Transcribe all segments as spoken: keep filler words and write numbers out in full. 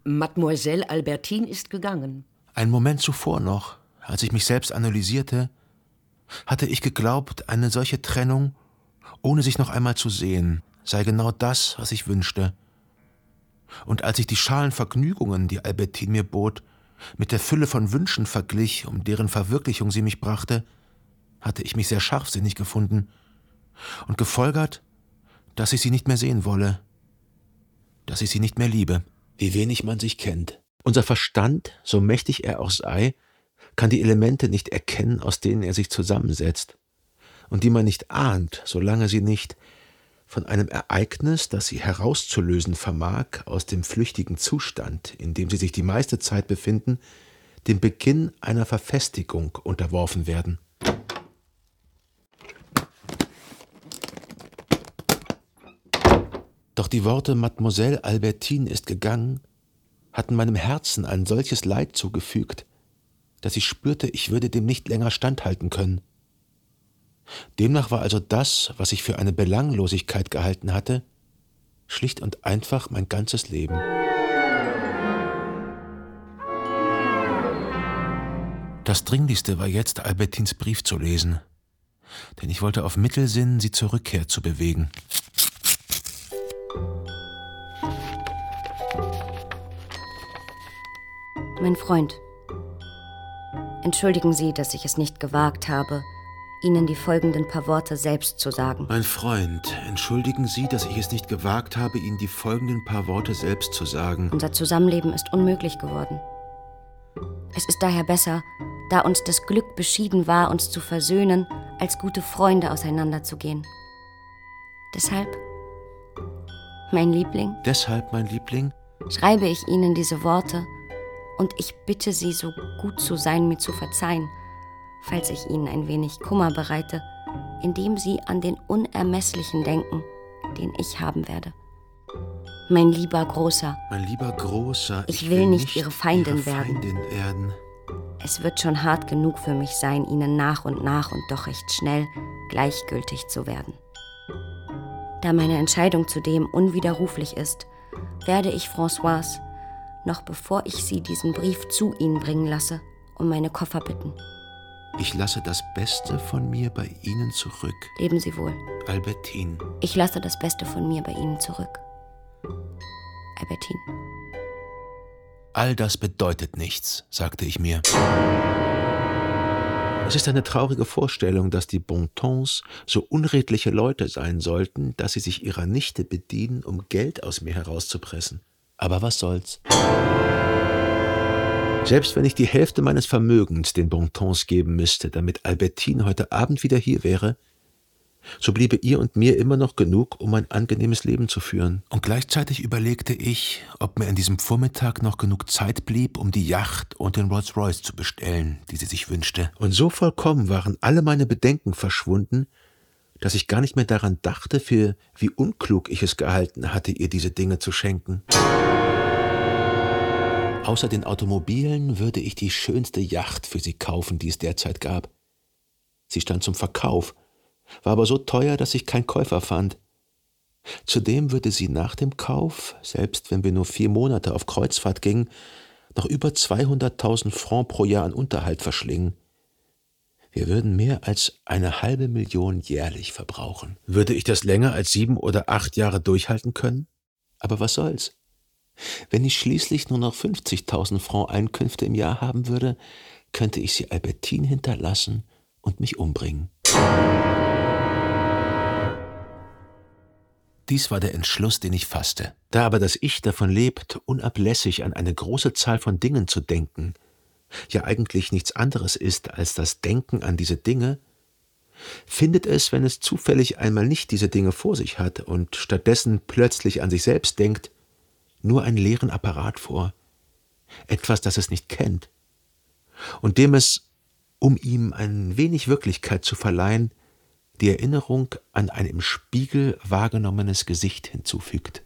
Mademoiselle Albertine ist gegangen. Einen Moment zuvor noch, als ich mich selbst analysierte, hatte ich geglaubt, eine solche Trennung, ohne sich noch einmal zu sehen, sei genau das, was ich wünschte. Und als ich die schalen Vergnügungen, die Albertine mir bot, mit der Fülle von Wünschen verglich, um deren Verwirklichung sie mich brachte, hatte ich mich sehr scharfsinnig gefunden und gefolgert, dass ich sie nicht mehr sehen wolle, dass ich sie nicht mehr liebe. Wie wenig man sich kennt. Unser Verstand, so mächtig er auch sei, kann die Elemente nicht erkennen, aus denen er sich zusammensetzt, und die man nicht ahnt, solange sie nicht von einem Ereignis, das sie herauszulösen vermag, aus dem flüchtigen Zustand, in dem sie sich die meiste Zeit befinden, dem Beginn einer Verfestigung unterworfen werden. Doch die Worte »Mademoiselle Albertine ist gegangen« hatten meinem Herzen ein solches Leid zugefügt, dass ich spürte, ich würde dem nicht länger standhalten können. Demnach war also das, was ich für eine Belanglosigkeit gehalten hatte, schlicht und einfach mein ganzes Leben. Das Dringlichste war jetzt, Albertines Brief zu lesen, denn ich wollte auf Mittel sinnen, sie zur Rückkehr zu bewegen. Mein Freund, entschuldigen Sie, dass ich es nicht gewagt habe, Ihnen die folgenden paar Worte selbst zu sagen. Mein Freund, entschuldigen Sie, dass ich es nicht gewagt habe, Ihnen die folgenden paar Worte selbst zu sagen. Unser Zusammenleben ist unmöglich geworden. Es ist daher besser, da uns das Glück beschieden war, uns zu versöhnen, als gute Freunde auseinanderzugehen. Deshalb, mein Liebling, Deshalb, mein Liebling, schreibe ich Ihnen diese Worte, und ich bitte Sie, so gut zu sein, mir zu verzeihen, falls ich Ihnen ein wenig Kummer bereite, indem Sie an den Unermesslichen denken, den ich haben werde. Mein lieber Großer, mein lieber Großer, ich, ich will, will nicht nicht Ihre Feindin, Ihre Feindin werden. werden. Es wird schon hart genug für mich sein, Ihnen nach und nach und doch recht schnell gleichgültig zu werden. Da meine Entscheidung zudem unwiderruflich ist, werde ich Françoise, noch bevor ich sie diesen Brief zu Ihnen bringen lasse, um meine Koffer bitten. Ich lasse das Beste von mir bei Ihnen zurück. Leben Sie wohl. Albertine. Ich lasse das Beste von mir bei Ihnen zurück. Albertine. All das bedeutet nichts, sagte ich mir. Es ist eine traurige Vorstellung, dass die Bontons so unredliche Leute sein sollten, dass sie sich ihrer Nichte bedienen, um Geld aus mir herauszupressen. Aber was soll's? Selbst wenn ich die Hälfte meines Vermögens den Bontons geben müsste, damit Albertine heute Abend wieder hier wäre, so bliebe ihr und mir immer noch genug, um ein angenehmes Leben zu führen. Und gleichzeitig überlegte ich, ob mir an diesem Vormittag noch genug Zeit blieb, um die Yacht und den Rolls-Royce zu bestellen, die sie sich wünschte. Und so vollkommen waren alle meine Bedenken verschwunden, dass ich gar nicht mehr daran dachte, für wie unklug ich es gehalten hatte, ihr diese Dinge zu schenken. Außer den Automobilen würde ich die schönste Yacht für sie kaufen, die es derzeit gab. Sie stand zum Verkauf, war aber so teuer, dass ich keinen Käufer fand. Zudem würde sie nach dem Kauf, selbst wenn wir nur vier Monate auf Kreuzfahrt gingen, noch über zweihunderttausend Francs pro Jahr an Unterhalt verschlingen. Wir würden mehr als eine halbe Million jährlich verbrauchen. Würde ich das länger als sieben oder acht Jahre durchhalten können? Aber was soll's? Wenn ich schließlich nur noch fünfzigtausend Francs Einkünfte im Jahr haben würde, könnte ich sie Albertine hinterlassen und mich umbringen. Dies war der Entschluss, den ich fasste. Da aber das Ich davon lebt, unablässig an eine große Zahl von Dingen zu denken, ja eigentlich nichts anderes ist als das Denken an diese Dinge, findet es, wenn es zufällig einmal nicht diese Dinge vor sich hat und stattdessen plötzlich an sich selbst denkt, nur einen leeren Apparat vor, etwas, das es nicht kennt, und dem es, um ihm ein wenig Wirklichkeit zu verleihen, die Erinnerung an ein im Spiegel wahrgenommenes Gesicht hinzufügt.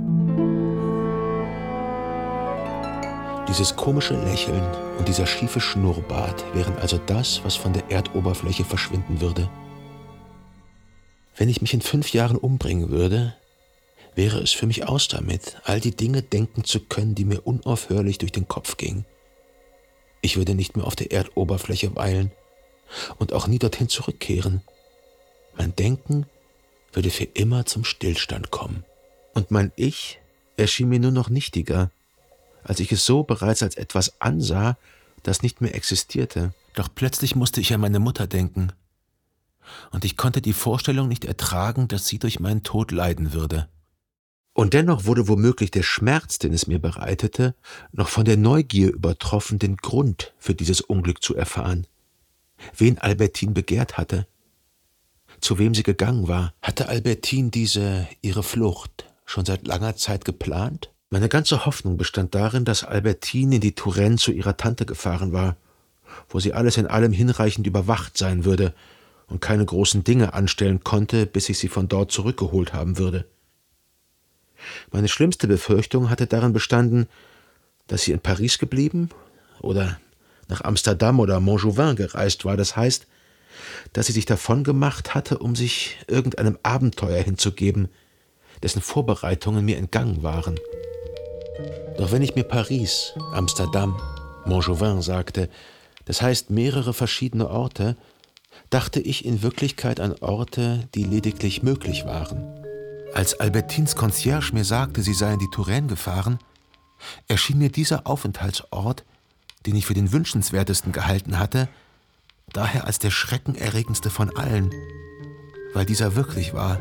Dieses komische Lächeln und dieser schiefe Schnurrbart wären also das, was von der Erdoberfläche verschwinden würde. Wenn ich mich in fünf Jahren umbringen würde, wäre es für mich aus damit, all die Dinge denken zu können, die mir unaufhörlich durch den Kopf gingen. Ich würde nicht mehr auf der Erdoberfläche weilen und auch nie dorthin zurückkehren. Mein Denken würde für immer zum Stillstand kommen. Und mein Ich erschien mir nur noch nichtiger, als ich es so bereits als etwas ansah, das nicht mehr existierte. Doch plötzlich musste ich an meine Mutter denken. Und ich konnte die Vorstellung nicht ertragen, dass sie durch meinen Tod leiden würde. Und dennoch wurde womöglich der Schmerz, den es mir bereitete, noch von der Neugier übertroffen, den Grund für dieses Unglück zu erfahren. Wen Albertine begehrt hatte, zu wem sie gegangen war. Hatte Albertine diese, ihre Flucht, schon seit langer Zeit geplant? Meine ganze Hoffnung bestand darin, dass Albertine in die Touraine zu ihrer Tante gefahren war, wo sie alles in allem hinreichend überwacht sein würde und keine großen Dinge anstellen konnte, bis ich sie von dort zurückgeholt haben würde. Meine schlimmste Befürchtung hatte darin bestanden, dass sie in Paris geblieben oder nach Amsterdam oder Montjouvin gereist war, das heißt, dass sie sich davongemacht hatte, um sich irgendeinem Abenteuer hinzugeben, dessen Vorbereitungen mir entgangen waren. Doch wenn ich mir Paris, Amsterdam, Montjouvin sagte, das heißt mehrere verschiedene Orte, dachte ich in Wirklichkeit an Orte, die lediglich möglich waren. Als Albertines Concierge mir sagte, sie sei in die Touraine gefahren, erschien mir dieser Aufenthaltsort, den ich für den wünschenswertesten gehalten hatte, daher als der schreckenerregendste von allen, weil dieser wirklich war.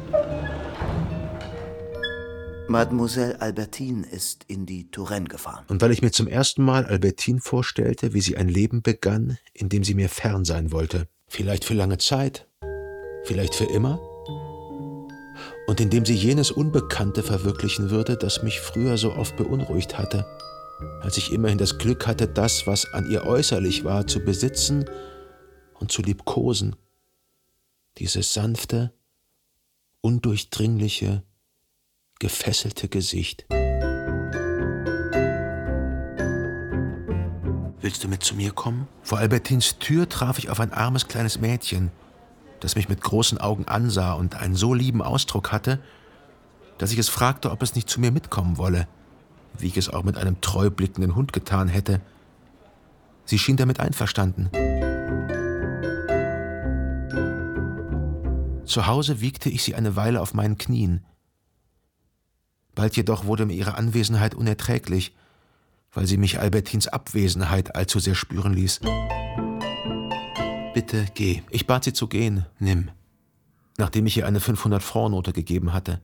Mademoiselle Albertine ist in die Touraine gefahren. Und weil ich mir zum ersten Mal Albertine vorstellte, wie sie ein Leben begann, in dem sie mir fern sein wollte. Vielleicht für lange Zeit, vielleicht für immer. Und in dem sie jenes Unbekannte verwirklichen würde, das mich früher so oft beunruhigt hatte, als ich immerhin das Glück hatte, das, was an ihr äußerlich war, zu besitzen und zu liebkosen. Dieses sanfte, undurchdringliche, gefesselte Gesicht. Willst du mit zu mir kommen? Vor Albertines Tür traf ich auf ein armes kleines Mädchen, das mich mit großen Augen ansah und einen so lieben Ausdruck hatte, dass ich es fragte, ob es nicht zu mir mitkommen wolle, wie ich es auch mit einem treu blickenden Hund getan hätte. Sie schien damit einverstanden. Zu Hause wiegte ich sie eine Weile auf meinen Knien. Bald jedoch wurde mir ihre Anwesenheit unerträglich, weil sie mich Albertines Abwesenheit allzu sehr spüren ließ. »Bitte, geh.« Ich bat sie zu gehen. »Nimm«, nachdem ich ihr eine fünfhundert-Franc-Note gegeben hatte.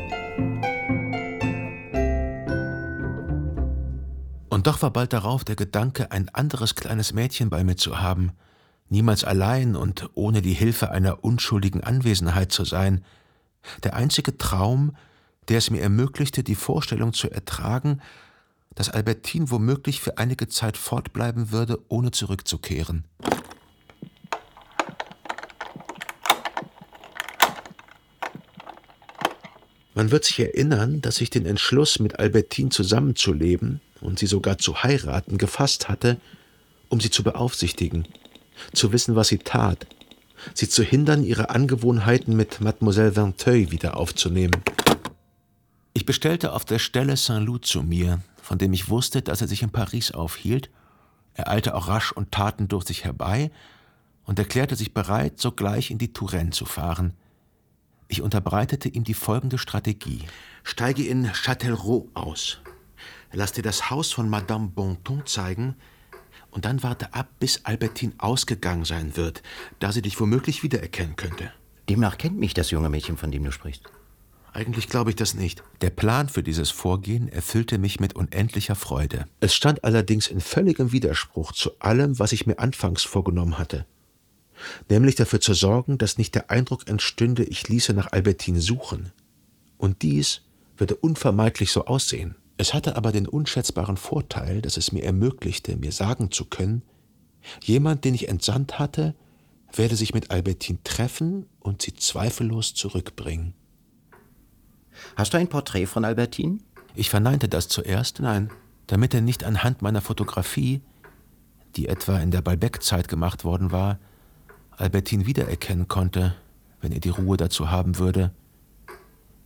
Und doch war bald darauf der Gedanke, ein anderes kleines Mädchen bei mir zu haben, niemals allein und ohne die Hilfe einer unschuldigen Anwesenheit zu sein, der einzige Traum, der es mir ermöglichte, die Vorstellung zu ertragen, dass Albertine womöglich für einige Zeit fortbleiben würde, ohne zurückzukehren. Man wird sich erinnern, dass ich den Entschluss, mit Albertine zusammenzuleben und sie sogar zu heiraten, gefasst hatte, um sie zu beaufsichtigen, zu wissen, was sie tat, sie zu hindern, ihre Angewohnheiten mit Mademoiselle Vinteuil wieder aufzunehmen. Ich bestellte auf der Stelle Saint-Loup zu mir, von dem ich wusste, dass er sich in Paris aufhielt. Er eilte auch rasch und tatendurstig herbei und erklärte sich bereit, sogleich in die Touraine zu fahren. Ich unterbreitete ihm die folgende Strategie. Steige in Châtellerault aus. Lass dir das Haus von Madame Bontemps zeigen und dann warte ab, bis Albertine ausgegangen sein wird, da sie dich womöglich wiedererkennen könnte. Demnach kennt mich das junge Mädchen, von dem du sprichst. Eigentlich glaube ich das nicht. Der Plan für dieses Vorgehen erfüllte mich mit unendlicher Freude. Es stand allerdings in völligem Widerspruch zu allem, was ich mir anfangs vorgenommen hatte. Nämlich dafür zu sorgen, dass nicht der Eindruck entstünde, ich ließe nach Albertine suchen. Und dies würde unvermeidlich so aussehen. Es hatte aber den unschätzbaren Vorteil, dass es mir ermöglichte, mir sagen zu können, jemand, den ich entsandt hatte, werde sich mit Albertine treffen und sie zweifellos zurückbringen. Hast du ein Porträt von Albertine? Ich verneinte das zuerst, nein, damit er nicht anhand meiner Fotografie, die etwa in der Balbec-Zeit gemacht worden war, Albertine wiedererkennen konnte, wenn er die Ruhe dazu haben würde.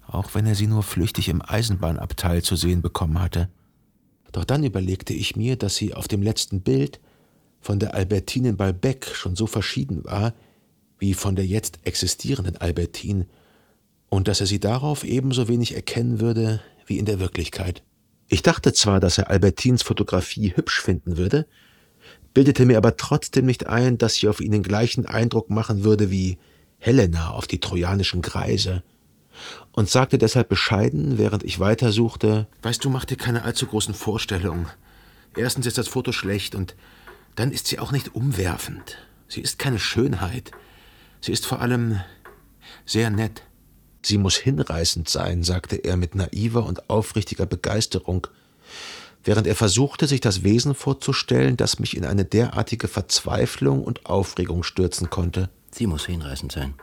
auch wenn er sie nur flüchtig im Eisenbahnabteil zu sehen bekommen hatte. Doch dann überlegte ich mir, dass sie auf dem letzten Bild von der Albertine in Balbec schon so verschieden war, wie von der jetzt existierenden Albertine, und dass er sie darauf ebenso wenig erkennen würde wie in der Wirklichkeit. Ich dachte zwar, dass er Albertines Fotografie hübsch finden würde, bildete mir aber trotzdem nicht ein, dass sie auf ihn den gleichen Eindruck machen würde wie Helena auf die trojanischen Greise, und sagte deshalb bescheiden, während ich weitersuchte: »Weißt du, mach dir keine allzu großen Vorstellungen. Erstens ist das Foto schlecht und dann ist sie auch nicht umwerfend. Sie ist keine Schönheit. Sie ist vor allem sehr nett.« »Sie muss hinreißend sein«, sagte er mit naiver und aufrichtiger Begeisterung, während er versuchte, sich das Wesen vorzustellen, das mich in eine derartige Verzweiflung und Aufregung stürzen konnte. Sie muss hinreißend sein.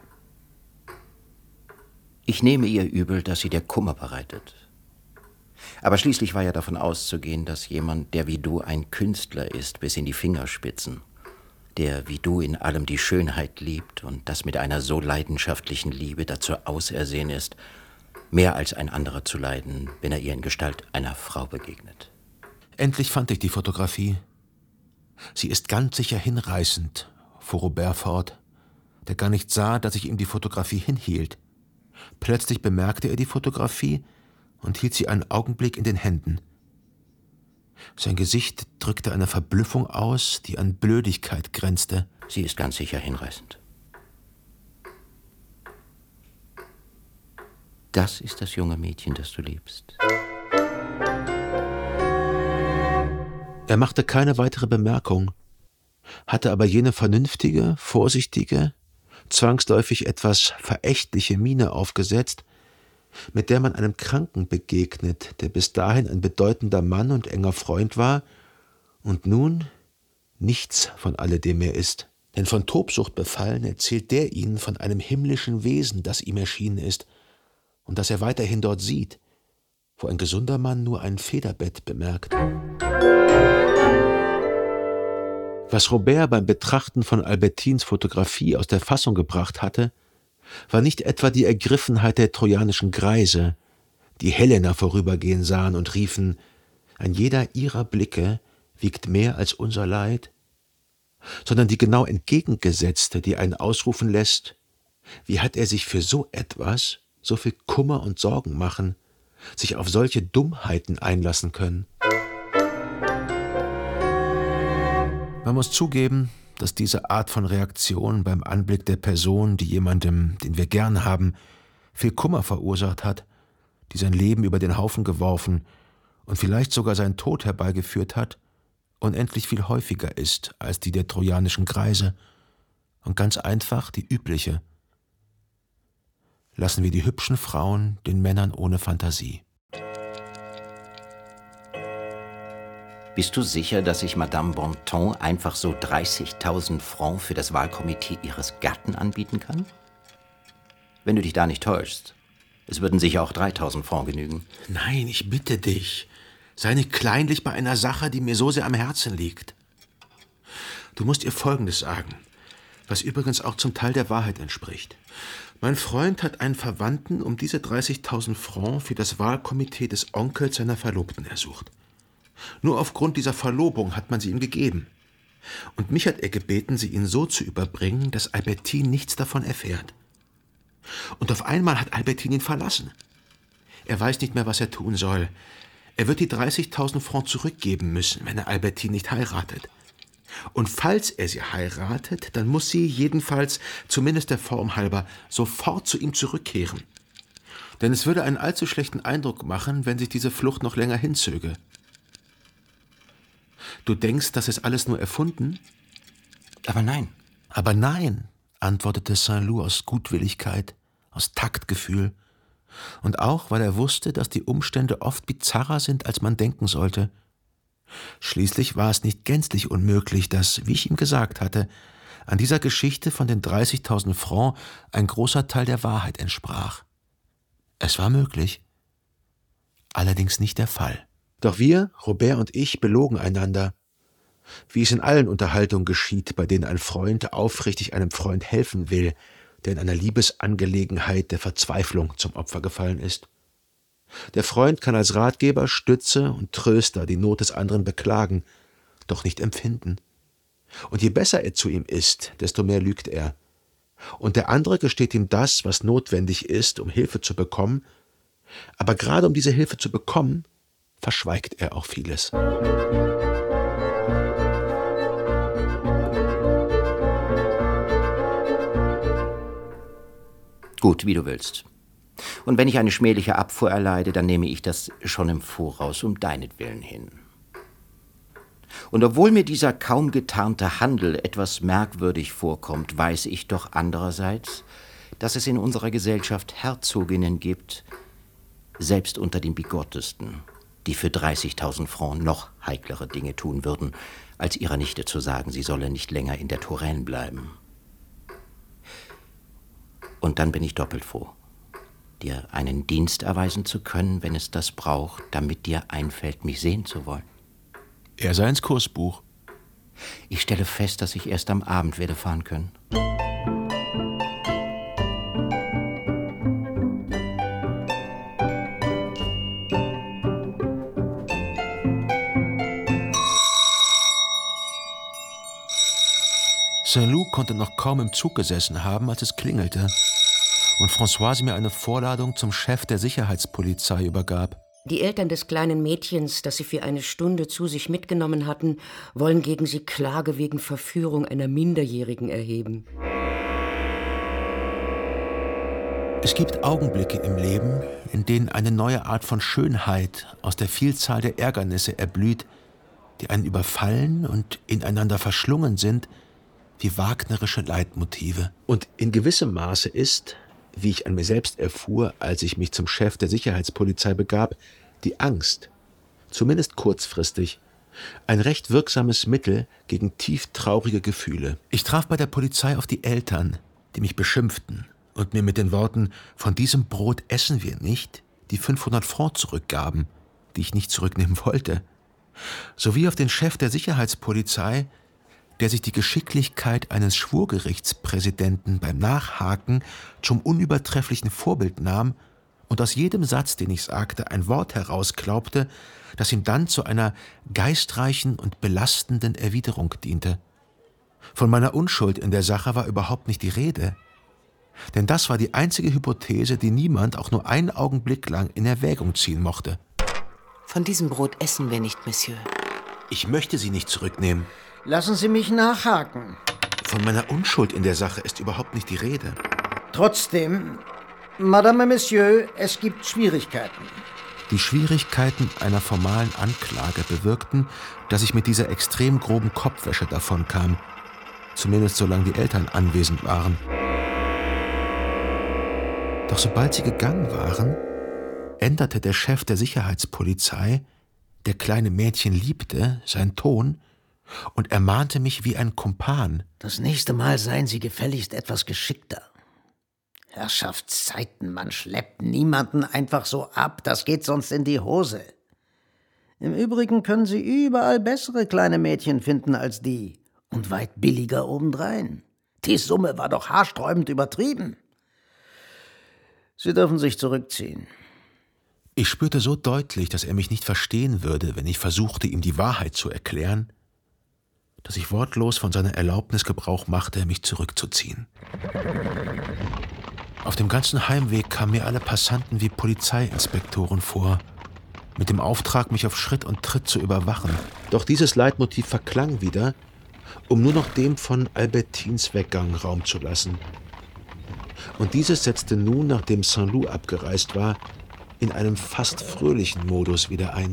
Ich nehme ihr übel, dass sie dir Kummer bereitet. Aber schließlich war ja davon auszugehen, dass jemand, der wie du ein Künstler ist, bis in die Fingerspitzen, der wie du in allem die Schönheit liebt und das mit einer so leidenschaftlichen Liebe dazu ausersehen ist, mehr als ein anderer zu leiden, wenn er ihr in Gestalt einer Frau begegnet. Endlich fand ich die Fotografie. »Sie ist ganz sicher hinreißend«, fuhr Robert fort, der gar nicht sah, dass ich ihm die Fotografie hinhielt. Plötzlich bemerkte er die Fotografie und hielt sie einen Augenblick in den Händen. Sein Gesicht drückte eine Verblüffung aus, die an Blödigkeit grenzte. Sie ist ganz sicher hinreißend. Das ist das junge Mädchen, das du liebst. Er machte keine weitere Bemerkung, hatte aber jene vernünftige, vorsichtige, zwangsläufig etwas verächtliche Miene aufgesetzt, mit der man einem Kranken begegnet, der bis dahin ein bedeutender Mann und enger Freund war und nun nichts von alledem mehr ist. Denn von Tobsucht befallen erzählt der ihnen von einem himmlischen Wesen, das ihm erschienen ist und das er weiterhin dort sieht, wo ein gesunder Mann nur ein Federbett bemerkt. Was Robert beim Betrachten von Albertines Fotografie aus der Fassung gebracht hatte, war nicht etwa die Ergriffenheit der trojanischen Greise, die Helena vorübergehen sahen und riefen: »Ein jeder ihrer Blicke wiegt mehr als unser Leid«, sondern die genau entgegengesetzte, die einen ausrufen lässt: »Wie hat er sich für so etwas, so viel Kummer und Sorgen machen, sich auf solche Dummheiten einlassen können?« Man muss zugeben, dass diese Art von Reaktion beim Anblick der Person, die jemandem, den wir gern haben, viel Kummer verursacht hat, die sein Leben über den Haufen geworfen und vielleicht sogar seinen Tod herbeigeführt hat, unendlich viel häufiger ist als die der trojanischen Greise und ganz einfach die übliche. Lassen wir die hübschen Frauen den Männern ohne Fantasie. Bist du sicher, dass ich Madame Bontemps einfach so dreißigtausend Francs für das Wahlkomitee ihres Gatten anbieten kann? Wenn du dich da nicht täuschst, es würden sicher auch dreitausend Francs genügen. Nein, ich bitte dich, sei nicht kleinlich bei einer Sache, die mir so sehr am Herzen liegt. Du musst ihr Folgendes sagen, was übrigens auch zum Teil der Wahrheit entspricht. Mein Freund hat einen Verwandten um diese dreißigtausend Francs für das Wahlkomitee des Onkels seiner Verlobten ersucht. Nur aufgrund dieser Verlobung hat man sie ihm gegeben. Und mich hat er gebeten, sie ihnen so zu überbringen, dass Albertine nichts davon erfährt. Und auf einmal hat Albertine ihn verlassen. Er weiß nicht mehr, was er tun soll. Er wird die dreißigtausend Francs zurückgeben müssen, wenn er Albertine nicht heiratet. Und falls er sie heiratet, dann muss sie jedenfalls, zumindest der Form halber, sofort zu ihm zurückkehren. Denn es würde einen allzu schlechten Eindruck machen, wenn sich diese Flucht noch länger hinzöge. Du denkst, das ist alles nur erfunden? Aber nein. Aber nein, antwortete Saint-Loup aus Gutwilligkeit, aus Taktgefühl. Und auch, weil er wusste, dass die Umstände oft bizarrer sind, als man denken sollte. Schließlich war es nicht gänzlich unmöglich, dass, wie ich ihm gesagt hatte, an dieser Geschichte von den dreißigtausend Francs ein großer Teil der Wahrheit entsprach. Es war möglich, allerdings nicht der Fall. Doch wir, Robert und ich, belogen einander, wie es in allen Unterhaltungen geschieht, bei denen ein Freund aufrichtig einem Freund helfen will, der in einer Liebesangelegenheit der Verzweiflung zum Opfer gefallen ist. Der Freund kann als Ratgeber, Stütze und Tröster die Not des anderen beklagen, doch nicht empfinden. Und je besser er zu ihm ist, desto mehr lügt er. Und der andere gesteht ihm das, was notwendig ist, um Hilfe zu bekommen, aber gerade um diese Hilfe zu bekommen, verschweigt er auch vieles. Gut, wie du willst. Und wenn ich eine schmähliche Abfuhr erleide, dann nehme ich das schon im Voraus um deinetwillen hin. Und obwohl mir dieser kaum getarnte Handel etwas merkwürdig vorkommt, weiß ich doch andererseits, dass es in unserer Gesellschaft Herzoginnen gibt, selbst unter den Bigottesten, die für dreißigtausend Francs noch heiklere Dinge tun würden, als ihrer Nichte zu sagen, sie solle nicht länger in der Touraine bleiben. Und dann bin ich doppelt froh, dir einen Dienst erweisen zu können, wenn es das braucht, damit dir einfällt, mich sehen zu wollen. Er sei ins Kursbuch. Ich stelle fest, dass ich erst am Abend werde fahren können. Saint-Loup konnte noch kaum im Zug gesessen haben, als es klingelte und Françoise mir eine Vorladung zum Chef der Sicherheitspolizei übergab. Die Eltern des kleinen Mädchens, das sie für eine Stunde zu sich mitgenommen hatten, wollen gegen sie Klage wegen Verführung einer Minderjährigen erheben. Es gibt Augenblicke im Leben, in denen eine neue Art von Schönheit aus der Vielzahl der Ärgernisse erblüht, die einen überfallen und ineinander verschlungen sind, wie wagnerische Leitmotive. Und in gewissem Maße ist, wie ich an mir selbst erfuhr, als ich mich zum Chef der Sicherheitspolizei begab, die Angst, zumindest kurzfristig, ein recht wirksames Mittel gegen tief traurige Gefühle. Ich traf bei der Polizei auf die Eltern, die mich beschimpften und mir mit den Worten »Von diesem Brot essen wir nicht« die fünfhundert Francs zurückgaben, die ich nicht zurücknehmen wollte, sowie auf den Chef der Sicherheitspolizei, der sich die Geschicklichkeit eines Schwurgerichtspräsidenten beim Nachhaken zum unübertrefflichen Vorbild nahm und aus jedem Satz, den ich sagte, ein Wort herausklaubte, das ihm dann zu einer geistreichen und belastenden Erwiderung diente. Von meiner Unschuld in der Sache war überhaupt nicht die Rede, denn das war die einzige Hypothese, die niemand auch nur einen Augenblick lang in Erwägung ziehen mochte. Von diesem Brot essen wir nicht, Monsieur. Ich möchte sie nicht zurücknehmen. Lassen Sie mich nachhaken. Von meiner Unschuld in der Sache ist überhaupt nicht die Rede. Trotzdem, Madame et Monsieur, es gibt Schwierigkeiten. Die Schwierigkeiten einer formalen Anklage bewirkten, dass ich mit dieser extrem groben Kopfwäsche davonkam. Zumindest solange die Eltern anwesend waren. Doch sobald sie gegangen waren, änderte der Chef der Sicherheitspolizei, der kleine Mädchen liebte, seinen Ton und ermahnte mich wie ein Kumpan. Das nächste Mal seien Sie gefälligst etwas geschickter. Herrschaftszeiten, man schleppt niemanden einfach so ab, das geht sonst in die Hose. Im Übrigen können Sie überall bessere kleine Mädchen finden als die und weit billiger obendrein. Die Summe war doch haarsträubend übertrieben. Sie dürfen sich zurückziehen. Ich spürte so deutlich, dass er mich nicht verstehen würde, wenn ich versuchte, ihm die Wahrheit zu erklären, dass ich wortlos von seiner Erlaubnis Gebrauch machte, mich zurückzuziehen. Auf dem ganzen Heimweg kamen mir alle Passanten wie Polizeiinspektoren vor, mit dem Auftrag, mich auf Schritt und Tritt zu überwachen. Doch dieses Leitmotiv verklang wieder, um nur noch dem von Albertines Weggang Raum zu lassen. Und dieses setzte nun, nachdem Saint-Loup abgereist war, in einem fast fröhlichen Modus wieder ein.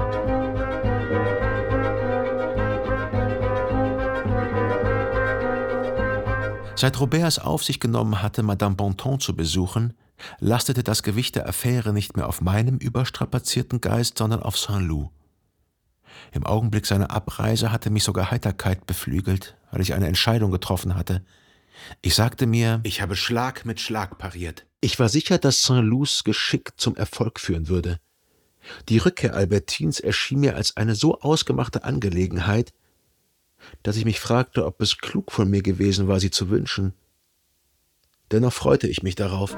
Seit Robert es auf sich genommen hatte, Madame Bontemps zu besuchen, lastete das Gewicht der Affäre nicht mehr auf meinem überstrapazierten Geist, sondern auf Saint-Loup. Im Augenblick seiner Abreise hatte mich sogar Heiterkeit beflügelt, weil ich eine Entscheidung getroffen hatte. Ich sagte mir, ich habe Schlag mit Schlag pariert. Ich war sicher, dass Saint-Loups Geschick zum Erfolg führen würde. Die Rückkehr Albertines erschien mir als eine so ausgemachte Angelegenheit, dass ich mich fragte, ob es klug von mir gewesen war, sie zu wünschen. Dennoch freute ich mich darauf.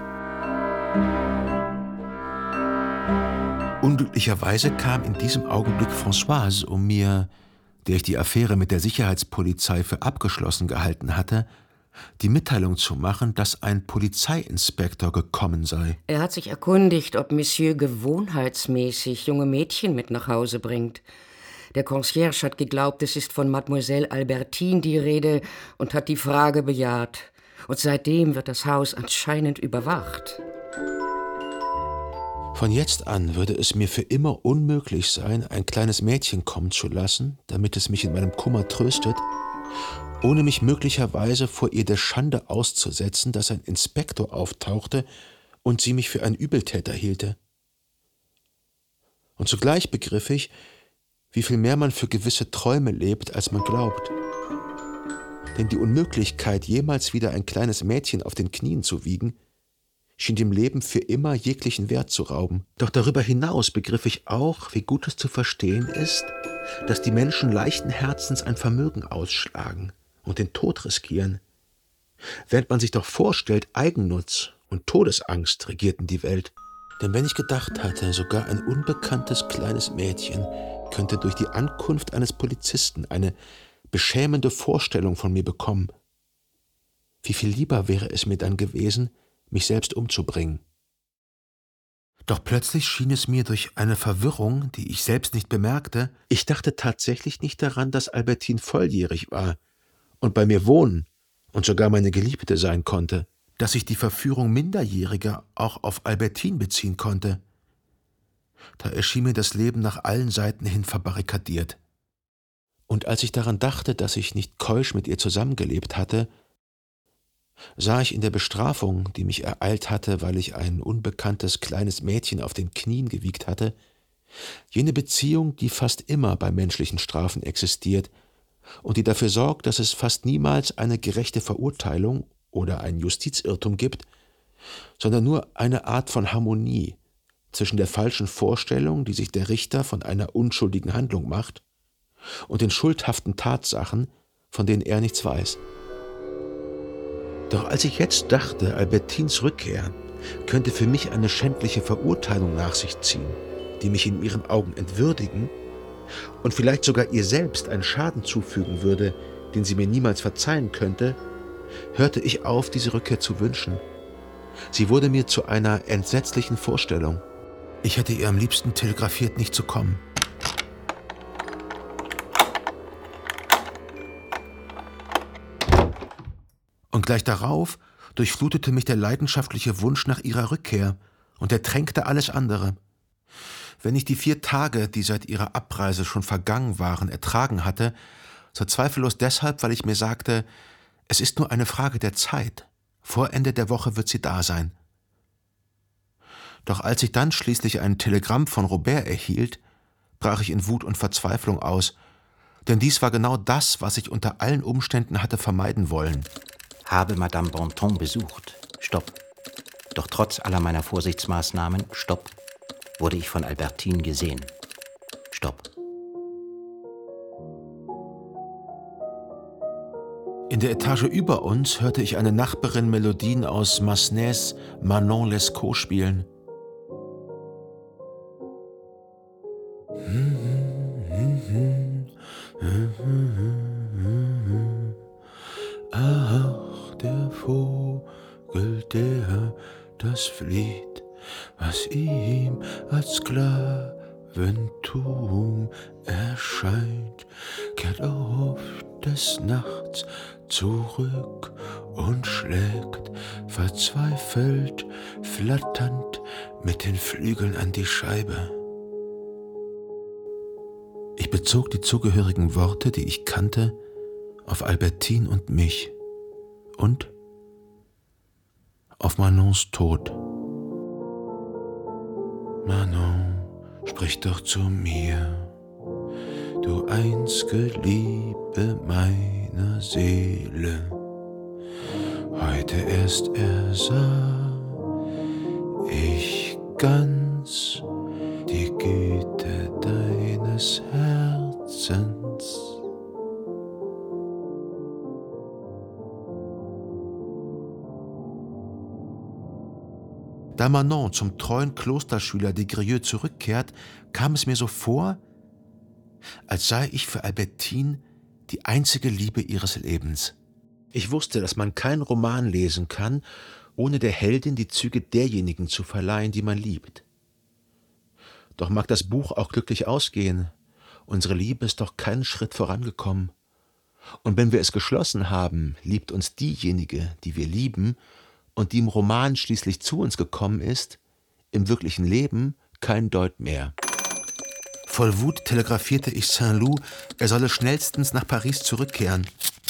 Unglücklicherweise kam in diesem Augenblick Françoise, um mir, der ich die Affäre mit der Sicherheitspolizei für abgeschlossen gehalten hatte, die Mitteilung zu machen, dass ein Polizeiinspektor gekommen sei. Er hat sich erkundigt, ob Monsieur gewohnheitsmäßig junge Mädchen mit nach Hause bringt. Der Concierge hat geglaubt, es ist von Mademoiselle Albertine die Rede und hat die Frage bejaht. Und seitdem wird das Haus anscheinend überwacht. Von jetzt an würde es mir für immer unmöglich sein, ein kleines Mädchen kommen zu lassen, damit es mich in meinem Kummer tröstet, ohne mich möglicherweise vor ihr der Schande auszusetzen, dass ein Inspektor auftauchte und sie mich für einen Übeltäter hielte. Und zugleich begriff ich, wie viel mehr man für gewisse Träume lebt, als man glaubt. Denn die Unmöglichkeit, jemals wieder ein kleines Mädchen auf den Knien zu wiegen, schien dem Leben für immer jeglichen Wert zu rauben. Doch darüber hinaus begriff ich auch, wie gut es zu verstehen ist, dass die Menschen leichten Herzens ein Vermögen ausschlagen und den Tod riskieren, während man sich doch vorstellt, Eigennutz und Todesangst regierten die Welt. Denn wenn ich gedacht hatte, sogar ein unbekanntes kleines Mädchen könnte durch die Ankunft eines Polizisten eine beschämende Vorstellung von mir bekommen, wie viel lieber wäre es mir dann gewesen, mich selbst umzubringen. Doch plötzlich schien es mir durch eine Verwirrung, die ich selbst nicht bemerkte, ich dachte tatsächlich nicht daran, dass Albertine volljährig war und bei mir wohnen und sogar meine Geliebte sein konnte, dass sich die Verführung Minderjähriger auch auf Albertine beziehen konnte. Da erschien mir das Leben nach allen Seiten hin verbarrikadiert. Und als ich daran dachte, dass ich nicht keusch mit ihr zusammengelebt hatte, sah ich in der Bestrafung, die mich ereilt hatte, weil ich ein unbekanntes kleines Mädchen auf den Knien gewiegt hatte, jene Beziehung, die fast immer bei menschlichen Strafen existiert und die dafür sorgt, dass es fast niemals eine gerechte Verurteilung oder einen Justizirrtum gibt, sondern nur eine Art von Harmonie zwischen der falschen Vorstellung, die sich der Richter von einer unschuldigen Handlung macht, und den schuldhaften Tatsachen, von denen er nichts weiß. Doch als ich jetzt dachte, Albertines Rückkehr könnte für mich eine schändliche Verurteilung nach sich ziehen, die mich in ihren Augen entwürdigen und vielleicht sogar ihr selbst einen Schaden zufügen würde, den sie mir niemals verzeihen könnte, hörte ich auf, diese Rückkehr zu wünschen. Sie wurde mir zu einer entsetzlichen Vorstellung. Ich hätte ihr am liebsten telegrafiert, nicht zu kommen. Und gleich darauf durchflutete mich der leidenschaftliche Wunsch nach ihrer Rückkehr und ertränkte alles andere. Wenn ich die vier Tage, die seit ihrer Abreise schon vergangen waren, ertragen hatte, so zweifellos deshalb, weil ich mir sagte, es ist nur eine Frage der Zeit. Vor Ende der Woche wird sie da sein. Doch als ich dann schließlich ein Telegramm von Robert erhielt, brach ich in Wut und Verzweiflung aus, denn dies war genau das, was ich unter allen Umständen hatte vermeiden wollen. Habe Madame Bontemps besucht. Stopp. Doch trotz aller meiner Vorsichtsmaßnahmen, stopp, wurde ich von Albertine gesehen. Stopp. In der Etage über uns hörte ich eine Nachbarin Melodien aus Massenets Manon Lescaut spielen. Ach, der Vogel, der das flieht, was ihm als Sklaventum erscheint, kehrt oft des Nachts zurück und schlägt verzweifelt, flatternd mit den Flügeln an die Scheibe. Ich bezog die zugehörigen Worte, die ich kannte, auf Albertine und mich und auf Manons Tod. Manon, sprich doch zu mir, du einzige Liebe meiner Seele. Heute erst ersah ich ganz die Güte deines Herzens. Da Manon zum treuen Klosterschüler de Grieux zurückkehrt, kam es mir so vor, als sei ich für Albertine die einzige Liebe ihres Lebens. Ich wusste, dass man keinen Roman lesen kann, ohne der Heldin die Züge derjenigen zu verleihen, die man liebt. Doch mag das Buch auch glücklich ausgehen, unsere Liebe ist doch keinen Schritt vorangekommen. Und wenn wir es geschlossen haben, liebt uns diejenige, die wir lieben und die im Roman schließlich zu uns gekommen ist, im wirklichen Leben kein Deut mehr. Voll Wut telegrafierte ich Saint-Loup, er solle schnellstens nach Paris zurückkehren.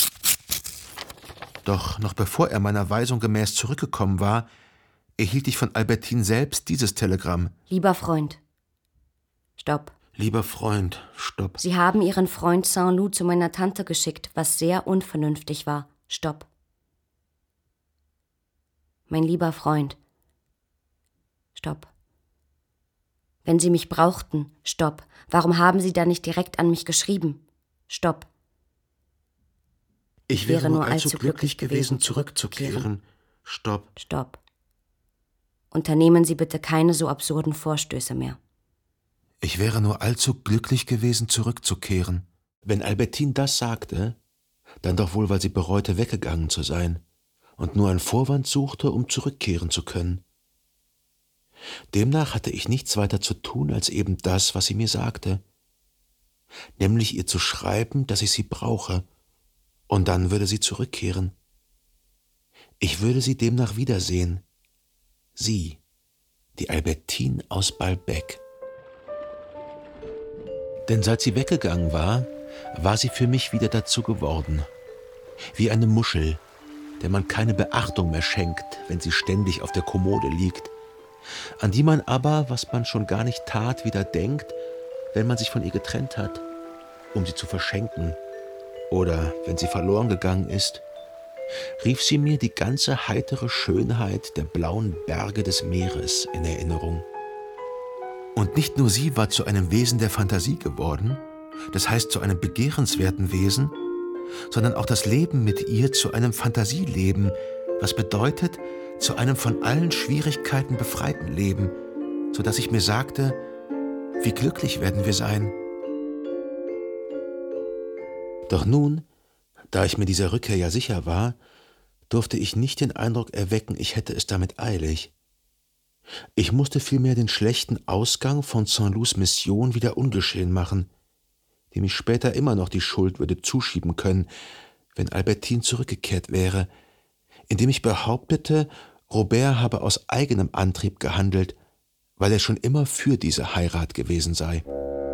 Doch noch bevor er meiner Weisung gemäß zurückgekommen war, erhielt ich von Albertine selbst dieses Telegramm. Lieber Freund. Stopp. Lieber Freund, stopp. Sie haben Ihren Freund Saint-Loup zu meiner Tante geschickt, was sehr unvernünftig war. Stopp. Mein lieber Freund. Stopp. Wenn Sie mich brauchten, stopp. Warum haben Sie da nicht direkt an mich geschrieben? Stopp. Ich wäre, wäre nur allzu glücklich, glücklich gewesen, zurückzukehren. Stopp. Stopp. Unternehmen Sie bitte keine so absurden Vorstöße mehr. Ich wäre nur allzu glücklich gewesen, zurückzukehren. Wenn Albertine das sagte, dann doch wohl, weil sie bereute, weggegangen zu sein und nur einen Vorwand suchte, um zurückkehren zu können. Demnach hatte ich nichts weiter zu tun, als eben das, was sie mir sagte, nämlich ihr zu schreiben, dass ich sie brauche, und dann würde sie zurückkehren. Ich würde sie demnach wiedersehen. Sie, die Albertine aus Balbec. Denn seit sie weggegangen war, war sie für mich wieder dazu geworden. Wie eine Muschel, der man keine Beachtung mehr schenkt, wenn sie ständig auf der Kommode liegt, an die man aber, was man schon gar nicht tat, wieder denkt, wenn man sich von ihr getrennt hat, um sie zu verschenken, oder wenn sie verloren gegangen ist, rief sie mir die ganze heitere Schönheit der blauen Berge des Meeres in Erinnerung. Und nicht nur sie war zu einem Wesen der Fantasie geworden, das heißt zu einem begehrenswerten Wesen, sondern auch das Leben mit ihr zu einem Fantasieleben, was bedeutet, zu einem von allen Schwierigkeiten befreiten Leben, so dass ich mir sagte, wie glücklich werden wir sein. Doch nun, da ich mir dieser Rückkehr ja sicher war, durfte ich nicht den Eindruck erwecken, ich hätte es damit eilig. Ich musste vielmehr den schlechten Ausgang von Saint-Loups Mission wieder ungeschehen machen, dem ich später immer noch die Schuld würde zuschieben können, wenn Albertine zurückgekehrt wäre, indem ich behauptete, Robert habe aus eigenem Antrieb gehandelt, weil er schon immer für diese Heirat gewesen sei.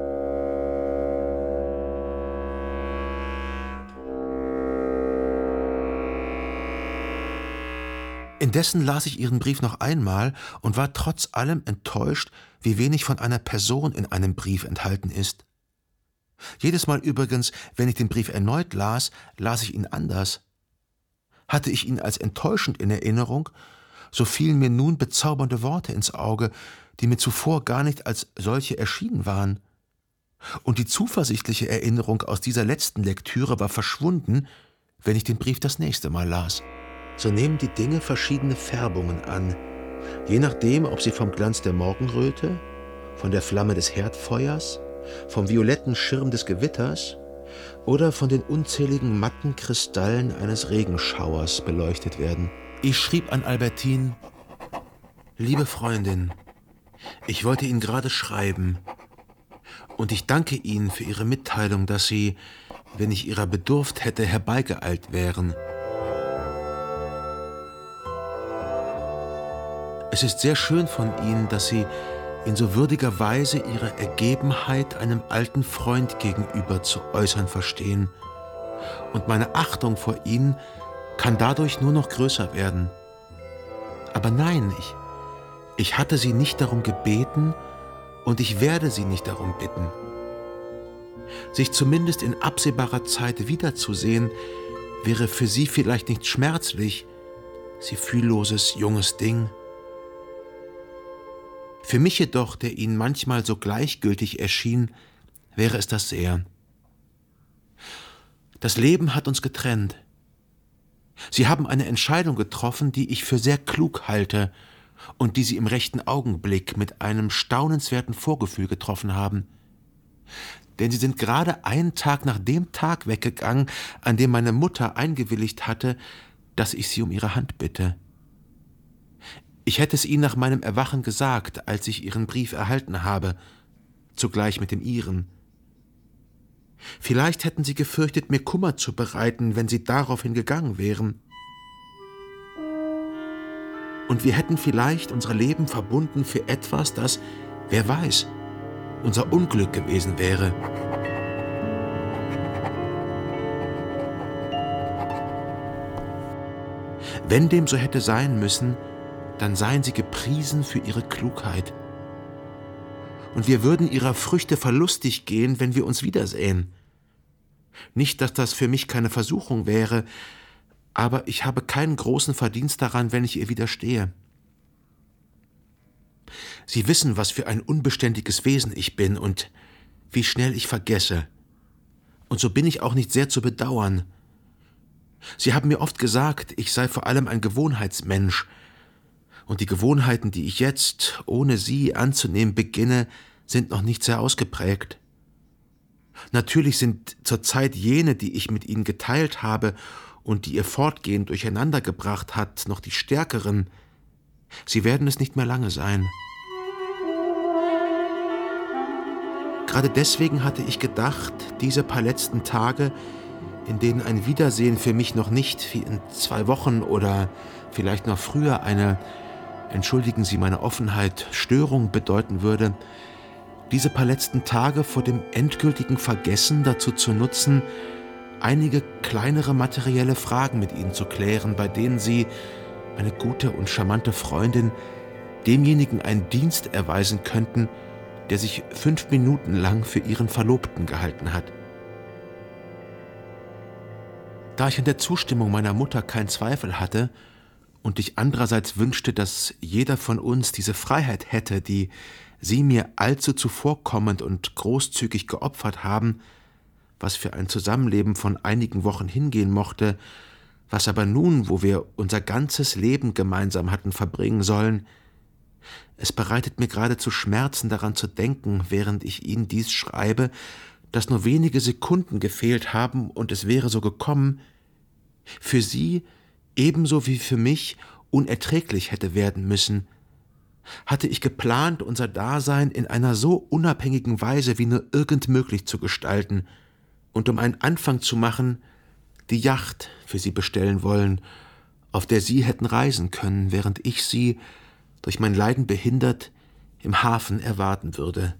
Indessen las ich ihren Brief noch einmal und war trotz allem enttäuscht, wie wenig von einer Person in einem Brief enthalten ist. Jedes Mal übrigens, wenn ich den Brief erneut las, las ich ihn anders. Hatte ich ihn als enttäuschend in Erinnerung, so fielen mir nun bezaubernde Worte ins Auge, die mir zuvor gar nicht als solche erschienen waren. Und die zuversichtliche Erinnerung aus dieser letzten Lektüre war verschwunden, wenn ich den Brief das nächste Mal las. So nehmen die Dinge verschiedene Färbungen an, je nachdem, ob sie vom Glanz der Morgenröte, von der Flamme des Herdfeuers, vom violetten Schirm des Gewitters oder von den unzähligen matten Kristallen eines Regenschauers beleuchtet werden. Ich schrieb an Albertine: Liebe Freundin, ich wollte Ihnen gerade schreiben und ich danke Ihnen für Ihre Mitteilung, dass Sie, wenn ich Ihrer bedurft hätte, herbeigeeilt wären. Es ist sehr schön von Ihnen, dass Sie in so würdiger Weise Ihre Ergebenheit einem alten Freund gegenüber zu äußern verstehen. Und meine Achtung vor Ihnen kann dadurch nur noch größer werden. Aber nein, ich, ich hatte Sie nicht darum gebeten und ich werde Sie nicht darum bitten. Sich zumindest in absehbarer Zeit wiederzusehen, wäre für Sie vielleicht nicht schmerzlich, Sie fühlloses junges Ding. Für mich jedoch, der Ihnen manchmal so gleichgültig erschien, wäre es das sehr. Das Leben hat uns getrennt. Sie haben eine Entscheidung getroffen, die ich für sehr klug halte und die Sie im rechten Augenblick mit einem staunenswerten Vorgefühl getroffen haben. Denn Sie sind gerade einen Tag nach dem Tag weggegangen, an dem meine Mutter eingewilligt hatte, dass ich Sie um Ihre Hand bitte. Ich hätte es Ihnen nach meinem Erwachen gesagt, als ich Ihren Brief erhalten habe, zugleich mit dem Ihren. Vielleicht hätten Sie gefürchtet, mir Kummer zu bereiten, wenn Sie daraufhin gegangen wären. Und wir hätten vielleicht unsere Leben verbunden für etwas, das, wer weiß, unser Unglück gewesen wäre. Wenn dem so hätte sein müssen, dann seien Sie gepriesen für Ihre Klugheit. Und wir würden Ihrer Früchte verlustig gehen, wenn wir uns wiedersähen. Nicht, dass das für mich keine Versuchung wäre, aber ich habe keinen großen Verdienst daran, wenn ich ihr widerstehe. Sie wissen, was für ein unbeständiges Wesen ich bin und wie schnell ich vergesse. Und so bin ich auch nicht sehr zu bedauern. Sie haben mir oft gesagt, ich sei vor allem ein Gewohnheitsmensch, und die Gewohnheiten, die ich jetzt, ohne Sie anzunehmen beginne, sind noch nicht sehr ausgeprägt. Natürlich sind zurzeit jene, die ich mit Ihnen geteilt habe und die Ihr Fortgehen durcheinander gebracht hat, noch die stärkeren. Sie werden es nicht mehr lange sein. Gerade deswegen hatte ich gedacht, diese paar letzten Tage, in denen ein Wiedersehen für mich noch nicht wie in zwei Wochen oder vielleicht noch früher eine, entschuldigen Sie meine Offenheit, Störung bedeuten würde, diese paar letzten Tage vor dem endgültigen Vergessen dazu zu nutzen, einige kleinere materielle Fragen mit Ihnen zu klären, bei denen Sie, meine gute und charmante Freundin, demjenigen einen Dienst erweisen könnten, der sich fünf Minuten lang für Ihren Verlobten gehalten hat. Da ich an der Zustimmung meiner Mutter keinen Zweifel hatte und ich andererseits wünschte, dass jeder von uns diese Freiheit hätte, die Sie mir allzu zuvorkommend und großzügig geopfert haben, was für ein Zusammenleben von einigen Wochen hingehen mochte, was aber nun, wo wir unser ganzes Leben gemeinsam hatten verbringen sollen, es bereitet mir geradezu Schmerzen daran zu denken, während ich Ihnen dies schreibe, dass nur wenige Sekunden gefehlt haben und es wäre so gekommen, für Sie ebenso wie für mich unerträglich hätte werden müssen, hatte ich geplant, unser Dasein in einer so unabhängigen Weise wie nur irgend möglich zu gestalten und um einen Anfang zu machen, die Yacht für Sie bestellen wollen, auf der Sie hätten reisen können, während ich Sie, durch mein Leiden behindert, im Hafen erwarten würde.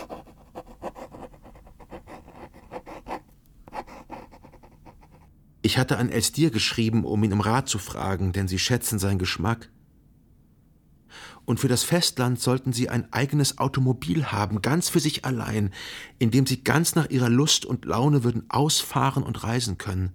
Ich hatte an Elstir geschrieben, um ihn um Rat zu fragen, denn sie schätzen seinen Geschmack. Und für das Festland sollten sie ein eigenes Automobil haben, ganz für sich allein, in dem sie ganz nach ihrer Lust und Laune würden ausfahren und reisen können.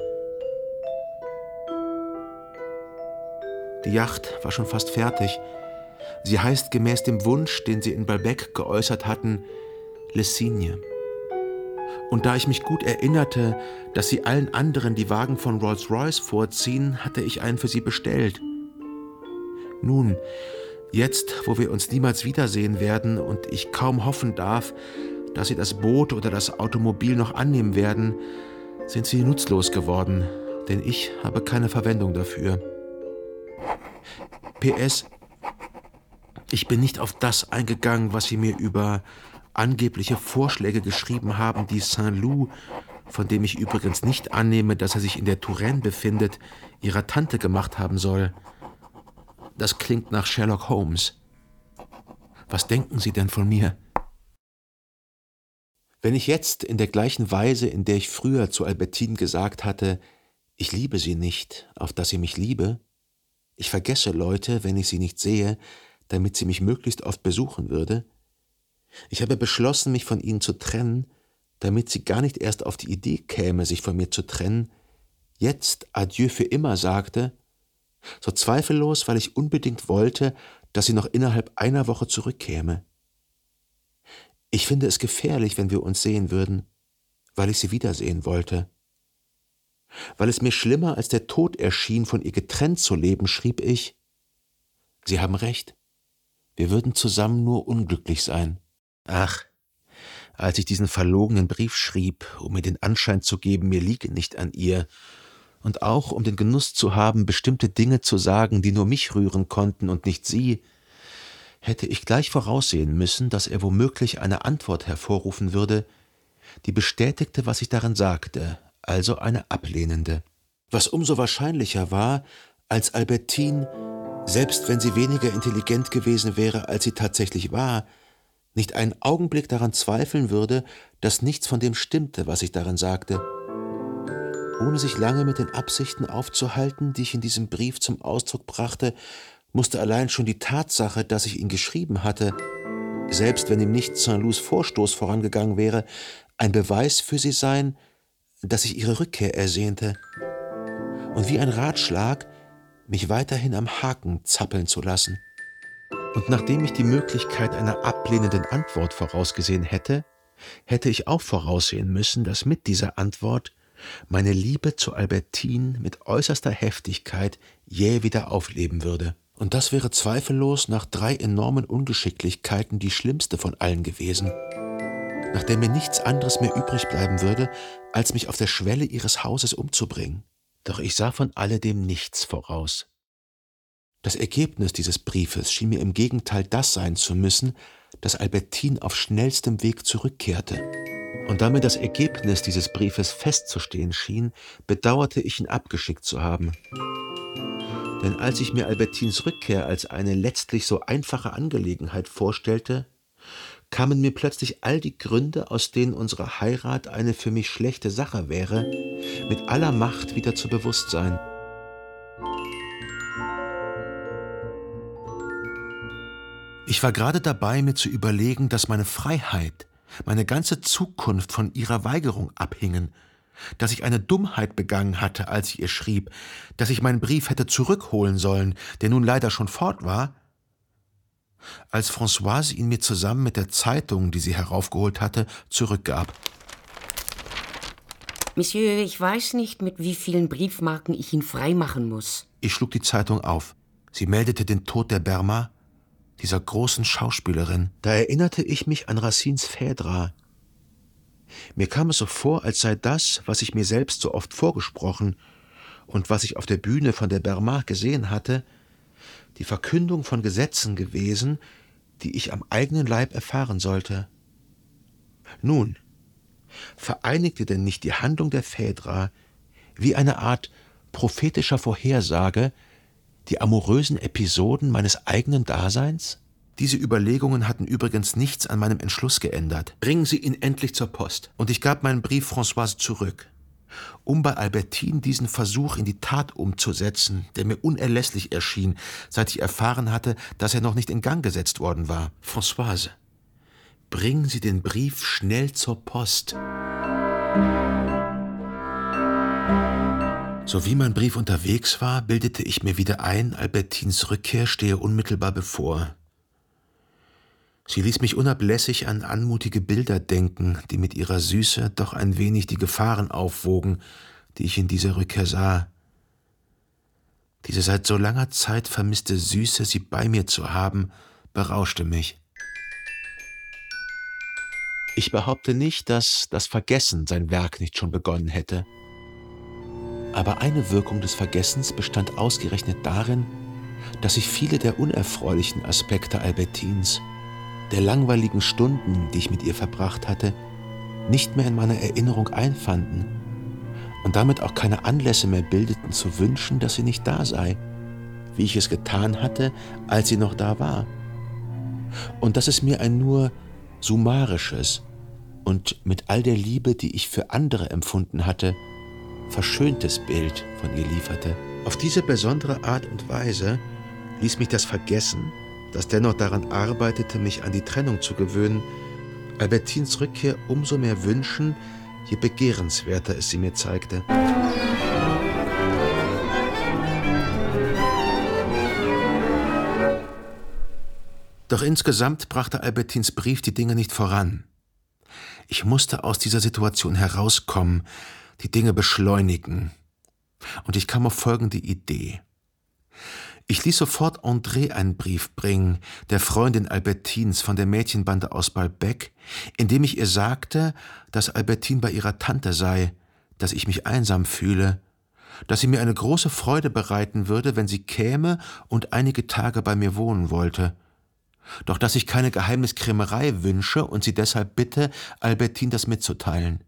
Die Yacht war schon fast fertig. Sie heißt gemäß dem Wunsch, den sie in Balbec geäußert hatten, Le Cygne. Und da ich mich gut erinnerte, dass sie allen anderen die Wagen von Rolls-Royce vorziehen, hatte ich einen für sie bestellt. Nun, jetzt, wo wir uns niemals wiedersehen werden und ich kaum hoffen darf, dass sie das Boot oder das Automobil noch annehmen werden, sind sie nutzlos geworden, denn ich habe keine Verwendung dafür. P S Ich bin nicht auf das eingegangen, was Sie mir über angebliche Vorschläge geschrieben haben, die Saint-Loup, von dem ich übrigens nicht annehme, dass er sich in der Touraine befindet, ihrer Tante gemacht haben soll. Das klingt nach Sherlock Holmes. Was denken Sie denn von mir? Wenn ich jetzt in der gleichen Weise, in der ich früher zu Albertine gesagt hatte, ich liebe sie nicht, auf dass sie mich liebe, ich vergesse Leute, wenn ich sie nicht sehe, damit sie mich möglichst oft besuchen würde, ich habe beschlossen, mich von ihnen zu trennen, damit sie gar nicht erst auf die Idee käme, sich von mir zu trennen, jetzt Adieu für immer sagte, so zweifellos, weil ich unbedingt wollte, dass sie noch innerhalb einer Woche zurückkäme. Ich finde es gefährlich, wenn wir uns sehen würden, weil ich sie wiedersehen wollte. Weil es mir schlimmer als der Tod erschien, von ihr getrennt zu leben, schrieb ich, Sie haben recht, Wir würden zusammen nur unglücklich sein. Ach, als ich diesen verlogenen Brief schrieb, um mir den Anschein zu geben, mir liege nicht an ihr, und auch um den Genuss zu haben, bestimmte Dinge zu sagen, die nur mich rühren konnten und nicht sie, hätte ich gleich voraussehen müssen, dass er womöglich eine Antwort hervorrufen würde, die bestätigte, was ich darin sagte, also eine ablehnende. Was umso wahrscheinlicher war, als Albertine, selbst wenn sie weniger intelligent gewesen wäre, als sie tatsächlich war, nicht einen Augenblick daran zweifeln würde, dass nichts von dem stimmte, was ich darin sagte. Ohne sich lange mit den Absichten aufzuhalten, die ich in diesem Brief zum Ausdruck brachte, musste allein schon die Tatsache, dass ich ihn geschrieben hatte, selbst wenn ihm nicht Saint-Loups Vorstoß vorangegangen wäre, ein Beweis für sie sein, dass ich ihre Rückkehr ersehnte. Und wie ein Ratschlag, mich weiterhin am Haken zappeln zu lassen. Und nachdem ich die Möglichkeit einer ablehnenden Antwort vorausgesehen hätte, hätte ich auch voraussehen müssen, dass mit dieser Antwort meine Liebe zu Albertine mit äußerster Heftigkeit jäh wieder aufleben würde. Und das wäre zweifellos nach drei enormen Ungeschicklichkeiten die schlimmste von allen gewesen, nach der mir nichts anderes mehr übrig bleiben würde, als mich auf der Schwelle ihres Hauses umzubringen. Doch ich sah von alledem nichts voraus. Das Ergebnis dieses Briefes schien mir im Gegenteil das sein zu müssen, dass Albertine auf schnellstem Weg zurückkehrte. Und da mir das Ergebnis dieses Briefes festzustehen schien, bedauerte ich ihn abgeschickt zu haben. Denn als ich mir Albertines Rückkehr als eine letztlich so einfache Angelegenheit vorstellte, kamen mir plötzlich all die Gründe, aus denen unsere Heirat eine für mich schlechte Sache wäre, mit aller Macht wieder zu Bewusstsein. Ich war gerade dabei, mir zu überlegen, dass meine Freiheit, meine ganze Zukunft von ihrer Weigerung abhingen, dass ich eine Dummheit begangen hatte, als ich ihr schrieb, dass ich meinen Brief hätte zurückholen sollen, der nun leider schon fort war, als Françoise ihn mir zusammen mit der Zeitung, die sie heraufgeholt hatte, zurückgab. Monsieur, ich weiß nicht, mit wie vielen Briefmarken ich ihn freimachen muss. Ich schlug die Zeitung auf. Sie meldete den Tod der Berma, dieser großen Schauspielerin. Da erinnerte ich mich an Racines Phädra. Mir kam es so vor, als sei das, was ich mir selbst so oft vorgesprochen und was ich auf der Bühne von der Berma gesehen hatte, die Verkündung von Gesetzen gewesen, die ich am eigenen Leib erfahren sollte. Nun, vereinigte denn nicht die Handlung der Phädra wie eine Art prophetischer Vorhersage die amorösen Episoden meines eigenen Daseins? Diese Überlegungen hatten übrigens nichts an meinem Entschluss geändert. Bringen Sie ihn endlich zur Post. Und ich gab meinen Brief Françoise zurück, um bei Albertine diesen Versuch in die Tat umzusetzen, der mir unerlässlich erschien, seit ich erfahren hatte, dass er noch nicht in Gang gesetzt worden war. Françoise, bringen Sie den Brief schnell zur Post. So wie mein Brief unterwegs war, bildete ich mir wieder ein, Albertines Rückkehr stehe unmittelbar bevor. Sie ließ mich unablässig an anmutige Bilder denken, die mit ihrer Süße doch ein wenig die Gefahren aufwogen, die ich in dieser Rückkehr sah. Diese seit so langer Zeit vermisste Süße, sie bei mir zu haben, berauschte mich. Ich behaupte nicht, dass das Vergessen sein Werk nicht schon begonnen hätte. Aber eine Wirkung des Vergessens bestand ausgerechnet darin, dass ich viele der unerfreulichen Aspekte Albertines, der langweiligen Stunden, die ich mit ihr verbracht hatte, nicht mehr in meiner Erinnerung einfanden und damit auch keine Anlässe mehr bildeten zu wünschen, dass sie nicht da sei, wie ich es getan hatte, als sie noch da war. Und dass es mir ein nur summarisches und mit all der Liebe, die ich für andere empfunden hatte, verschöntes Bild von ihr lieferte. Auf diese besondere Art und Weise ließ mich das Vergessen, das dennoch daran arbeitete, mich an die Trennung zu gewöhnen, Albertines Rückkehr umso mehr wünschen, je begehrenswerter es sie mir zeigte. Doch insgesamt brachte Albertines Brief die Dinge nicht voran. Ich musste aus dieser Situation herauskommen, die Dinge beschleunigen. Und ich kam auf folgende Idee. Ich ließ sofort André einen Brief bringen, der Freundin Albertines von der Mädchenbande aus Balbec, in dem ich ihr sagte, dass Albertine bei ihrer Tante sei, dass ich mich einsam fühle, dass sie mir eine große Freude bereiten würde, wenn sie käme und einige Tage bei mir wohnen wollte, doch dass ich keine Geheimniskrämerei wünsche und sie deshalb bitte, Albertine das mitzuteilen.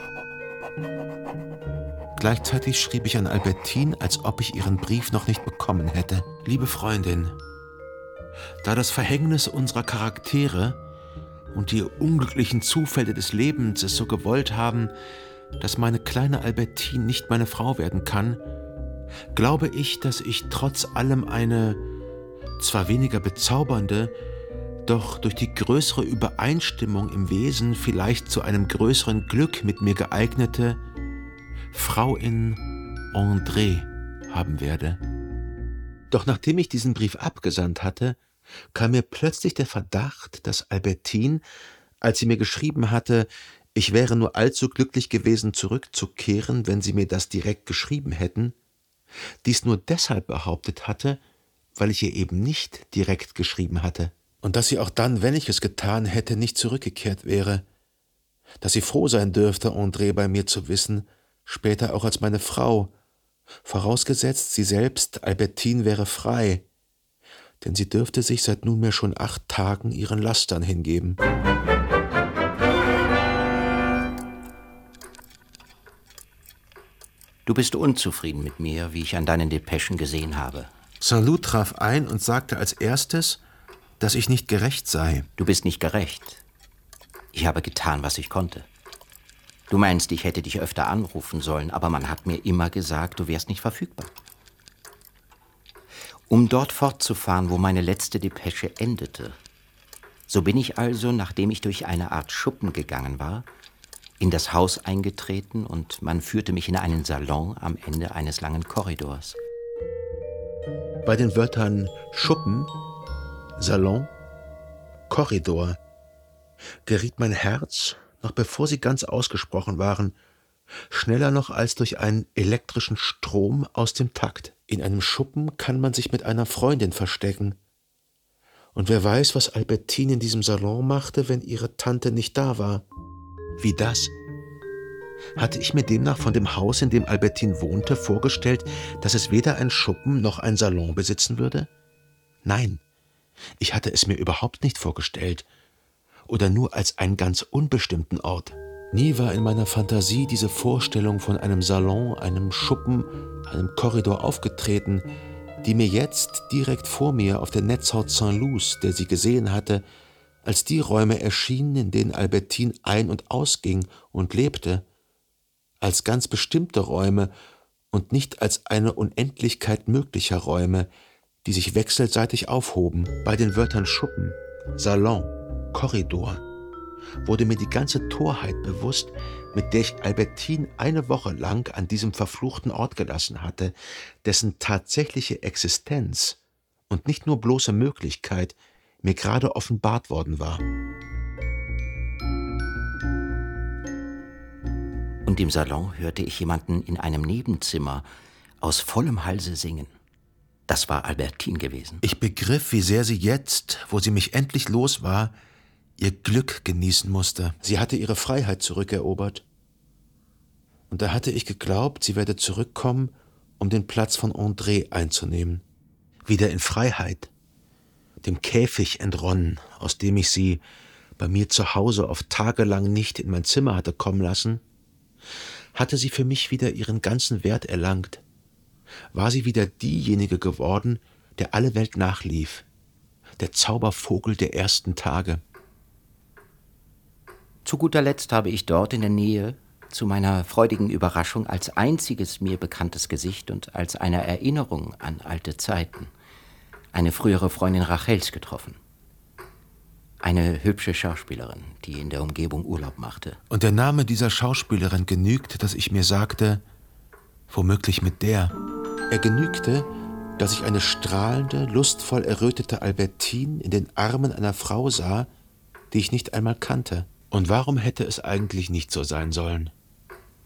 Gleichzeitig schrieb ich an Albertine, als ob ich ihren Brief noch nicht bekommen hätte. Liebe Freundin, da das Verhängnis unserer Charaktere und die unglücklichen Zufälle des Lebens es so gewollt haben, dass meine kleine Albertine nicht meine Frau werden kann, glaube ich, dass ich trotz allem eine, zwar weniger bezaubernde, doch durch die größere Übereinstimmung im Wesen vielleicht zu einem größeren Glück mit mir geeignete Frau in André haben werde. Doch nachdem ich diesen Brief abgesandt hatte, kam mir plötzlich der Verdacht, dass Albertine, als sie mir geschrieben hatte, ich wäre nur allzu glücklich gewesen, zurückzukehren, wenn sie mir das direkt geschrieben hätten, dies nur deshalb behauptet hatte, weil ich ihr eben nicht direkt geschrieben hatte, und dass sie auch dann, wenn ich es getan hätte, nicht zurückgekehrt wäre, dass sie froh sein dürfte, André bei mir zu wissen, später auch als meine Frau, vorausgesetzt, sie selbst, Albertine, wäre frei, denn sie dürfte sich seit nunmehr schon acht Tagen ihren Lastern hingeben. Du bist unzufrieden mit mir, wie ich an deinen Depeschen gesehen habe. Saint-Loup traf ein und sagte als erstes, dass ich nicht gerecht sei. Du bist nicht gerecht. Ich habe getan, was ich konnte. Du meinst, ich hätte dich öfter anrufen sollen, aber man hat mir immer gesagt, du wärst nicht verfügbar. Um dort fortzufahren, wo meine letzte Depesche endete. So bin ich also, nachdem ich durch eine Art Schuppen gegangen war, in das Haus eingetreten und man führte mich in einen Salon am Ende eines langen Korridors. Bei den Wörtern Schuppen, Salon, Korridor geriet mein Herz, noch bevor sie ganz ausgesprochen waren, schneller noch als durch einen elektrischen Strom aus dem Takt. In einem Schuppen kann man sich mit einer Freundin verstecken. Und wer weiß, was Albertine in diesem Salon machte, wenn ihre Tante nicht da war. Wie das? Hatte ich mir demnach von dem Haus, in dem Albertine wohnte, vorgestellt, dass es weder ein Schuppen noch ein Salon besitzen würde? Nein, ich hatte es mir überhaupt nicht vorgestellt. Oder nur als einen ganz unbestimmten Ort. Nie war in meiner Fantasie diese Vorstellung von einem Salon, einem Schuppen, einem Korridor aufgetreten, die mir jetzt direkt vor mir auf der Netzhaut Saint-Loups, der sie gesehen hatte, als die Räume erschienen, in denen Albertine ein- und ausging und lebte, als ganz bestimmte Räume und nicht als eine Unendlichkeit möglicher Räume, die sich wechselseitig aufhoben. Bei den Wörtern Schuppen, Salon, Korridor wurde mir die ganze Torheit bewusst, mit der ich Albertine eine Woche lang an diesem verfluchten Ort gelassen hatte, dessen tatsächliche Existenz und nicht nur bloße Möglichkeit mir gerade offenbart worden war. Und im Salon hörte ich jemanden in einem Nebenzimmer aus vollem Halse singen. Das war Albertine gewesen. Ich begriff, wie sehr sie jetzt, wo sie mich endlich los war, ihr Glück genießen musste. Sie hatte ihre Freiheit zurückerobert. Und da hatte ich geglaubt, sie werde zurückkommen, um den Platz von André einzunehmen. Wieder in Freiheit, dem Käfig entronnen, aus dem ich sie bei mir zu Hause oft tagelang nicht in mein Zimmer hatte kommen lassen, hatte sie für mich wieder ihren ganzen Wert erlangt. War sie wieder diejenige geworden, der alle Welt nachlief, der Zaubervogel der ersten Tage. Zu guter Letzt habe ich dort in der Nähe, zu meiner freudigen Überraschung, als einziges mir bekanntes Gesicht und als eine Erinnerung an alte Zeiten, eine frühere Freundin Rachels getroffen. Eine hübsche Schauspielerin, die in der Umgebung Urlaub machte. Und der Name dieser Schauspielerin genügte, dass ich mir sagte, womöglich mit der. Er genügte, dass ich eine strahlende, lustvoll errötete Albertine in den Armen einer Frau sah, die ich nicht einmal kannte. Und warum hätte es eigentlich nicht so sein sollen?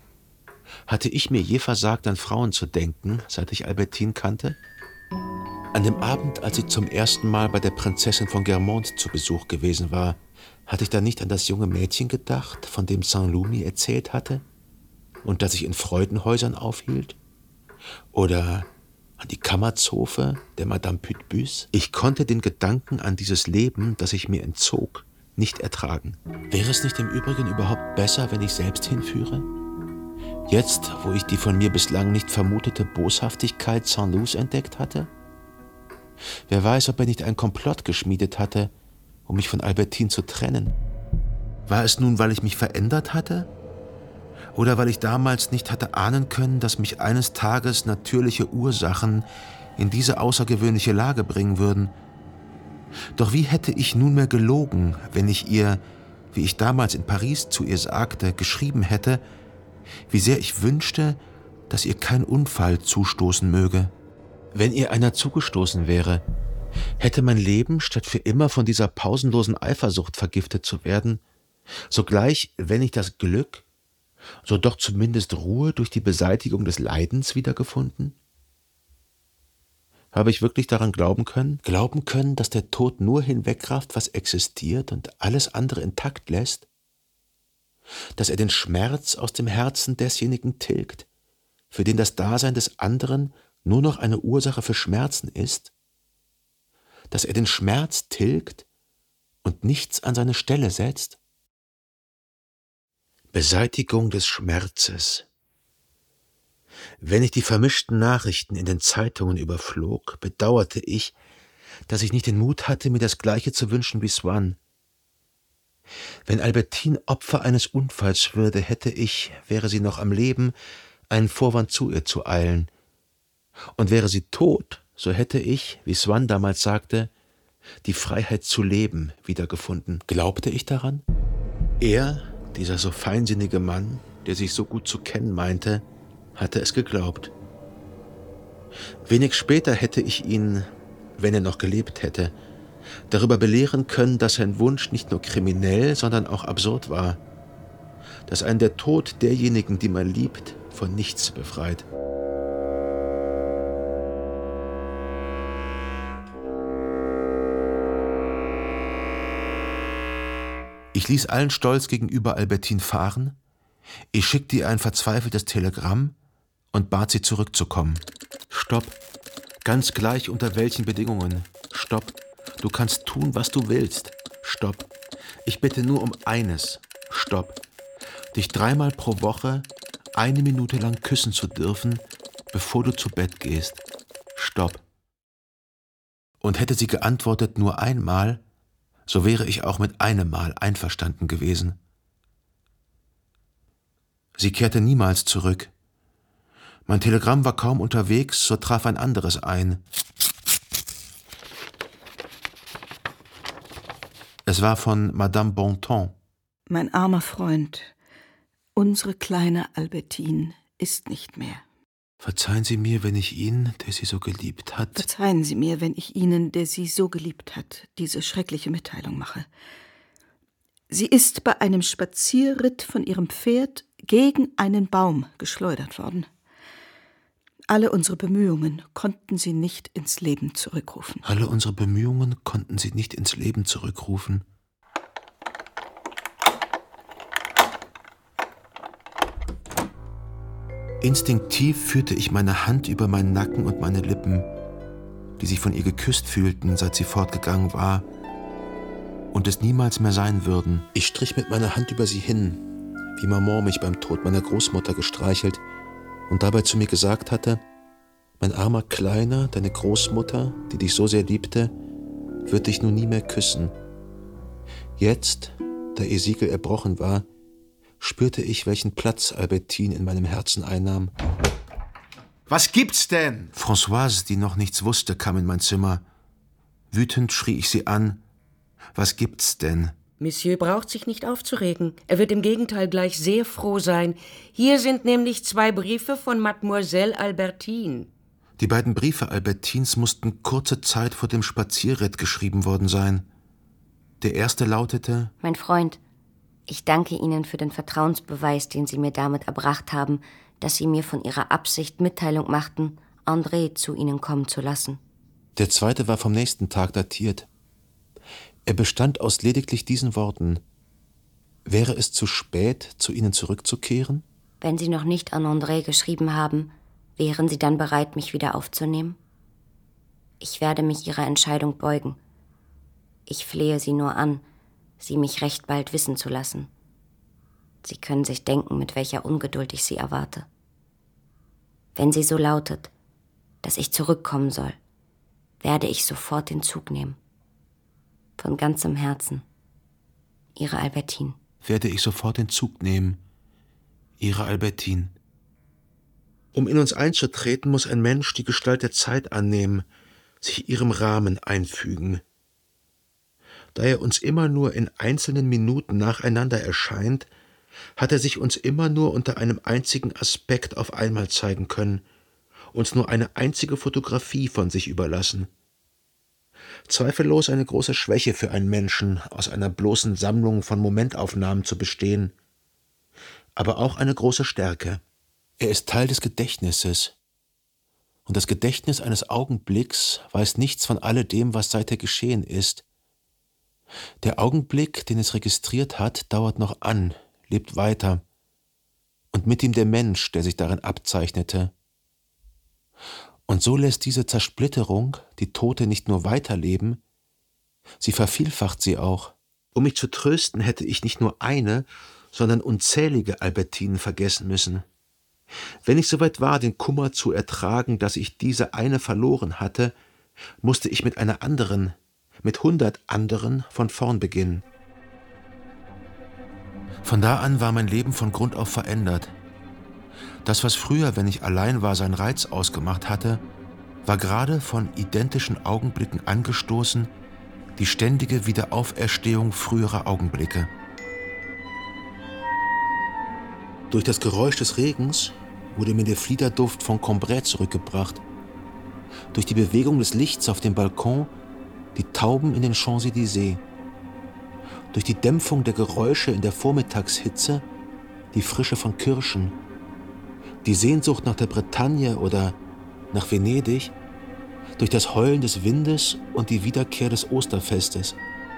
Hatte ich mir je versagt, an Frauen zu denken, seit ich Albertine kannte? An dem Abend, als ich zum ersten Mal bei der Prinzessin von Guermantes zu Besuch gewesen war, hatte ich da nicht an das junge Mädchen gedacht, von dem Saint-Loup mir erzählt hatte und das sich in Freudenhäusern aufhielt? Oder an die Kammerzofe der Madame Picpus? Ich konnte den Gedanken an dieses Leben, das ich mir entzog, nicht ertragen. Wäre es nicht im Übrigen überhaupt besser, wenn ich selbst hinführe? Jetzt, wo ich die von mir bislang nicht vermutete Boshaftigkeit Saint-Loups entdeckt hatte? Wer weiß, ob er nicht ein Komplott geschmiedet hatte, um mich von Albertine zu trennen. War es nun, weil ich mich verändert hatte? Oder weil ich damals nicht hatte ahnen können, dass mich eines Tages natürliche Ursachen in diese außergewöhnliche Lage bringen würden? Doch wie hätte ich nunmehr gelogen, wenn ich ihr, wie ich damals in Paris zu ihr sagte, geschrieben hätte, wie sehr ich wünschte, dass ihr kein Unfall zustoßen möge. Wenn ihr einer zugestoßen wäre, hätte mein Leben, statt für immer von dieser pausenlosen Eifersucht vergiftet zu werden, sogleich, wenn nicht das Glück, so doch zumindest Ruhe durch die Beseitigung des Leidens wiedergefunden? Habe ich wirklich daran glauben können? Glauben können, dass der Tod nur hinwegrafft, was existiert und alles andere intakt lässt? Dass er den Schmerz aus dem Herzen desjenigen tilgt, für den das Dasein des anderen nur noch eine Ursache für Schmerzen ist? Dass er den Schmerz tilgt und nichts an seine Stelle setzt? Beseitigung des Schmerzes. Wenn ich die vermischten Nachrichten in den Zeitungen überflog, bedauerte ich, dass ich nicht den Mut hatte, mir das Gleiche zu wünschen wie Swann. Wenn Albertine Opfer eines Unfalls würde, hätte ich, wäre sie noch am Leben, einen Vorwand zu ihr zu eilen. Und wäre sie tot, so hätte ich, wie Swann damals sagte, die Freiheit zu leben wiedergefunden. Glaubte ich daran? Er, dieser so feinsinnige Mann, der sich so gut zu kennen meinte, hatte es geglaubt. Wenig später hätte ich ihn, wenn er noch gelebt hätte, darüber belehren können, dass sein Wunsch nicht nur kriminell, sondern auch absurd war, dass einen der Tod derjenigen, die man liebt, von nichts befreit. Ich ließ allen Stolz gegenüber Albertine fahren, ich schickte ihr ein verzweifeltes Telegramm und bat sie zurückzukommen. Stopp, ganz gleich unter welchen Bedingungen. Stopp, du kannst tun, was du willst. Stopp, ich bitte nur um eines. Stopp, dich dreimal pro Woche eine Minute lang küssen zu dürfen, bevor du zu Bett gehst. Stopp. Und hätte sie geantwortet nur einmal, so wäre ich auch mit einem Mal einverstanden gewesen. Sie kehrte niemals zurück. Mein Telegramm war kaum unterwegs, so traf ein anderes ein. Es war von Madame Bontemps. Mein armer Freund, unsere kleine Albertine ist nicht mehr. Verzeihen Sie mir, wenn ich ihn, der Sie so geliebt hat... Verzeihen Sie mir, wenn ich Ihnen, der Sie so geliebt hat, diese schreckliche Mitteilung mache. Sie ist bei einem Spazierritt von ihrem Pferd gegen einen Baum geschleudert worden. Alle unsere Bemühungen konnten sie nicht ins Leben zurückrufen. Alle unsere Bemühungen konnten sie nicht ins Leben zurückrufen. Instinktiv führte ich meine Hand über meinen Nacken und meine Lippen, die sich von ihr geküsst fühlten, seit sie fortgegangen war und es niemals mehr sein würden. Ich strich mit meiner Hand über sie hin, wie Maman mich beim Tod meiner Großmutter gestreichelt und dabei zu mir gesagt hatte: Mein armer Kleiner, deine Großmutter, die dich so sehr liebte, wird dich nun nie mehr küssen. Jetzt, da ihr Siegel erbrochen war, spürte ich, welchen Platz Albertine in meinem Herzen einnahm. »Was gibt's denn?« Françoise, die noch nichts wusste, kam in mein Zimmer. Wütend schrie ich sie an. »Was gibt's denn?« Monsieur braucht sich nicht aufzuregen. Er wird im Gegenteil gleich sehr froh sein. Hier sind nämlich zwei Briefe von Mademoiselle Albertine. Die beiden Briefe Albertines mussten kurze Zeit vor dem Spazierritt geschrieben worden sein. Der erste lautete: Mein Freund, ich danke Ihnen für den Vertrauensbeweis, den Sie mir damit erbracht haben, dass Sie mir von Ihrer Absicht Mitteilung machten, André zu Ihnen kommen zu lassen. Der zweite war vom nächsten Tag datiert. Er bestand aus lediglich diesen Worten: Wäre es zu spät, zu Ihnen zurückzukehren? Wenn Sie noch nicht an André geschrieben haben, wären Sie dann bereit, mich wieder aufzunehmen? Ich werde mich Ihrer Entscheidung beugen. Ich flehe Sie nur an, Sie mich recht bald wissen zu lassen. Sie können sich denken, mit welcher Ungeduld ich Sie erwarte. Wenn sie so lautet, dass ich zurückkommen soll, werde ich sofort den Zug nehmen. Von ganzem Herzen, Ihre Albertine. Werde ich sofort den Zug nehmen, Ihre Albertine. Um in uns einzutreten, muss ein Mensch die Gestalt der Zeit annehmen, sich ihrem Rahmen einfügen. Da er uns immer nur in einzelnen Minuten nacheinander erscheint, hat er sich uns immer nur unter einem einzigen Aspekt auf einmal zeigen können, uns nur eine einzige Fotografie von sich überlassen. Zweifellos eine große Schwäche für einen Menschen, aus einer bloßen Sammlung von Momentaufnahmen zu bestehen, aber auch eine große Stärke. Er ist Teil des Gedächtnisses, und das Gedächtnis eines Augenblicks weiß nichts von alledem, was seither geschehen ist. Der Augenblick, den es registriert hat, dauert noch an, lebt weiter, und mit ihm der Mensch, der sich darin abzeichnete. Und so lässt diese Zersplitterung die Tote nicht nur weiterleben, sie vervielfacht sie auch. Um mich zu trösten, hätte ich nicht nur eine, sondern unzählige Albertinen vergessen müssen. Wenn ich soweit war, den Kummer zu ertragen, dass ich diese eine verloren hatte, musste ich mit einer anderen, mit hundert anderen von vorn beginnen. Von da an war mein Leben von Grund auf verändert. Das, was früher, wenn ich allein war, seinen Reiz ausgemacht hatte, war gerade von identischen Augenblicken angestoßen, die ständige Wiederauferstehung früherer Augenblicke. Durch das Geräusch des Regens wurde mir der Fliederduft von Cambrai zurückgebracht. Durch die Bewegung des Lichts auf dem Balkon die Tauben in den Champs-Élysées. Durch die Dämpfung der Geräusche in der Vormittagshitze die Frische von Kirschen. Die Sehnsucht nach der Bretagne oder nach Venedig. Durch das Heulen des Windes und die Wiederkehr des Osterfestes.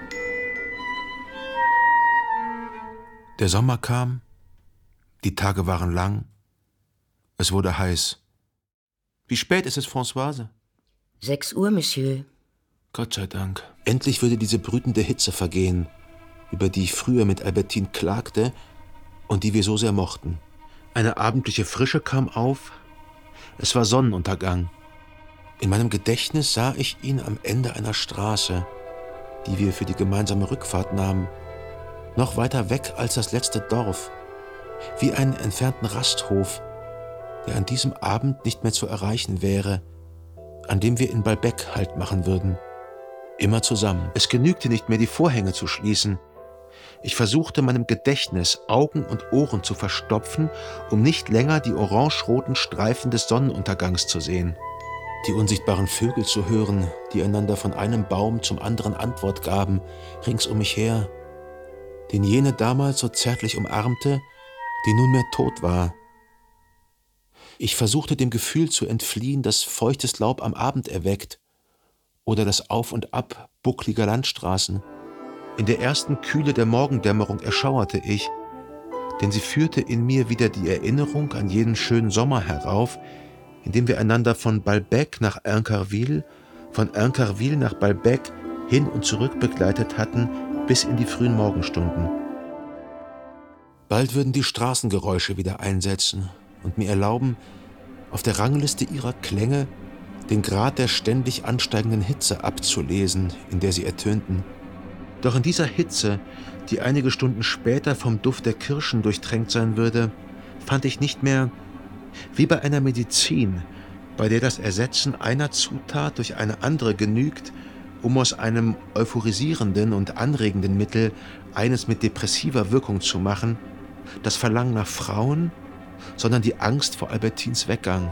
Der Sommer kam, die Tage waren lang, es wurde heiß. Wie spät ist es, Françoise? Sechs Uhr, Monsieur. Gott sei Dank. Endlich würde diese brütende Hitze vergehen, über die ich früher mit Albertine klagte und die wir so sehr mochten. Eine abendliche Frische kam auf, es war Sonnenuntergang. In meinem Gedächtnis sah ich ihn am Ende einer Straße, die wir für die gemeinsame Rückfahrt nahmen, noch weiter weg als das letzte Dorf, wie einen entfernten Rasthof, der an diesem Abend nicht mehr zu erreichen wäre, an dem wir in Balbec Halt machen würden. Immer zusammen. Es genügte nicht mehr, die Vorhänge zu schließen. Ich versuchte, meinem Gedächtnis Augen und Ohren zu verstopfen, um nicht länger die orangeroten Streifen des Sonnenuntergangs zu sehen. Die unsichtbaren Vögel zu hören, die einander von einem Baum zum anderen Antwort gaben, rings um mich her, den jene damals so zärtlich umarmte, die nunmehr tot war. Ich versuchte dem Gefühl zu entfliehen, das feuchtes Laub am Abend erweckt, oder das Auf und Ab buckliger Landstraßen. In der ersten Kühle der Morgendämmerung erschauerte ich, denn sie führte in mir wieder die Erinnerung an jenen schönen Sommer herauf, in dem wir einander von Balbec nach Incarville, von Incarville nach Balbec hin und zurück begleitet hatten, bis in die frühen Morgenstunden. Bald würden die Straßengeräusche wieder einsetzen und mir erlauben, auf der Rangliste ihrer Klänge den Grad der ständig ansteigenden Hitze abzulesen, in der sie ertönten. Doch in dieser Hitze, die einige Stunden später vom Duft der Kirschen durchtränkt sein würde, fand ich nicht mehr, wie bei einer Medizin, bei der das Ersetzen einer Zutat durch eine andere genügt, um aus einem euphorisierenden und anregenden Mittel eines mit depressiver Wirkung zu machen, das Verlangen nach Frauen, sondern die Angst vor Albertines Weggang.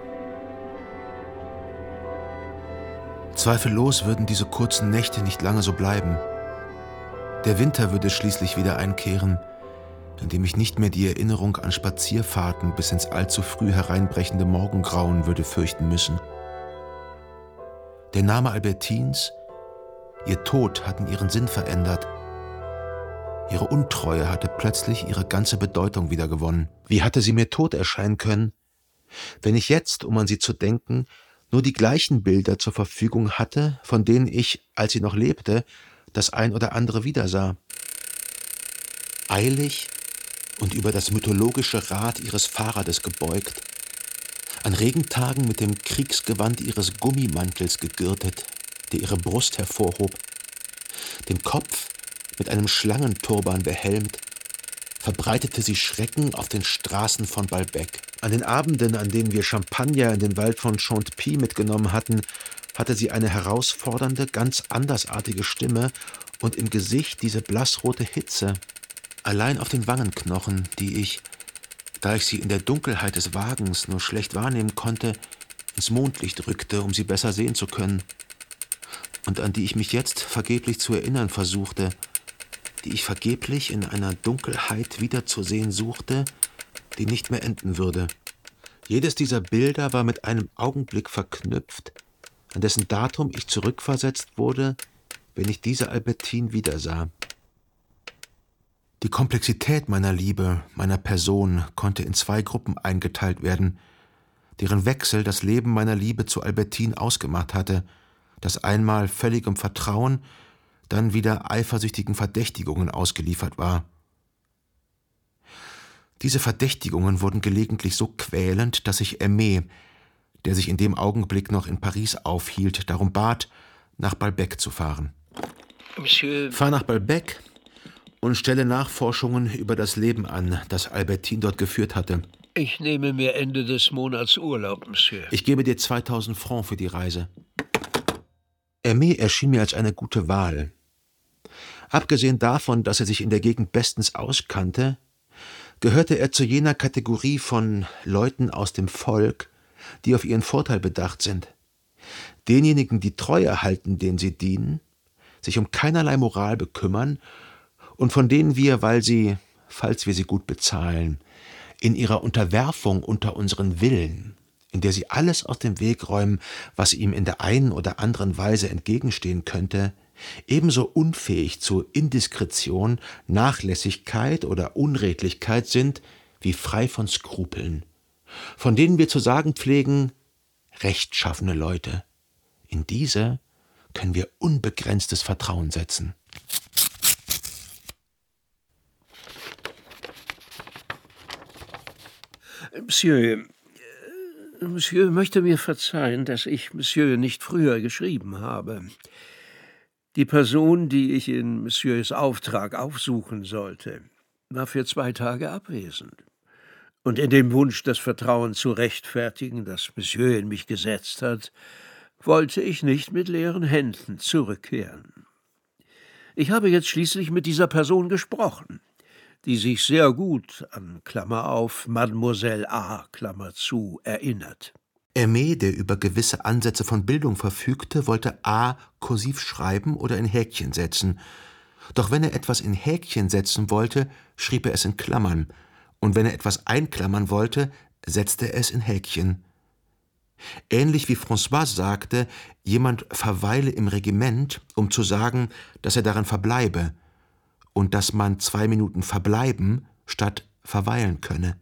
Zweifellos würden diese kurzen Nächte nicht lange so bleiben. Der Winter würde schließlich wieder einkehren, indem ich nicht mehr die Erinnerung an Spazierfahrten bis ins allzu früh hereinbrechende Morgengrauen würde fürchten müssen. Der Name Albertines, ihr Tod hatten ihren Sinn verändert. Ihre Untreue hatte plötzlich ihre ganze Bedeutung wiedergewonnen. Wie hatte sie mir tot erscheinen können, wenn ich jetzt, um an sie zu denken, nur die gleichen Bilder zur Verfügung hatte, von denen ich, als sie noch lebte, das ein oder andere wiedersah? Eilig und über das mythologische Rad ihres Fahrrades gebeugt, an Regentagen mit dem Kriegsgewand ihres Gummimantels gegürtet, der ihre Brust hervorhob, den Kopf mit einem Schlangenturban behelmt, verbreitete sie Schrecken auf den Straßen von Balbec. An den Abenden, an denen wir Champagner in den Wald von Chantepie mitgenommen hatten, hatte sie eine herausfordernde, ganz andersartige Stimme und im Gesicht diese blassrote Hitze. Allein auf den Wangenknochen, die ich, da ich sie in der Dunkelheit des Wagens nur schlecht wahrnehmen konnte, ins Mondlicht rückte, um sie besser sehen zu können, und an die ich mich jetzt vergeblich zu erinnern versuchte, die ich vergeblich in einer Dunkelheit wiederzusehen suchte, die nicht mehr enden würde. Jedes dieser Bilder war mit einem Augenblick verknüpft, an dessen Datum ich zurückversetzt wurde, wenn ich diese Albertine wiedersah. Die Komplexität meiner Liebe, meiner Person konnte in zwei Gruppen eingeteilt werden, deren Wechsel das Leben meiner Liebe zu Albertine ausgemacht hatte, das einmal völligem Vertrauen, dann wieder eifersüchtigen Verdächtigungen ausgeliefert war. Diese Verdächtigungen wurden gelegentlich so quälend, dass ich Aimé, der sich in dem Augenblick noch in Paris aufhielt, darum bat, nach Balbec zu fahren. Monsieur, Fahr nach Balbec und stelle Nachforschungen über das Leben an, das Albertine dort geführt hatte. ich nehme mir Ende des Monats Urlaub, Monsieur. Ich gebe dir zweitausend Francs für die Reise. Aimé erschien mir als eine gute Wahl. Abgesehen davon, dass er sich in der Gegend bestens auskannte, gehörte er zu jener Kategorie von Leuten aus dem Volk, die auf ihren Vorteil bedacht sind. Denjenigen, die treu erhalten, denen sie dienen, sich um keinerlei Moral bekümmern und von denen wir, weil sie, falls wir sie gut bezahlen, in ihrer Unterwerfung unter unseren Willen, in der sie alles aus dem Weg räumen, was ihm in der einen oder anderen Weise entgegenstehen könnte, ebenso unfähig zu Indiskretion, Nachlässigkeit oder Unredlichkeit sind, wie frei von Skrupeln, von denen wir zu sagen pflegen, rechtschaffene Leute. In diese können wir unbegrenztes Vertrauen setzen. Monsieur, Monsieur möchte mir verzeihen, dass ich Monsieur nicht früher geschrieben habe. Die Person, die ich in Messieurs Auftrag aufsuchen sollte, war für zwei Tage abwesend. Und in dem Wunsch, das Vertrauen zu rechtfertigen, das Monsieur in mich gesetzt hat, wollte ich nicht mit leeren Händen zurückkehren. Ich habe jetzt schließlich mit dieser Person gesprochen, die sich sehr gut an, Klammer auf, Mademoiselle A, Klammer zu, erinnert. Aimé, der über gewisse Ansätze von Bildung verfügte, wollte A kursiv schreiben oder in Häkchen setzen. Doch wenn er etwas in Häkchen setzen wollte, schrieb er es in Klammern, und wenn er etwas einklammern wollte, setzte er es in Häkchen. Ähnlich wie François sagte, jemand verweile im Regiment, um zu sagen, dass er darin verbleibe, und dass man zwei Minuten verbleiben statt verweilen könne.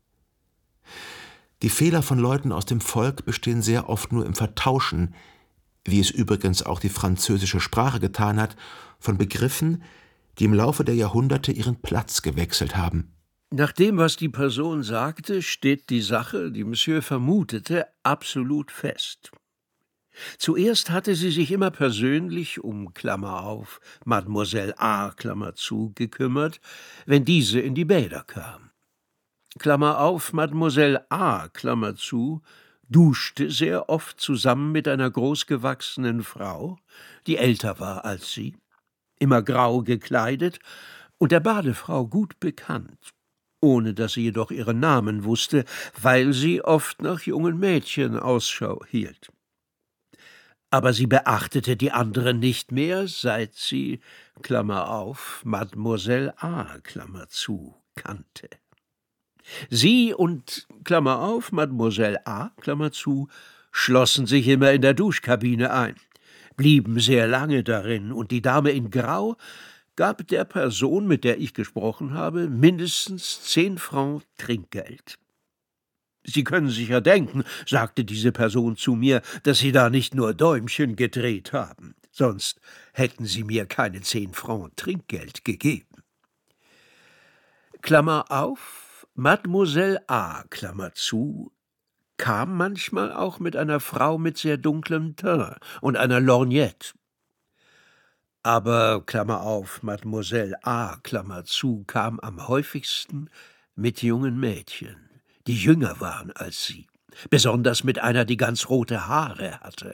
Die Fehler von Leuten aus dem Volk bestehen sehr oft nur im Vertauschen, wie es übrigens auch die französische Sprache getan hat, von Begriffen, die im Laufe der Jahrhunderte ihren Platz gewechselt haben. Nach dem, was die Person sagte, steht die Sache, die Monsieur vermutete, absolut fest. Zuerst hatte sie sich immer persönlich um, Klammer auf, Mademoiselle A, Klammer zu, gekümmert, wenn diese in die Bäder kam. Klammer auf, Mademoiselle A, Klammer zu, duschte sehr oft zusammen mit einer großgewachsenen Frau, die älter war als sie, immer grau gekleidet und der Badefrau gut bekannt, ohne dass sie jedoch ihren Namen wusste, weil sie oft nach jungen Mädchen Ausschau hielt. Aber sie beachtete die anderen nicht mehr, seit sie, Klammer auf, Mademoiselle A, Klammer zu, kannte. Sie und, Klammer auf, Mademoiselle A, Klammer zu, schlossen sich immer in der Duschkabine ein, blieben sehr lange darin, und die Dame in Grau gab der Person, mit der ich gesprochen habe, mindestens zehn Francs Trinkgeld. »Sie können sich ja denken«, sagte diese Person zu mir, »dass Sie da nicht nur Däumchen gedreht haben, sonst hätten Sie mir keine zehn Francs Trinkgeld gegeben.« Klammer auf, Mademoiselle A., Klammer zu, kam manchmal auch mit einer Frau mit sehr dunklem Teint und einer Lorgnette. Aber, Klammer auf, Mademoiselle A., Klammer zu, kam am häufigsten mit jungen Mädchen, die jünger waren als sie, besonders mit einer, die ganz rote Haare hatte.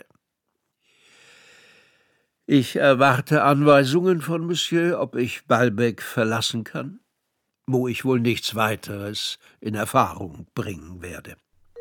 Ich erwarte Anweisungen von Monsieur, ob ich Balbec verlassen kann, wo ich wohl nichts weiteres in Erfahrung bringen werde.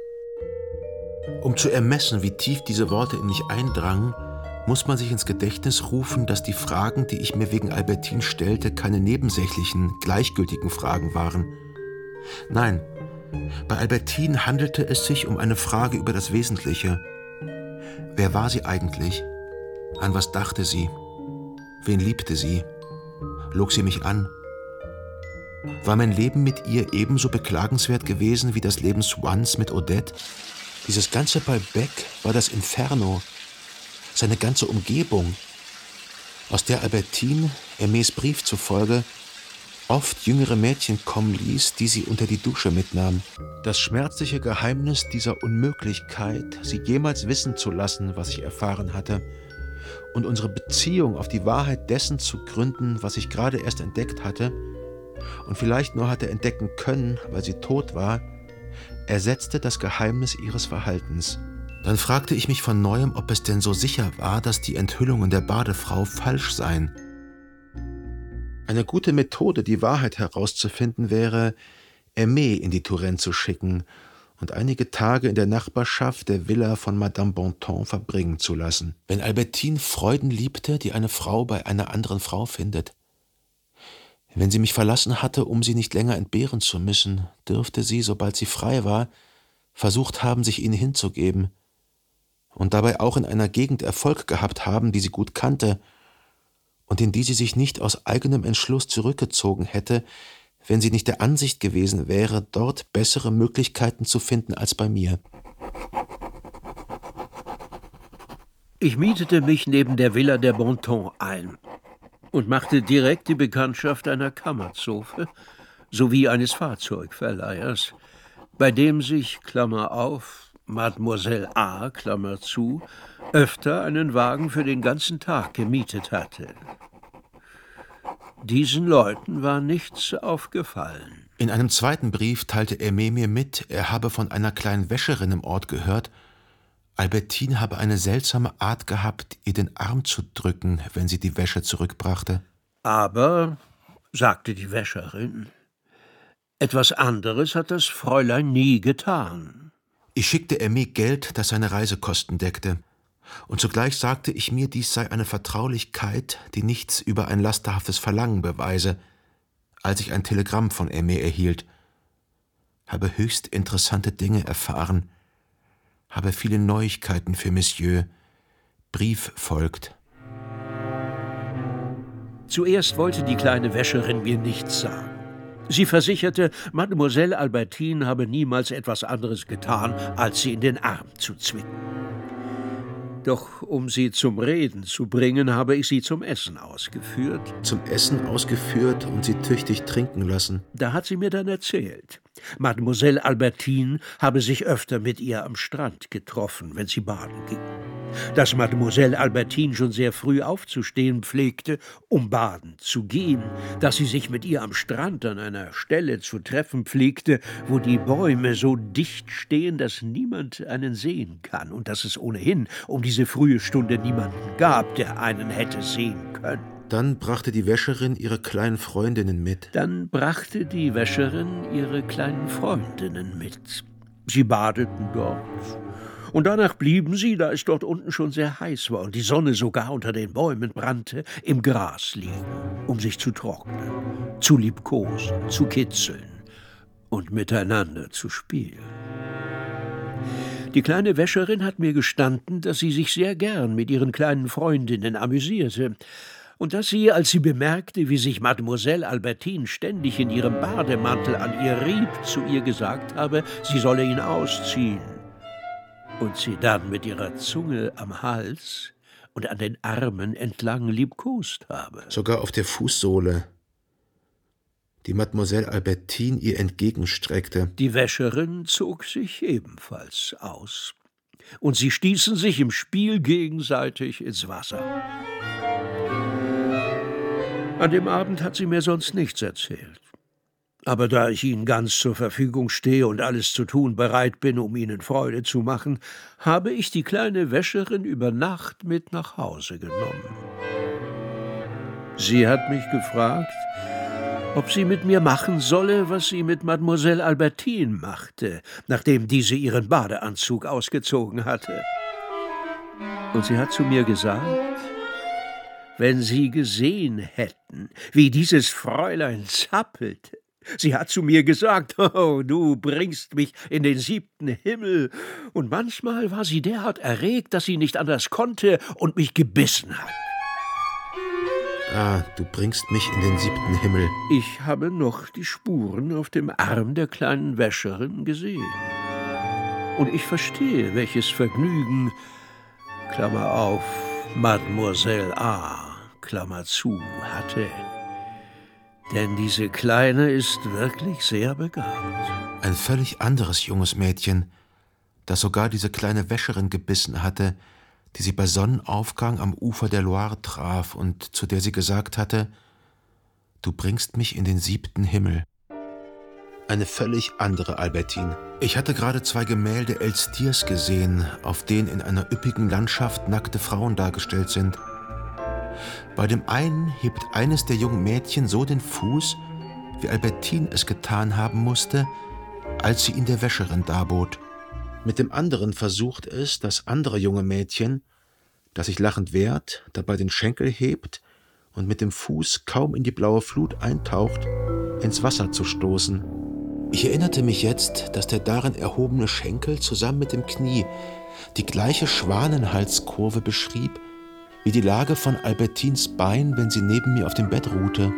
Um zu ermessen, wie tief diese Worte in mich eindrangen, muss man sich ins Gedächtnis rufen, dass die Fragen, die ich mir wegen Albertine stellte, keine nebensächlichen, gleichgültigen Fragen waren. Nein, bei Albertine handelte es sich um eine Frage über das Wesentliche. Wer war sie eigentlich? An was dachte sie? Wen liebte sie? Log sie mich an? War mein Leben mit ihr ebenso beklagenswert gewesen wie das Leben Swans mit Odette? Dieses ganze Balbec war das Inferno, seine ganze Umgebung, aus der Albertine, Aimés Brief zufolge, oft jüngere Mädchen kommen ließ, die sie unter die Dusche mitnahm. Das schmerzliche Geheimnis dieser Unmöglichkeit, sie jemals wissen zu lassen, was ich erfahren hatte, und unsere Beziehung auf die Wahrheit dessen zu gründen, was ich gerade erst entdeckt hatte und vielleicht nur hatte entdecken können, weil sie tot war, ersetzte das Geheimnis ihres Verhaltens. Dann fragte ich mich von Neuem, ob es denn so sicher war, dass die Enthüllungen der Badefrau falsch seien. Eine gute Methode, die Wahrheit herauszufinden, wäre, Aimée in die Touraine zu schicken und einige Tage in der Nachbarschaft der Villa von Madame Bontemps verbringen zu lassen. Wenn Albertine Freuden liebte, die eine Frau bei einer anderen Frau findet, wenn sie mich verlassen hatte, um sie nicht länger entbehren zu müssen, dürfte sie, sobald sie frei war, versucht haben, sich ihnen hinzugeben und dabei auch in einer Gegend Erfolg gehabt haben, die sie gut kannte und in die sie sich nicht aus eigenem Entschluss zurückgezogen hätte, wenn sie nicht der Ansicht gewesen wäre, dort bessere Möglichkeiten zu finden als bei mir. Ich mietete mich neben der Villa der Bontemps ein und machte direkt die Bekanntschaft einer Kammerzofe sowie eines Fahrzeugverleihers, bei dem sich, Klammer auf, Mademoiselle A., Klammer zu, öfter einen Wagen für den ganzen Tag gemietet hatte. Diesen Leuten war nichts aufgefallen. In einem zweiten Brief teilte Aimé mir mit, er habe von einer kleinen Wäscherin im Ort gehört, Albertine habe eine seltsame Art gehabt, ihr den Arm zu drücken, wenn sie die Wäsche zurückbrachte. Aber, sagte die Wäscherin, etwas anderes hat das Fräulein nie getan. Ich schickte Aimé Geld, das seine Reisekosten deckte. Und zugleich sagte ich mir, dies sei eine Vertraulichkeit, die nichts über ein lasterhaftes Verlangen beweise, als ich ein Telegramm von Aimé erhielt. Habe höchst interessante Dinge erfahren, habe viele Neuigkeiten für Monsieur. Brief folgt. Zuerst wollte die kleine Wäscherin mir nichts sagen. Sie versicherte, Mademoiselle Albertine habe niemals etwas anderes getan, als sie in den Arm zu zwicken. Doch um sie zum Reden zu bringen, habe ich sie zum Essen ausgeführt. Zum Essen ausgeführt und sie tüchtig trinken lassen. Da hat sie mir dann erzählt, Mademoiselle Albertine habe sich öfter mit ihr am Strand getroffen, wenn sie baden ging. Dass Mademoiselle Albertine schon sehr früh aufzustehen pflegte, um baden zu gehen. Dass sie sich mit ihr am Strand an einer Stelle zu treffen pflegte, wo die Bäume so dicht stehen, dass niemand einen sehen kann. Und dass es ohnehin um diese frühe Stunde niemanden gab, der einen hätte sehen können. Dann brachte die Wäscherin ihre kleinen Freundinnen mit. Dann brachte die Wäscherin ihre kleinen Freundinnen mit. Sie badeten dort. Und danach blieben sie, da es dort unten schon sehr heiß war und die Sonne sogar unter den Bäumen brannte, im Gras liegen, um sich zu trocknen, zu liebkosen, zu kitzeln und miteinander zu spielen. Die kleine Wäscherin hat mir gestanden, dass sie sich sehr gern mit ihren kleinen Freundinnen amüsierte und dass sie, als sie bemerkte, wie sich Mademoiselle Albertine ständig in ihrem Bademantel an ihr rieb, zu ihr gesagt habe, sie solle ihn ausziehen und sie dann mit ihrer Zunge am Hals und an den Armen entlang liebkost habe. Sogar auf der Fußsohle, die Mademoiselle Albertine ihr entgegenstreckte. Die Wäscherin zog sich ebenfalls aus, und sie stießen sich im Spiel gegenseitig ins Wasser. An dem Abend hat sie mir sonst nichts erzählt. Aber da ich Ihnen ganz zur Verfügung stehe und alles zu tun bereit bin, um Ihnen Freude zu machen, habe ich die kleine Wäscherin über Nacht mit nach Hause genommen. Sie hat mich gefragt, ob sie mit mir machen solle, was sie mit Mademoiselle Albertine machte, nachdem diese ihren Badeanzug ausgezogen hatte. Und sie hat zu mir gesagt, wenn Sie gesehen hätten, wie dieses Fräulein zappelte. Sie hat zu mir gesagt, oh, du bringst mich in den siebten Himmel. Und manchmal war sie derart erregt, dass sie nicht anders konnte und mich gebissen hat. Ah, du bringst mich in den siebten Himmel. Ich habe noch die Spuren auf dem Arm der kleinen Wäscherin gesehen. Und ich verstehe, welches Vergnügen, Klammer auf, Mademoiselle A., Klammer zu, hatte. Denn diese Kleine ist wirklich sehr begabt. Ein völlig anderes junges Mädchen, das sogar diese kleine Wäscherin gebissen hatte, die sie bei Sonnenaufgang am Ufer der Loire traf und zu der sie gesagt hatte, du bringst mich in den siebten Himmel. Eine völlig andere Albertine. Ich hatte gerade zwei Gemälde Elstiers gesehen, auf denen in einer üppigen Landschaft nackte Frauen dargestellt sind. Bei dem einen hebt eines der jungen Mädchen so den Fuß, wie Albertine es getan haben musste, als sie ihn der Wäscherin darbot. Mit dem anderen versucht es, das andere junge Mädchen, das sich lachend wehrt, dabei den Schenkel hebt und mit dem Fuß kaum in die blaue Flut eintaucht, ins Wasser zu stoßen. Ich erinnerte mich jetzt, dass der darin erhobene Schenkel zusammen mit dem Knie die gleiche Schwanenhalskurve beschrieb, wie die Lage von Albertines Bein, wenn sie neben mir auf dem Bett ruhte.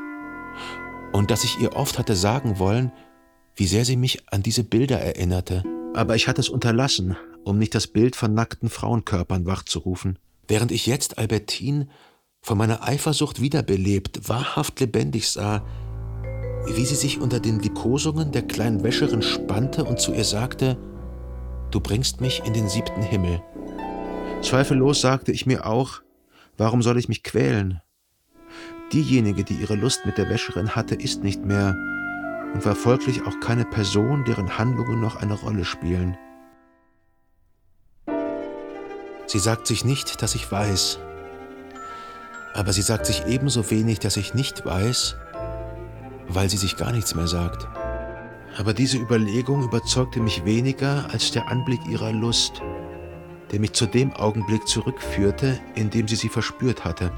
Und dass ich ihr oft hatte sagen wollen, wie sehr sie mich an diese Bilder erinnerte. Aber ich hatte es unterlassen, um nicht das Bild von nackten Frauenkörpern wachzurufen. Während ich jetzt Albertine von meiner Eifersucht wiederbelebt, wahrhaft lebendig sah, wie sie sich unter den Liebkosungen der kleinen Wäscherin spannte und zu ihr sagte, du bringst mich in den siebten Himmel. Zweifellos sagte ich mir auch, warum soll ich mich quälen? Diejenige, die ihre Lust mit der Wäscherin hatte, ist nicht mehr und war folglich auch keine Person, deren Handlungen noch eine Rolle spielen. Sie sagt sich nicht, dass ich weiß, aber sie sagt sich ebenso wenig, dass ich nicht weiß, weil sie sich gar nichts mehr sagt. Aber diese Überlegung überzeugte mich weniger als der Anblick ihrer Lust, der mich zu dem Augenblick zurückführte, in dem sie sie verspürt hatte.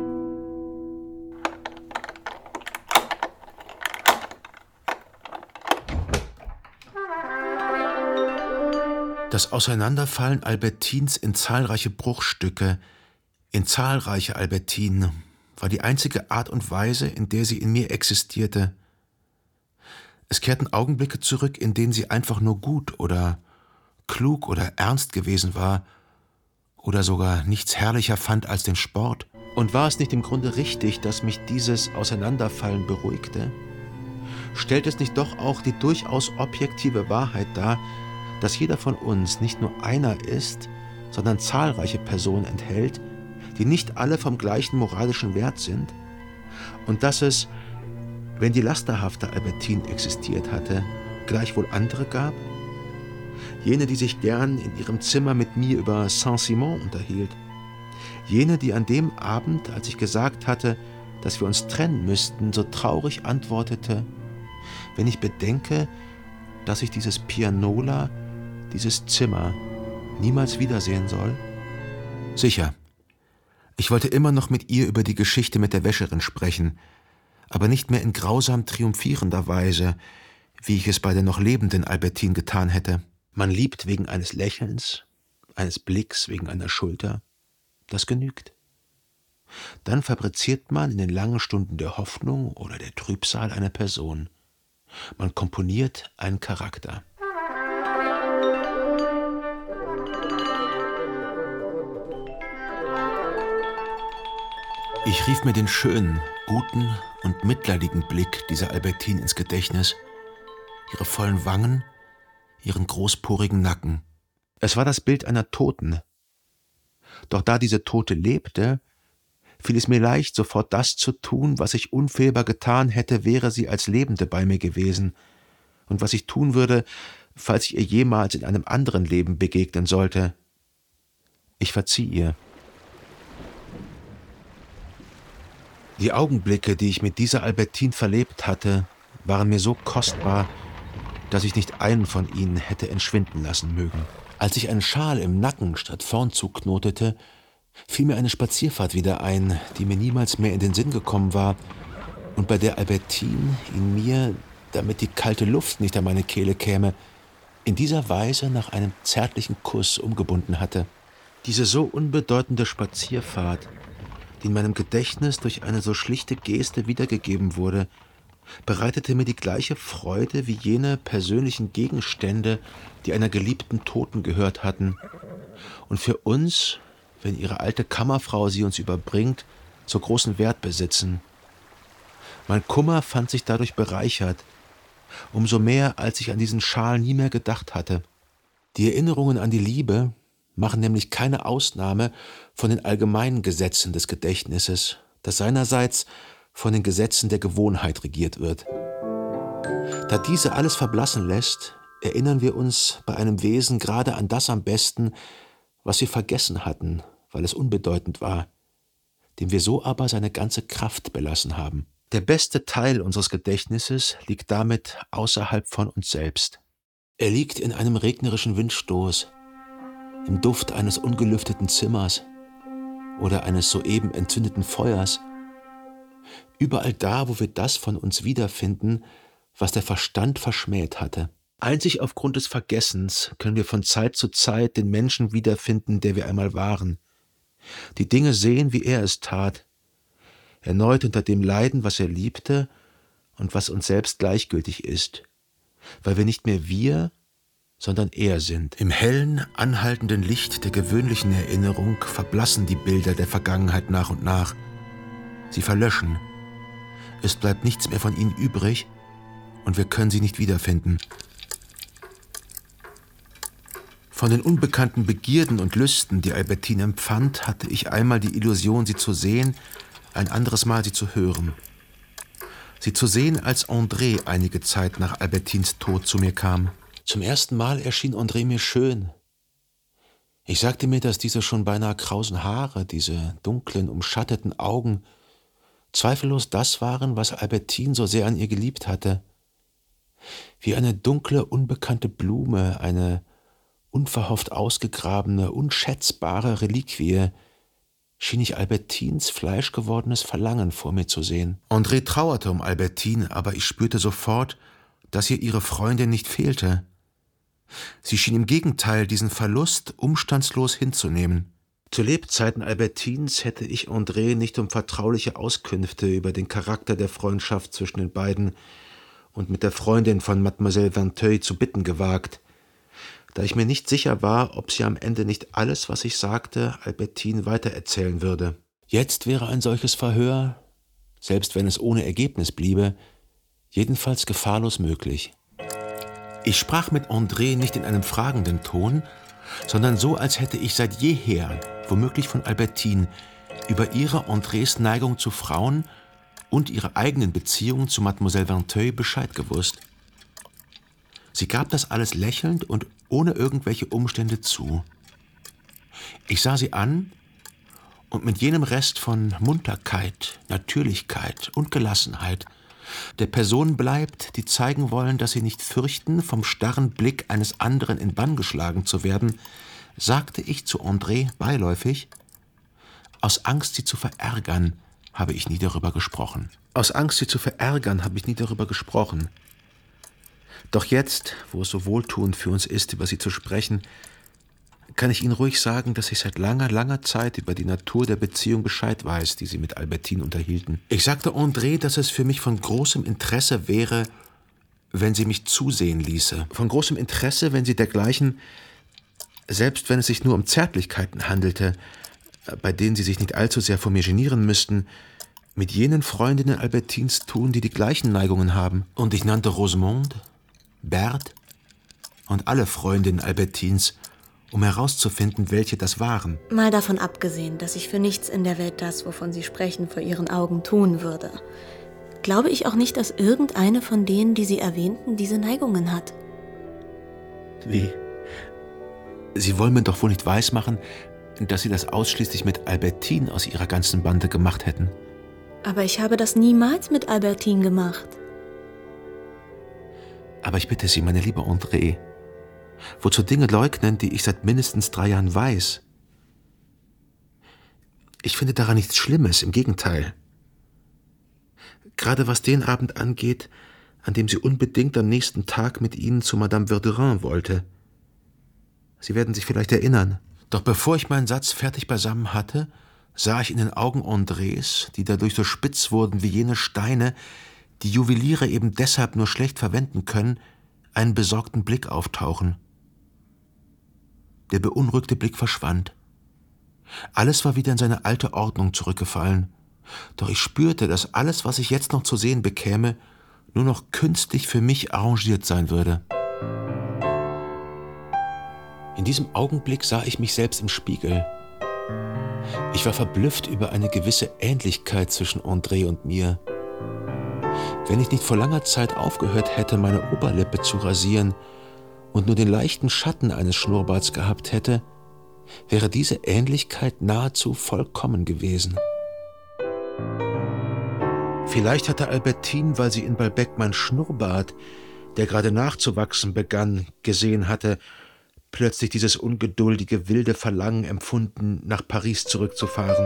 Das Auseinanderfallen Albertines in zahlreiche Bruchstücke, in zahlreiche Albertinen, war die einzige Art und Weise, in der sie in mir existierte. Es kehrten Augenblicke zurück, in denen sie einfach nur gut oder klug oder ernst gewesen war oder sogar nichts herrlicher fand als den Sport. Und war es nicht im Grunde richtig, dass mich dieses Auseinanderfallen beruhigte? Stellt es nicht doch auch die durchaus objektive Wahrheit dar, dass jeder von uns nicht nur einer ist, sondern zahlreiche Personen enthält, die nicht alle vom gleichen moralischen Wert sind? Und dass es, wenn die lasterhafte Albertine existiert hatte, gleichwohl andere gab? Jene, die sich gern in ihrem Zimmer mit mir über Saint-Simon unterhielt. Jene, die an dem Abend, als ich gesagt hatte, dass wir uns trennen müssten, so traurig antwortete, wenn ich bedenke, dass ich dieses Pianola, dieses Zimmer niemals wiedersehen soll? Sicher. Ich wollte immer noch mit ihr über die Geschichte mit der Wäscherin sprechen, aber nicht mehr in grausam triumphierender Weise, wie ich es bei der noch lebenden Albertine getan hätte. Man liebt wegen eines Lächelns, eines Blicks, wegen einer Schulter. Das genügt. Dann fabriziert man in den langen Stunden der Hoffnung oder der Trübsal eine Person. Man komponiert einen Charakter. Ich rief mir den schönen, guten und mitleidigen Blick dieser Albertine ins Gedächtnis, ihre vollen Wangen, ihren großporigen Nacken. Es war das Bild einer Toten. Doch da diese Tote lebte, fiel es mir leicht, sofort das zu tun, was ich unfehlbar getan hätte, wäre sie als Lebende bei mir gewesen, und was ich tun würde, falls ich ihr jemals in einem anderen Leben begegnen sollte. Ich verzieh ihr. Die Augenblicke, die ich mit dieser Albertine verlebt hatte, waren mir so kostbar, dass ich nicht einen von ihnen hätte entschwinden lassen mögen. Als ich einen Schal im Nacken statt vorn zuknotete, fiel mir eine Spazierfahrt wieder ein, die mir niemals mehr in den Sinn gekommen war und bei der Albertine in mir, damit die kalte Luft nicht an meine Kehle käme, in dieser Weise nach einem zärtlichen Kuss umgebunden hatte. Diese so unbedeutende Spazierfahrt, die in meinem Gedächtnis durch eine so schlichte Geste wiedergegeben wurde, bereitete mir die gleiche Freude wie jene persönlichen Gegenstände, die einer geliebten Toten gehört hatten und für uns, wenn ihre alte Kammerfrau sie uns überbringt, so großen Wert besitzen. Mein Kummer fand sich dadurch bereichert, umso mehr, als ich an diesen Schal nie mehr gedacht hatte. Die Erinnerungen an die Liebe machen nämlich keine Ausnahme von den allgemeinen Gesetzen des Gedächtnisses, das seinerseits von den Gesetzen der Gewohnheit regiert wird. Da diese alles verblassen lässt, erinnern wir uns bei einem Wesen gerade an das am besten, was wir vergessen hatten, weil es unbedeutend war, dem wir so aber seine ganze Kraft belassen haben. Der beste Teil unseres Gedächtnisses liegt damit außerhalb von uns selbst. Er liegt in einem regnerischen Windstoß, im Duft eines ungelüfteten Zimmers oder eines soeben entzündeten Feuers. Überall da, wo wir das von uns wiederfinden, was der Verstand verschmäht hatte. Einzig aufgrund des Vergessens können wir von Zeit zu Zeit den Menschen wiederfinden, der wir einmal waren. Die Dinge sehen, wie er es tat, erneut unter dem leiden, was er liebte und was uns selbst gleichgültig ist, weil wir nicht mehr wir, sondern er sind. Im hellen, anhaltenden Licht der gewöhnlichen Erinnerung verblassen die Bilder der Vergangenheit nach und nach. Sie verlöschen. Es bleibt nichts mehr von ihnen übrig und wir können sie nicht wiederfinden. Von den unbekannten Begierden und Lüsten, die Albertine empfand, hatte ich einmal die Illusion, sie zu sehen, ein anderes Mal sie zu hören. Sie zu sehen, als André einige Zeit nach Albertines Tod zu mir kam. Zum ersten Mal erschien André mir schön. Ich sagte mir, dass diese schon beinahe krausen Haare, diese dunklen, umschatteten Augen, zweifellos das waren, was Albertine so sehr an ihr geliebt hatte. Wie eine dunkle, unbekannte Blume, eine unverhofft ausgegrabene, unschätzbare Reliquie, schien ich Albertines fleischgewordenes Verlangen vor mir zu sehen. André trauerte um Albertine, aber ich spürte sofort, dass ihr ihre Freundin nicht fehlte. Sie schien im Gegenteil diesen Verlust umstandslos hinzunehmen. Zu Lebzeiten Albertines hätte ich André nicht um vertrauliche Auskünfte über den Charakter der Freundschaft zwischen den beiden und mit der Freundin von Mademoiselle Vinteuil zu bitten gewagt, da ich mir nicht sicher war, ob sie am Ende nicht alles, was ich sagte, Albertine weitererzählen würde. Jetzt wäre ein solches Verhör, selbst wenn es ohne Ergebnis bliebe, jedenfalls gefahrlos möglich. Ich sprach mit André nicht in einem fragenden Ton, sondern so, als hätte ich seit jeher, womöglich von Albertine, über ihre Andrés Neigung zu Frauen und ihre eigenen Beziehungen zu Mademoiselle Vinteuil Bescheid gewusst. Sie gab das alles lächelnd und ohne irgendwelche Umstände zu. Ich sah sie an und mit jenem Rest von Munterkeit, Natürlichkeit und Gelassenheit der Personen bleibt, die zeigen wollen, dass sie nicht fürchten, vom starren Blick eines anderen in Bann geschlagen zu werden, sagte ich zu André beiläufig: Aus Angst, sie zu verärgern, habe ich nie darüber gesprochen. Aus Angst, sie zu verärgern, habe ich nie darüber gesprochen. Doch jetzt, wo es so wohltuend für uns ist, über sie zu sprechen, kann ich Ihnen ruhig sagen, dass ich seit langer, langer Zeit über die Natur der Beziehung Bescheid weiß, die Sie mit Albertine unterhielten. Ich sagte André, dass es für mich von großem Interesse wäre, wenn sie mich zusehen ließe. Von großem Interesse, wenn sie dergleichen, selbst wenn es sich nur um Zärtlichkeiten handelte, bei denen sie sich nicht allzu sehr vor mir genieren müssten, mit jenen Freundinnen Albertines tun, die die gleichen Neigungen haben. Und ich nannte Rosemonde, Berthe und alle Freundinnen Albertines, um herauszufinden, welche das waren. Mal davon abgesehen, dass ich für nichts in der Welt das, wovon Sie sprechen, vor Ihren Augen tun würde, glaube ich auch nicht, dass irgendeine von denen, die Sie erwähnten, diese Neigungen hat. Wie? Sie wollen mir doch wohl nicht weismachen, dass Sie das ausschließlich mit Albertine aus Ihrer ganzen Bande gemacht hätten. Aber ich habe das niemals mit Albertine gemacht. Aber ich bitte Sie, meine liebe André, wozu Dinge leugnen, die ich seit mindestens drei Jahren weiß? Ich finde daran nichts Schlimmes, im Gegenteil. Gerade was den Abend angeht, an dem sie unbedingt am nächsten Tag mit Ihnen zu Madame Verdurin wollte. Sie werden sich vielleicht erinnern. Doch bevor ich meinen Satz fertig beisammen hatte, sah ich in den Augen Andrés, die dadurch so spitz wurden wie jene Steine, die Juweliere eben deshalb nur schlecht verwenden können, einen besorgten Blick auftauchen. Der beunruhigte Blick verschwand. Alles war wieder in seine alte Ordnung zurückgefallen. Doch ich spürte, dass alles, was ich jetzt noch zu sehen bekäme, nur noch künstlich für mich arrangiert sein würde. In diesem Augenblick sah ich mich selbst im Spiegel. Ich war verblüfft über eine gewisse Ähnlichkeit zwischen André und mir. Wenn ich nicht vor langer Zeit aufgehört hätte, meine Oberlippe zu rasieren und nur den leichten Schatten eines Schnurrbarts gehabt hätte, wäre diese Ähnlichkeit nahezu vollkommen gewesen. Vielleicht hatte Albertine, weil sie in Balbec mein Schnurrbart, der gerade nachzuwachsen begann, gesehen hatte, plötzlich dieses ungeduldige, wilde Verlangen empfunden, nach Paris zurückzufahren.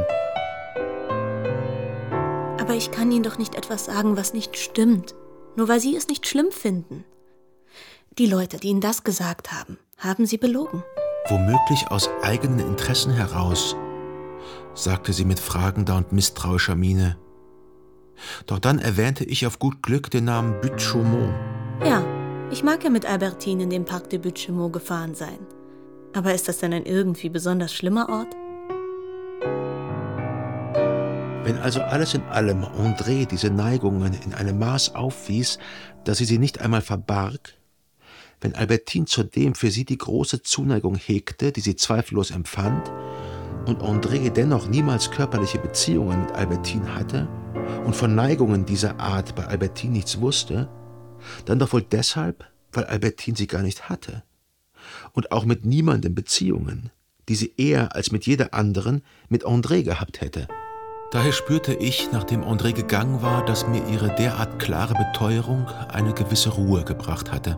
Aber ich kann Ihnen doch nicht etwas sagen, was nicht stimmt, nur weil Sie es nicht schlimm finden. Die Leute, die Ihnen das gesagt haben, haben Sie belogen. Womöglich aus eigenen Interessen heraus, sagte sie mit fragender und misstrauischer Miene. Doch dann erwähnte ich auf gut Glück den Namen Buttes-Chaumont. Ja, ich mag ja mit Albertine in den Parc de Buttes-Chaumont gefahren sein. Aber ist das denn ein irgendwie besonders schlimmer Ort? Wenn also alles in allem André diese Neigungen in einem Maß aufwies, dass sie sie nicht einmal verbarg, wenn Albertine zudem für sie die große Zuneigung hegte, die sie zweifellos empfand, und André dennoch niemals körperliche Beziehungen mit Albertine hatte und von Neigungen dieser Art bei Albertine nichts wusste, dann doch wohl deshalb, weil Albertine sie gar nicht hatte und auch mit niemandem Beziehungen, die sie eher als mit jeder anderen mit André gehabt hätte. Daher spürte ich, nachdem André gegangen war, dass mir ihre derart klare Beteuerung eine gewisse Ruhe gebracht hatte.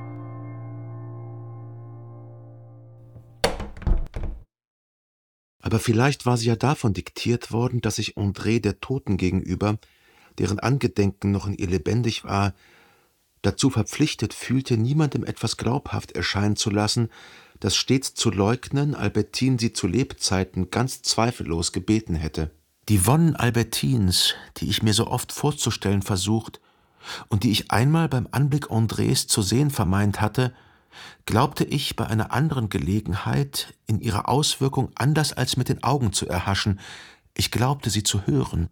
Aber vielleicht war sie ja davon diktiert worden, dass ich André der Toten gegenüber, deren Angedenken noch in ihr lebendig war, dazu verpflichtet fühlte, niemandem etwas glaubhaft erscheinen zu lassen, das stets zu leugnen Albertine sie zu Lebzeiten ganz zweifellos gebeten hätte. Die Wonnen Albertines, die ich mir so oft vorzustellen versucht und die ich einmal beim Anblick Andrés zu sehen vermeint hatte, glaubte ich bei einer anderen Gelegenheit in ihrer Auswirkung anders als mit den Augen zu erhaschen. Ich glaubte, sie zu hören.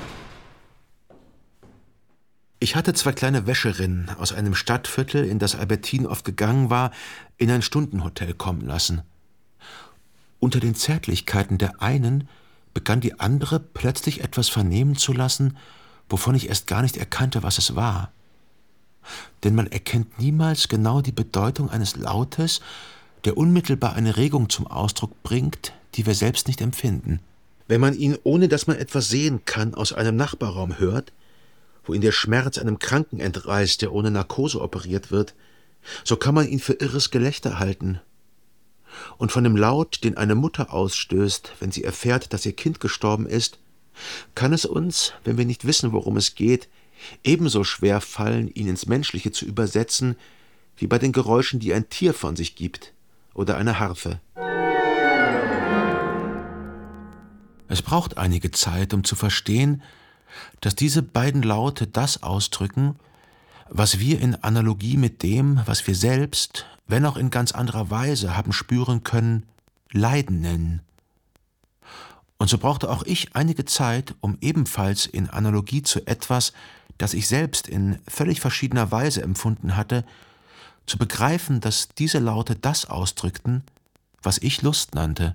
Ich hatte zwei kleine Wäscherinnen aus einem Stadtviertel, in das Albertine oft gegangen war, in ein Stundenhotel kommen lassen. Unter den Zärtlichkeiten der einen begann die andere plötzlich etwas vernehmen zu lassen, wovon ich erst gar nicht erkannte, was es war. Denn man erkennt niemals genau die Bedeutung eines Lautes, der unmittelbar eine Regung zum Ausdruck bringt, die wir selbst nicht empfinden. Wenn man ihn, ohne dass man etwas sehen kann, aus einem Nachbarraum hört, wo ihn der Schmerz einem Kranken entreißt, der ohne Narkose operiert wird, so kann man ihn für irres Gelächter halten. Und von dem Laut, den eine Mutter ausstößt, wenn sie erfährt, dass ihr Kind gestorben ist, kann es uns, wenn wir nicht wissen, worum es geht, ebenso schwer fallen, ihn ins Menschliche zu übersetzen, wie bei den Geräuschen, die ein Tier von sich gibt oder eine Harfe. Es braucht einige Zeit, um zu verstehen, dass diese beiden Laute das ausdrücken, was wir in Analogie mit dem, was wir selbst, wenn auch in ganz anderer Weise, haben spüren können, Leiden nennen. Und so brauchte auch ich einige Zeit, um ebenfalls in Analogie zu etwas, das ich selbst in völlig verschiedener Weise empfunden hatte, zu begreifen, dass diese Laute das ausdrückten, was ich Lust nannte.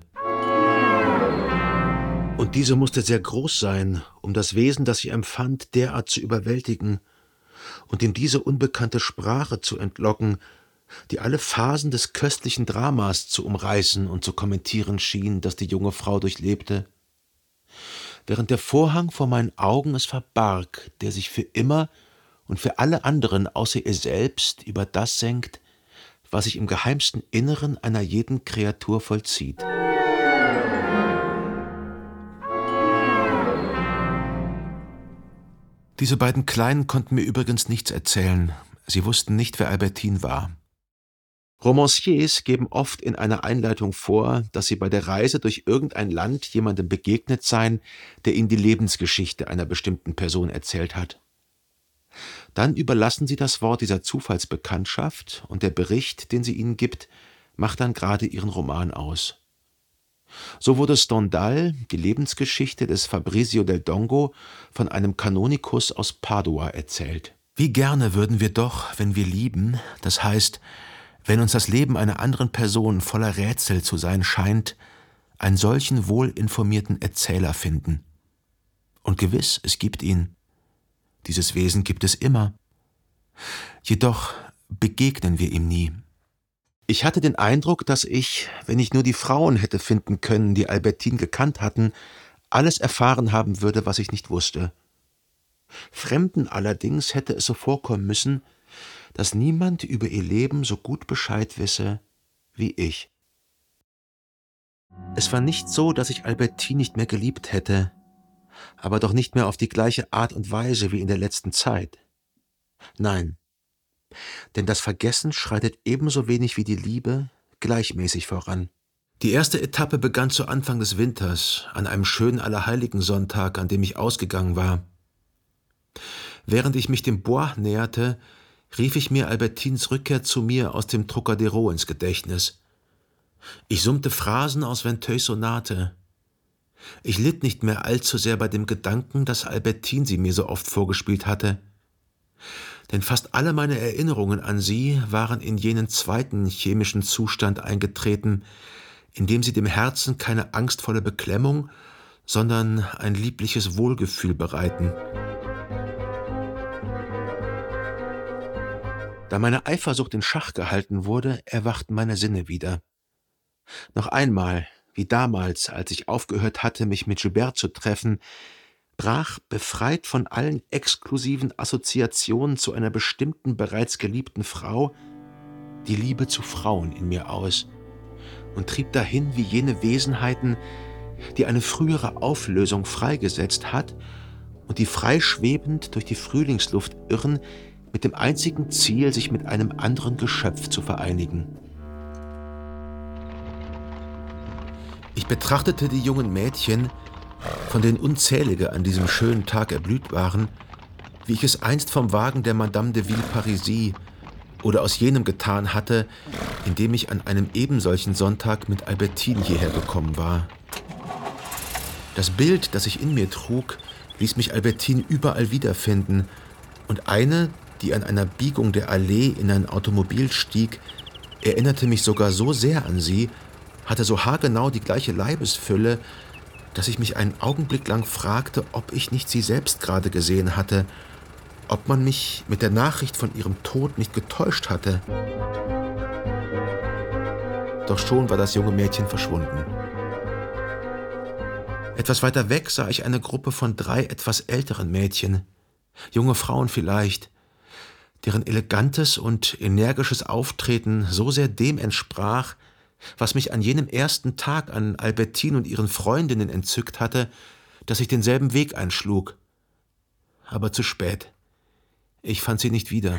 Und diese musste sehr groß sein, um das Wesen, das sie empfand, derart zu überwältigen und in diese unbekannte Sprache zu entlocken, die alle Phasen des köstlichen Dramas zu umreißen und zu kommentieren schien, das die junge Frau durchlebte. Während der Vorhang vor meinen Augen es verbarg, der sich für immer und für alle anderen außer ihr selbst über das senkt, was sich im geheimsten Inneren einer jeden Kreatur vollzieht. Diese beiden Kleinen konnten mir übrigens nichts erzählen. Sie wussten nicht, wer Albertine war. Romanciers geben oft in einer Einleitung vor, dass sie bei der Reise durch irgendein Land jemandem begegnet seien, der ihnen die Lebensgeschichte einer bestimmten Person erzählt hat. Dann überlassen sie das Wort dieser Zufallsbekanntschaft und der Bericht, den sie ihnen gibt, macht dann gerade ihren Roman aus. So wurde Stendhal, die Lebensgeschichte des Fabrizio del Dongo, von einem Kanonikus aus Padua erzählt. Wie gerne würden wir doch, wenn wir lieben, das heißt, wenn uns das Leben einer anderen Person voller Rätsel zu sein scheint, einen solchen wohlinformierten Erzähler finden. Und gewiss, es gibt ihn. Dieses Wesen gibt es immer. Jedoch begegnen wir ihm nie. Ich hatte den Eindruck, dass ich, wenn ich nur die Frauen hätte finden können, die Albertine gekannt hatten, alles erfahren haben würde, was ich nicht wusste. Fremden allerdings hätte es so vorkommen müssen, dass niemand über ihr Leben so gut Bescheid wisse wie ich. Es war nicht so, dass ich Albertine nicht mehr geliebt hätte, aber doch nicht mehr auf die gleiche Art und Weise wie in der letzten Zeit. Nein, denn das Vergessen schreitet ebenso wenig wie die Liebe gleichmäßig voran. Die erste Etappe begann zu Anfang des Winters, an einem schönen Allerheiligen-Sonntag, an dem ich ausgegangen war. Während ich mich dem Bois näherte, rief ich mir Albertines Rückkehr zu mir aus dem Trocadero ins Gedächtnis. Ich summte Phrasen aus Vinteuils Sonate. Ich litt nicht mehr allzu sehr bei dem Gedanken, dass Albertine sie mir so oft vorgespielt hatte. Denn fast alle meine Erinnerungen an sie waren in jenen zweiten chemischen Zustand eingetreten, in dem sie dem Herzen keine angstvolle Beklemmung, sondern ein liebliches Wohlgefühl bereiten. Da meine Eifersucht in Schach gehalten wurde, erwachten meine Sinne wieder. Noch einmal, wie damals, als ich aufgehört hatte, mich mit Gilberte zu treffen, brach, befreit von allen exklusiven Assoziationen zu einer bestimmten, bereits geliebten Frau, die Liebe zu Frauen in mir aus und trieb dahin wie jene Wesenheiten, die eine frühere Auflösung freigesetzt hat und die freischwebend durch die Frühlingsluft irren, mit dem einzigen Ziel, sich mit einem anderen Geschöpf zu vereinigen. Ich betrachtete die jungen Mädchen, von denen unzählige an diesem schönen Tag erblüht waren, wie ich es einst vom Wagen der Madame de Villeparisis oder aus jenem getan hatte, in dem ich an einem ebensolchen Sonntag mit Albertine hierher gekommen war. Das Bild, das ich in mir trug, ließ mich Albertine überall wiederfinden, und eine, die an einer Biegung der Allee in ein Automobil stieg, erinnerte mich sogar so sehr an sie, hatte so haargenau die gleiche Leibesfülle, dass ich mich einen Augenblick lang fragte, ob ich nicht sie selbst gerade gesehen hatte, ob man mich mit der Nachricht von ihrem Tod nicht getäuscht hatte. Doch schon war das junge Mädchen verschwunden. Etwas weiter weg sah ich eine Gruppe von drei etwas älteren Mädchen, junge Frauen vielleicht, deren elegantes und energisches Auftreten so sehr dem entsprach, was mich an jenem ersten Tag an Albertine und ihren Freundinnen entzückt hatte, dass ich denselben Weg einschlug. Aber zu spät. Ich fand sie nicht wieder.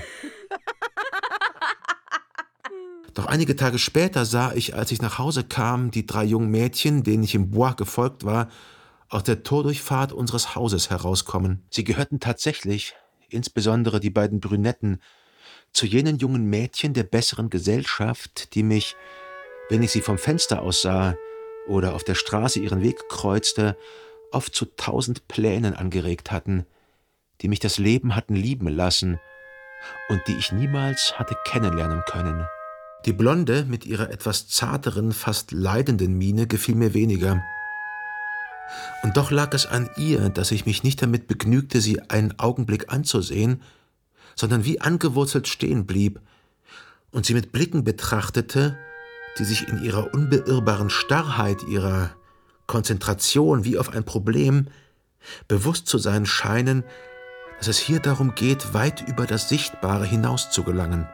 Doch einige Tage später sah ich, als ich nach Hause kam, die drei jungen Mädchen, denen ich im Bois gefolgt war, aus der Tordurchfahrt unseres Hauses herauskommen. Sie gehörten tatsächlich, insbesondere die beiden Brünetten, zu jenen jungen Mädchen der besseren Gesellschaft, die mich, wenn ich sie vom Fenster aus sah oder auf der Straße ihren Weg kreuzte, oft zu tausend Plänen angeregt hatten, die mich das Leben hatten lieben lassen und die ich niemals hatte kennenlernen können. Die Blonde mit ihrer etwas zarteren, fast leidenden Miene gefiel mir weniger. Und doch lag es an ihr, dass ich mich nicht damit begnügte, sie einen Augenblick anzusehen, sondern wie angewurzelt stehen blieb und sie mit Blicken betrachtete, die sich in ihrer unbeirrbaren Starrheit, ihrer Konzentration wie auf ein Problem bewusst zu sein scheinen, dass es hier darum geht, weit über das Sichtbare hinaus zu gelangen.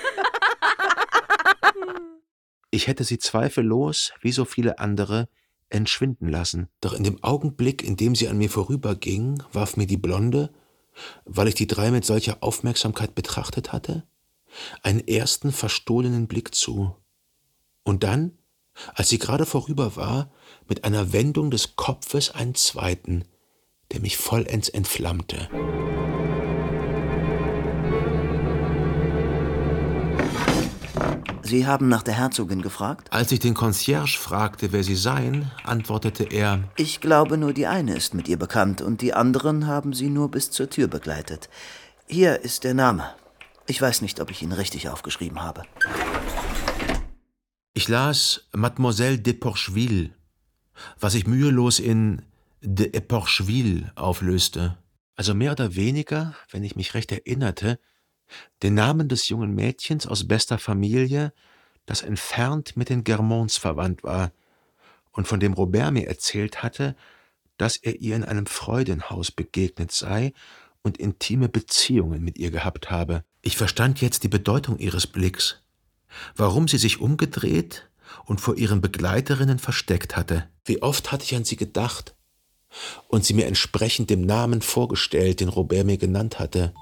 Ich hätte sie zweifellos, wie so viele andere, entschwinden lassen. Doch in dem Augenblick, in dem sie an mir vorüberging, warf mir die Blonde, weil ich die drei mit solcher Aufmerksamkeit betrachtet hatte, einen ersten verstohlenen Blick zu. Und dann, als sie gerade vorüber war, mit einer Wendung des Kopfes einen zweiten, der mich vollends entflammte. Sie haben nach der Herzogin gefragt? Als ich den Concierge fragte, wer sie seien, antwortete er: Ich glaube, nur die eine ist mit ihr bekannt und die anderen haben sie nur bis zur Tür begleitet. Hier ist der Name. Ich weiß nicht, ob ich ihn richtig aufgeschrieben habe. Ich las Mademoiselle d'Eporcheville, was sich mühelos in de Eporcheville auflöste. Also mehr oder weniger, wenn ich mich recht erinnerte, den Namen des jungen Mädchens aus bester Familie, das entfernt mit den Germonds verwandt war und von dem Robert mir erzählt hatte, dass er ihr in einem Freudenhaus begegnet sei und intime Beziehungen mit ihr gehabt habe. Ich verstand jetzt die Bedeutung ihres Blicks, warum sie sich umgedreht und vor ihren Begleiterinnen versteckt hatte. Wie oft hatte ich an sie gedacht und sie mir entsprechend dem Namen vorgestellt, den Robert mir genannt hatte.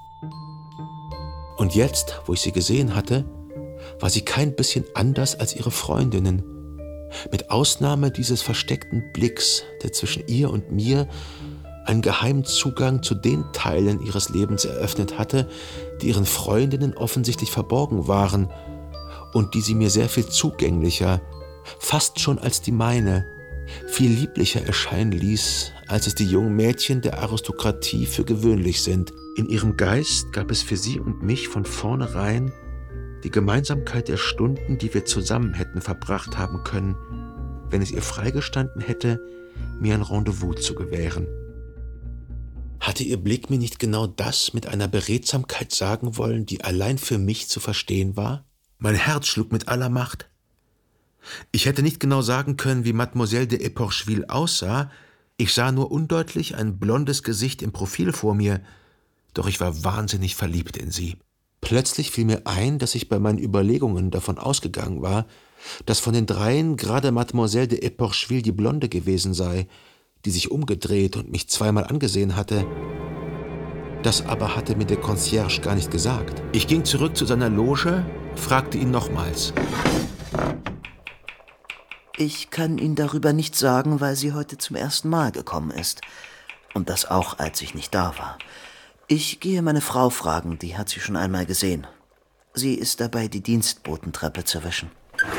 Und jetzt, wo ich sie gesehen hatte, war sie kein bisschen anders als ihre Freundinnen. Mit Ausnahme dieses versteckten Blicks, der zwischen ihr und mir einen geheimen Zugang zu den Teilen ihres Lebens eröffnet hatte, die ihren Freundinnen offensichtlich verborgen waren und die sie mir sehr viel zugänglicher, fast schon als die meine, viel lieblicher erscheinen ließ, als es die jungen Mädchen der Aristokratie für gewöhnlich sind. In ihrem Geist gab es für sie und mich von vornherein die Gemeinsamkeit der Stunden, die wir zusammen hätten verbracht haben können, wenn es ihr freigestanden hätte, mir ein Rendezvous zu gewähren. Hatte ihr Blick mir nicht genau das mit einer Beredsamkeit sagen wollen, die allein für mich zu verstehen war? Mein Herz schlug mit aller Macht. Ich hätte nicht genau sagen können, wie Mademoiselle d'Eporcheville aussah, ich sah nur undeutlich ein blondes Gesicht im Profil vor mir, doch ich war wahnsinnig verliebt in sie. Plötzlich fiel mir ein, dass ich bei meinen Überlegungen davon ausgegangen war, dass von den dreien gerade Mademoiselle d'Eporcheville die Blonde gewesen sei, die sich umgedreht und mich zweimal angesehen hatte. Das aber hatte mir der Concierge gar nicht gesagt. Ich ging zurück zu seiner Loge, fragte ihn nochmals. Ich kann Ihnen darüber nichts sagen, weil sie heute zum ersten Mal gekommen ist. Und das auch, als ich nicht da war. Ich gehe meine Frau fragen, die hat sie schon einmal gesehen. Sie ist dabei, die Dienstbotentreppe zu wischen.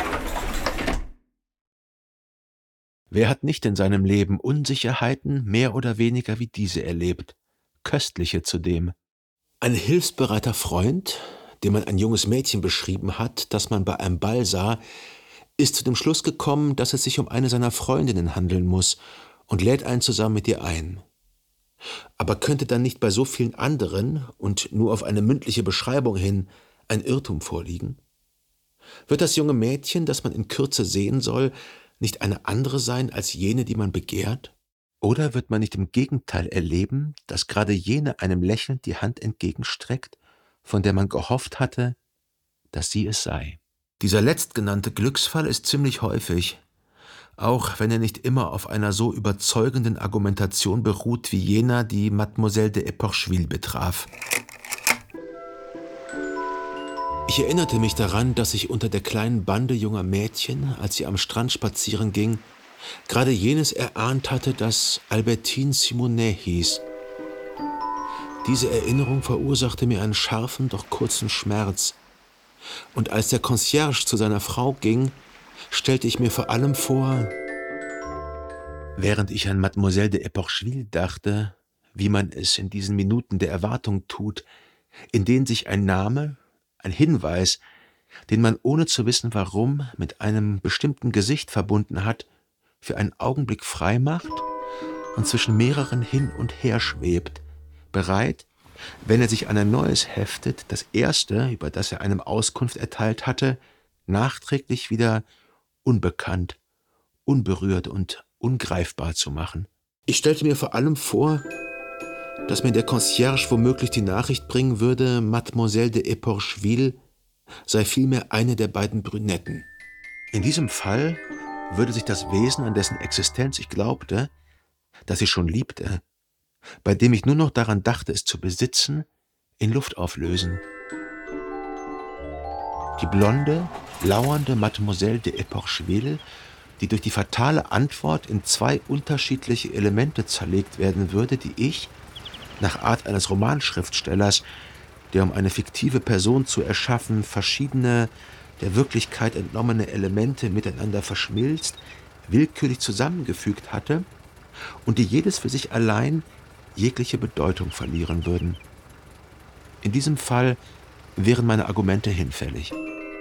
Wer hat nicht in seinem Leben Unsicherheiten mehr oder weniger wie diese erlebt? Köstliche zudem. Ein hilfsbereiter Freund, dem man ein junges Mädchen beschrieben hat, das man bei einem Ball sah, ist zu dem Schluss gekommen, dass es sich um eine seiner Freundinnen handeln muss und lädt einen zusammen mit ihr ein. Aber könnte dann nicht bei so vielen anderen und nur auf eine mündliche Beschreibung hin ein Irrtum vorliegen? Wird das junge Mädchen, das man in Kürze sehen soll, nicht eine andere sein als jene, die man begehrt? Oder wird man nicht im Gegenteil erleben, dass gerade jene einem lächelnd die Hand entgegenstreckt, von der man gehofft hatte, dass sie es sei? Dieser letztgenannte Glücksfall ist ziemlich häufig, auch wenn er nicht immer auf einer so überzeugenden Argumentation beruht wie jener, die Mademoiselle d'Eporcheville betraf. Ich erinnerte mich daran, dass ich unter der kleinen Bande junger Mädchen, als sie am Strand spazieren ging, gerade jenes erahnt hatte, das Albertine Simonet hieß. Diese Erinnerung verursachte mir einen scharfen, doch kurzen Schmerz. Und als der Concierge zu seiner Frau ging, stellte ich mir vor allem vor, während ich an Mademoiselle de Eporcheville dachte, wie man es in diesen Minuten der Erwartung tut, in denen sich ein Name, ein Hinweis, den man ohne zu wissen warum mit einem bestimmten Gesicht verbunden hat, für einen Augenblick frei macht und zwischen mehreren hin und her schwebt, bereit, wenn er sich an ein neues heftet, das erste, über das er einem Auskunft erteilt hatte, nachträglich wieder unbekannt, unberührt und ungreifbar zu machen. Ich stellte mir vor allem vor, dass mir der Concierge womöglich die Nachricht bringen würde, Mademoiselle de Eporcheville sei vielmehr eine der beiden Brünetten. In diesem Fall würde sich das Wesen, an dessen Existenz ich glaubte, das ich schon liebte, bei dem ich nur noch daran dachte, es zu besitzen, in Luft auflösen. Die blonde, lauernde Mademoiselle de Eporcheville, die durch die fatale Antwort in zwei unterschiedliche Elemente zerlegt werden würde, die ich, nach Art eines Romanschriftstellers, der, um eine fiktive Person zu erschaffen, verschiedene, der Wirklichkeit entnommene Elemente miteinander verschmilzt, willkürlich zusammengefügt hatte und die jedes für sich allein jegliche Bedeutung verlieren würden. In diesem Fall wären meine Argumente hinfällig.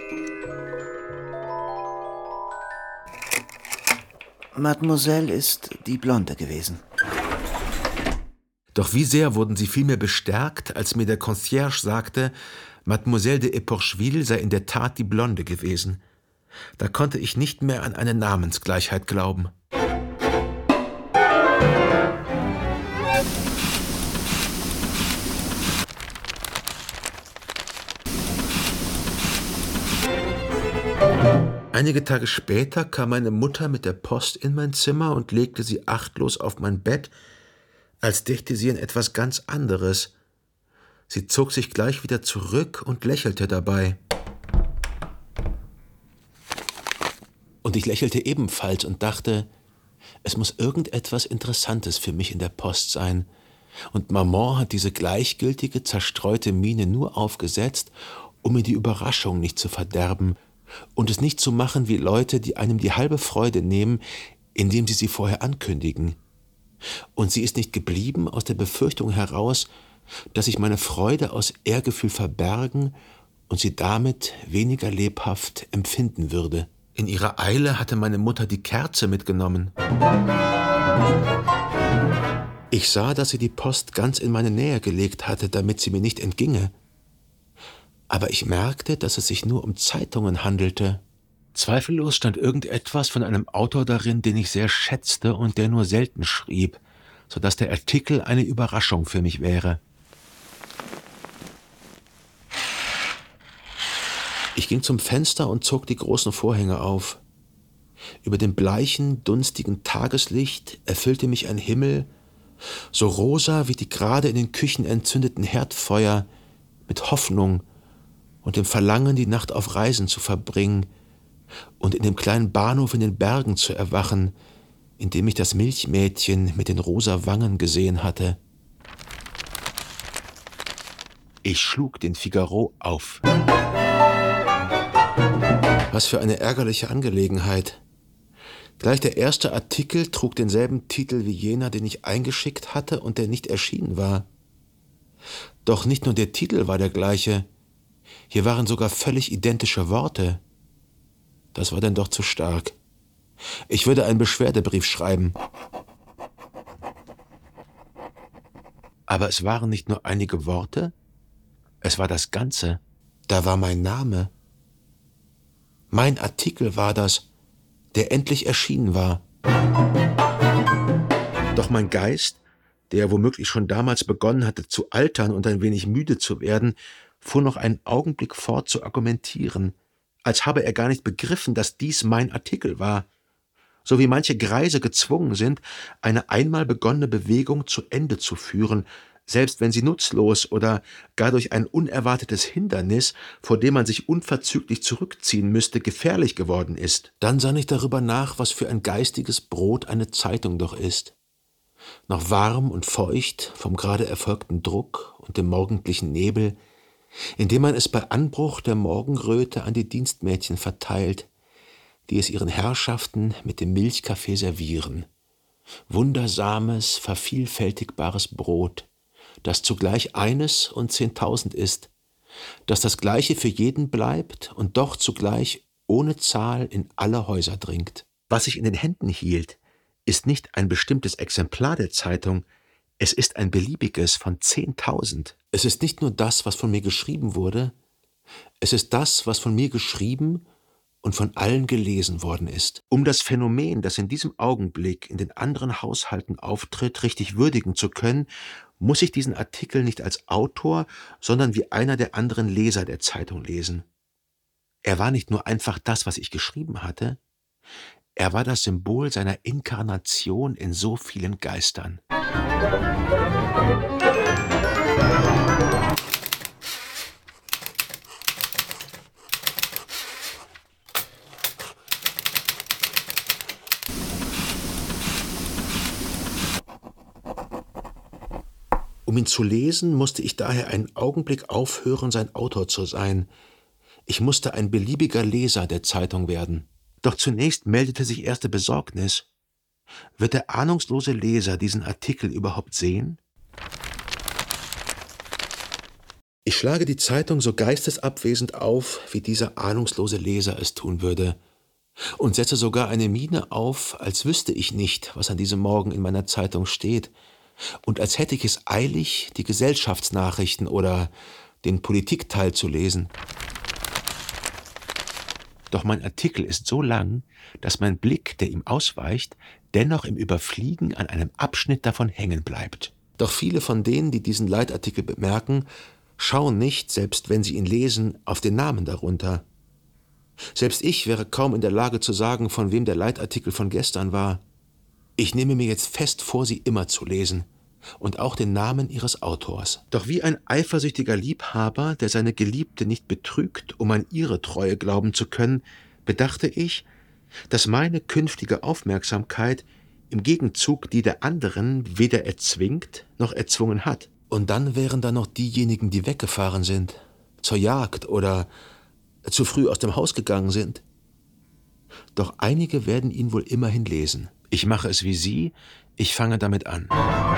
Mademoiselle ist die Blonde gewesen. Doch wie sehr wurden sie vielmehr bestärkt, als mir der Concierge sagte, Mademoiselle de Eporcheville sei in der Tat die Blonde gewesen. Da konnte ich nicht mehr an eine Namensgleichheit glauben. Einige Tage später kam meine Mutter mit der Post in mein Zimmer und legte sie achtlos auf mein Bett, als dächte sie an etwas ganz anderes. Sie zog sich gleich wieder zurück und lächelte dabei. Und ich lächelte ebenfalls und dachte, es muss irgendetwas Interessantes für mich in der Post sein. Und Maman hat diese gleichgültige, zerstreute Miene nur aufgesetzt, um mir die Überraschung nicht zu verderben und es nicht zu machen wie Leute, die einem die halbe Freude nehmen, indem sie sie vorher ankündigen. Und sie ist nicht geblieben aus der Befürchtung heraus, dass ich meine Freude aus Ehrgefühl verbergen und sie damit weniger lebhaft empfinden würde. In ihrer Eile hatte meine Mutter die Kerze mitgenommen. Ich sah, dass sie die Post ganz in meine Nähe gelegt hatte, damit sie mir nicht entginge. Aber ich merkte, dass es sich nur um Zeitungen handelte. Zweifellos stand irgendetwas von einem Autor darin, den ich sehr schätzte und der nur selten schrieb, sodass der Artikel eine Überraschung für mich wäre. Ich ging zum Fenster und zog die großen Vorhänge auf. Über dem bleichen, dunstigen Tageslicht erfüllte mich ein Himmel, so rosa wie die gerade in den Küchen entzündeten Herdfeuer, mit Hoffnung und dem Verlangen, die Nacht auf Reisen zu verbringen und in dem kleinen Bahnhof in den Bergen zu erwachen, in dem ich das Milchmädchen mit den rosa Wangen gesehen hatte. Ich schlug den Figaro auf. Was für eine ärgerliche Angelegenheit. Gleich der erste Artikel trug denselben Titel wie jener, den ich eingeschickt hatte und der nicht erschienen war. Doch nicht nur der Titel war der gleiche, hier waren sogar völlig identische Worte. Das war denn doch zu stark. Ich würde einen Beschwerdebrief schreiben. Aber es waren nicht nur einige Worte, es war das Ganze. Da war mein Name. Mein Artikel war das, der endlich erschienen war. Doch mein Geist, der womöglich schon damals begonnen hatte zu altern und ein wenig müde zu werden, fuhr noch einen Augenblick fort zu argumentieren, als habe er gar nicht begriffen, dass dies mein Artikel war, so wie manche Greise gezwungen sind, eine einmal begonnene Bewegung zu Ende zu führen, selbst wenn sie nutzlos oder gar durch ein unerwartetes Hindernis, vor dem man sich unverzüglich zurückziehen müsste, gefährlich geworden ist. Dann sann ich darüber nach, was für ein geistiges Brot eine Zeitung doch ist. Noch warm und feucht vom gerade erfolgten Druck und dem morgendlichen Nebel, indem man es bei Anbruch der Morgenröte an die Dienstmädchen verteilt, die es ihren Herrschaften mit dem Milchkaffee servieren. Wundersames, vervielfältigbares Brot, das zugleich eines und zehntausend ist, das das Gleiche für jeden bleibt und doch zugleich ohne Zahl in alle Häuser dringt. Was ich in den Händen hielt, ist nicht ein bestimmtes Exemplar der Zeitung, es ist ein beliebiges von zehntausend. Es ist nicht nur das, was von mir geschrieben wurde, es ist das, was von mir geschrieben und von allen gelesen worden ist. Um das Phänomen, das in diesem Augenblick in den anderen Haushalten auftritt, richtig würdigen zu können, muss ich diesen Artikel nicht als Autor, sondern wie einer der anderen Leser der Zeitung lesen. Er war nicht nur einfach das, was ich geschrieben hatte, er war das Symbol seiner Inkarnation in so vielen Geistern. Um ihn zu lesen, musste ich daher einen Augenblick aufhören, sein Autor zu sein. Ich musste ein beliebiger Leser der Zeitung werden. Doch zunächst meldete sich erste Besorgnis. Wird der ahnungslose Leser diesen Artikel überhaupt sehen? Ich schlage die Zeitung so geistesabwesend auf, wie dieser ahnungslose Leser es tun würde, und setze sogar eine Miene auf, als wüsste ich nicht, was an diesem Morgen in meiner Zeitung steht, und als hätte ich es eilig, die Gesellschaftsnachrichten oder den Politikteil zu lesen. Doch mein Artikel ist so lang, dass mein Blick, der ihm ausweicht, dennoch im Überfliegen an einem Abschnitt davon hängen bleibt. Doch viele von denen, die diesen Leitartikel bemerken, schauen nicht, selbst wenn sie ihn lesen, auf den Namen darunter. Selbst ich wäre kaum in der Lage zu sagen, von wem der Leitartikel von gestern war. Ich nehme mir jetzt fest vor, sie immer zu lesen und auch den Namen ihres Autors. Doch wie ein eifersüchtiger Liebhaber, der seine Geliebte nicht betrügt, um an ihre Treue glauben zu können, bedachte ich, dass meine künftige Aufmerksamkeit im Gegenzug die der anderen weder erzwingt noch erzwungen hat. Und dann wären da noch diejenigen, die weggefahren sind, zur Jagd oder zu früh aus dem Haus gegangen sind. Doch einige werden ihn wohl immerhin lesen. Ich mache es wie Sie, ich fange damit an.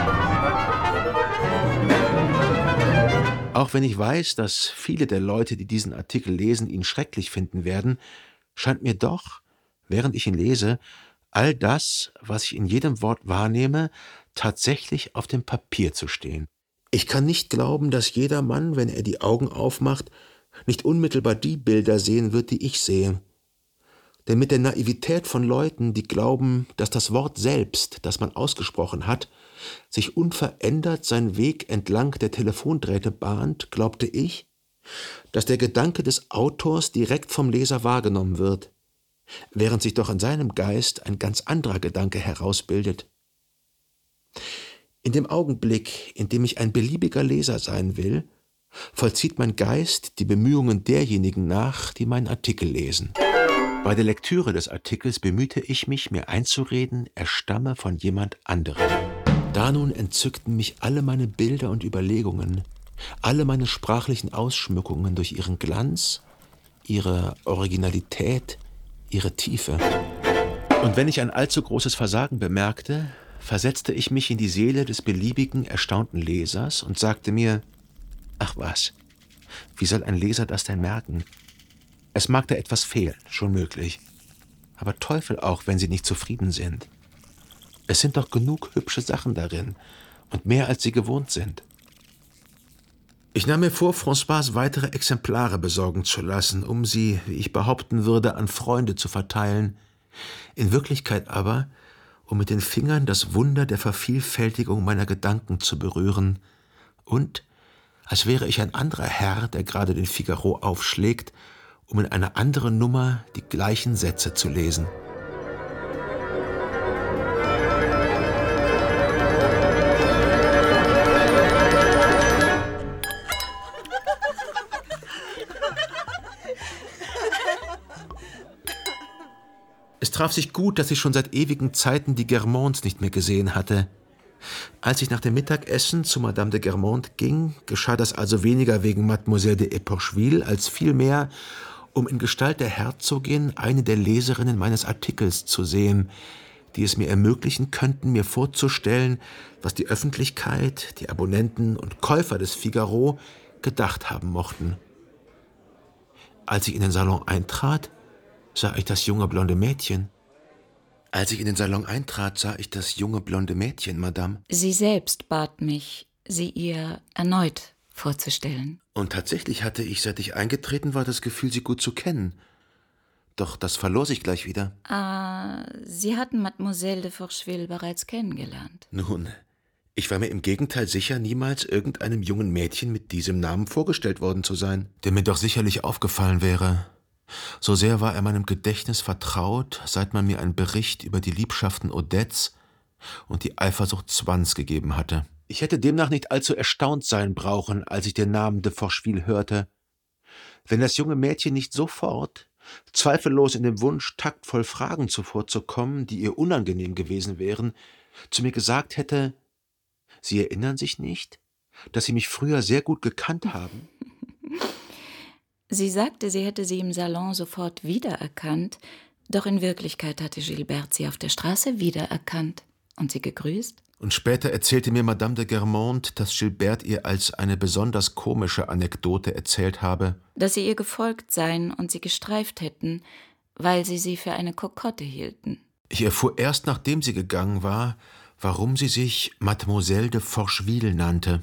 Auch wenn ich weiß, dass viele der Leute, die diesen Artikel lesen, ihn schrecklich finden werden, scheint mir doch, während ich ihn lese, all das, was ich in jedem Wort wahrnehme, tatsächlich auf dem Papier zu stehen. Ich kann nicht glauben, dass jeder Mann, wenn er die Augen aufmacht, nicht unmittelbar die Bilder sehen wird, die ich sehe. Denn mit der Naivität von Leuten, die glauben, dass das Wort selbst, das man ausgesprochen hat, sich unverändert seinen Weg entlang der Telefondrähte bahnt, glaubte ich, dass der Gedanke des Autors direkt vom Leser wahrgenommen wird, während sich doch in seinem Geist ein ganz anderer Gedanke herausbildet. In dem Augenblick, in dem ich ein beliebiger Leser sein will, vollzieht mein Geist die Bemühungen derjenigen nach, die meinen Artikel lesen. Bei der Lektüre des Artikels bemühte ich mich, mir einzureden, er stamme von jemand anderem. Da nun entzückten mich alle meine Bilder und Überlegungen, alle meine sprachlichen Ausschmückungen durch ihren Glanz, ihre Originalität, ihre Tiefe. Und wenn ich ein allzu großes Versagen bemerkte, versetzte ich mich in die Seele des beliebigen, erstaunten Lesers und sagte mir, ach was, wie soll ein Leser das denn merken? Es mag da etwas fehlen, schon möglich. Aber Teufel auch, wenn sie nicht zufrieden sind. Es sind doch genug hübsche Sachen darin und mehr, als sie gewohnt sind. Ich nahm mir vor, François weitere Exemplare besorgen zu lassen, um sie, wie ich behaupten würde, an Freunde zu verteilen. In Wirklichkeit aber, um mit den Fingern das Wunder der Vervielfältigung meiner Gedanken zu berühren und, als wäre ich ein anderer Herr, der gerade den Figaro aufschlägt, um in einer anderen Nummer die gleichen Sätze zu lesen. Es traf sich gut, dass ich schon seit ewigen Zeiten die Germonds nicht mehr gesehen hatte. Als ich nach dem Mittagessen zu Madame de Germont ging, geschah das also weniger wegen Mademoiselle de Époncheville, als vielmehr, um in Gestalt der Herzogin eine der Leserinnen meines Artikels zu sehen, die es mir ermöglichen könnten, mir vorzustellen, was die Öffentlichkeit, die Abonnenten und Käufer des Figaro gedacht haben mochten. Als ich in den Salon eintrat, sah ich das junge blonde Mädchen. Als ich in den Salon eintrat, sah ich das junge blonde Mädchen, Madame. Sie selbst bat mich, sie ihr erneut vorzustellen. Und tatsächlich hatte ich, seit ich eingetreten war, das Gefühl, sie gut zu kennen. Doch das verlor sich gleich wieder. Ah, Sie hatten Mademoiselle de Forcheville bereits kennengelernt. Nun, ich war mir im Gegenteil sicher, niemals irgendeinem jungen Mädchen mit diesem Namen vorgestellt worden zu sein, der mir doch sicherlich aufgefallen wäre. So sehr war er meinem Gedächtnis vertraut, seit man mir einen Bericht über die Liebschaften Odettes und die Eifersucht Swans gegeben hatte. Ich hätte demnach nicht allzu erstaunt sein brauchen, als ich den Namen de Forcheville hörte. Wenn das junge Mädchen nicht sofort, zweifellos in dem Wunsch, taktvoll Fragen zuvorzukommen, die ihr unangenehm gewesen wären, zu mir gesagt hätte, Sie erinnern sich nicht, dass Sie mich früher sehr gut gekannt haben? Sie sagte, sie hätte sie im Salon sofort wiedererkannt, doch in Wirklichkeit hatte Gilberte sie auf der Straße wiedererkannt und sie gegrüßt. Und später erzählte mir Madame de Germont, dass Gilberte ihr als eine besonders komische Anekdote erzählt habe, dass sie ihr gefolgt seien und sie gestreift hätten, weil sie sie für eine Kokotte hielten. Ich erfuhr erst, nachdem sie gegangen war, warum sie sich Mademoiselle de Forcheville nannte.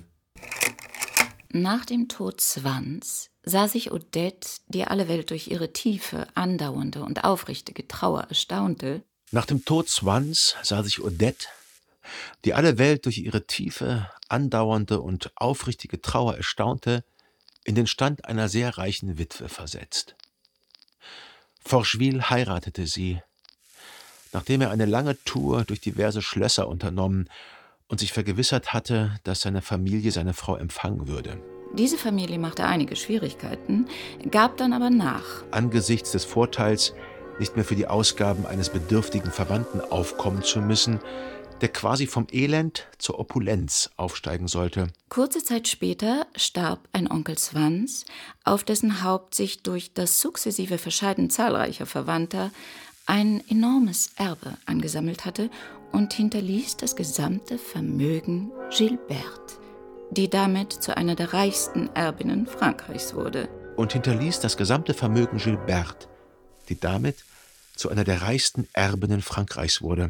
Nach dem Tod Swans sah sich Odette, die alle Welt durch ihre tiefe, andauernde und aufrichtige Trauer erstaunte. Nach dem Tod Swans sah sich Odette, die alle Welt durch ihre tiefe, andauernde und aufrichtige Trauer erstaunte, in den Stand einer sehr reichen Witwe versetzt. Forcheville heiratete sie, nachdem er eine lange Tour durch diverse Schlösser unternommen und sich vergewissert hatte, dass seine Familie seine Frau empfangen würde. Diese Familie machte einige Schwierigkeiten, gab dann aber nach. Angesichts des Vorteils, nicht mehr für die Ausgaben eines bedürftigen Verwandten aufkommen zu müssen, der quasi vom Elend zur Opulenz aufsteigen sollte. Kurze Zeit später starb ein Onkel Swans, auf dessen Haupt sich durch das sukzessive Verscheiden zahlreicher Verwandter ein enormes Erbe angesammelt hatte und hinterließ das gesamte Vermögen Gilberte, die damit zu einer der reichsten Erbinnen Frankreichs wurde. Und hinterließ das gesamte Vermögen Gilberte, die damit zu einer der reichsten Erbinnen Frankreichs wurde.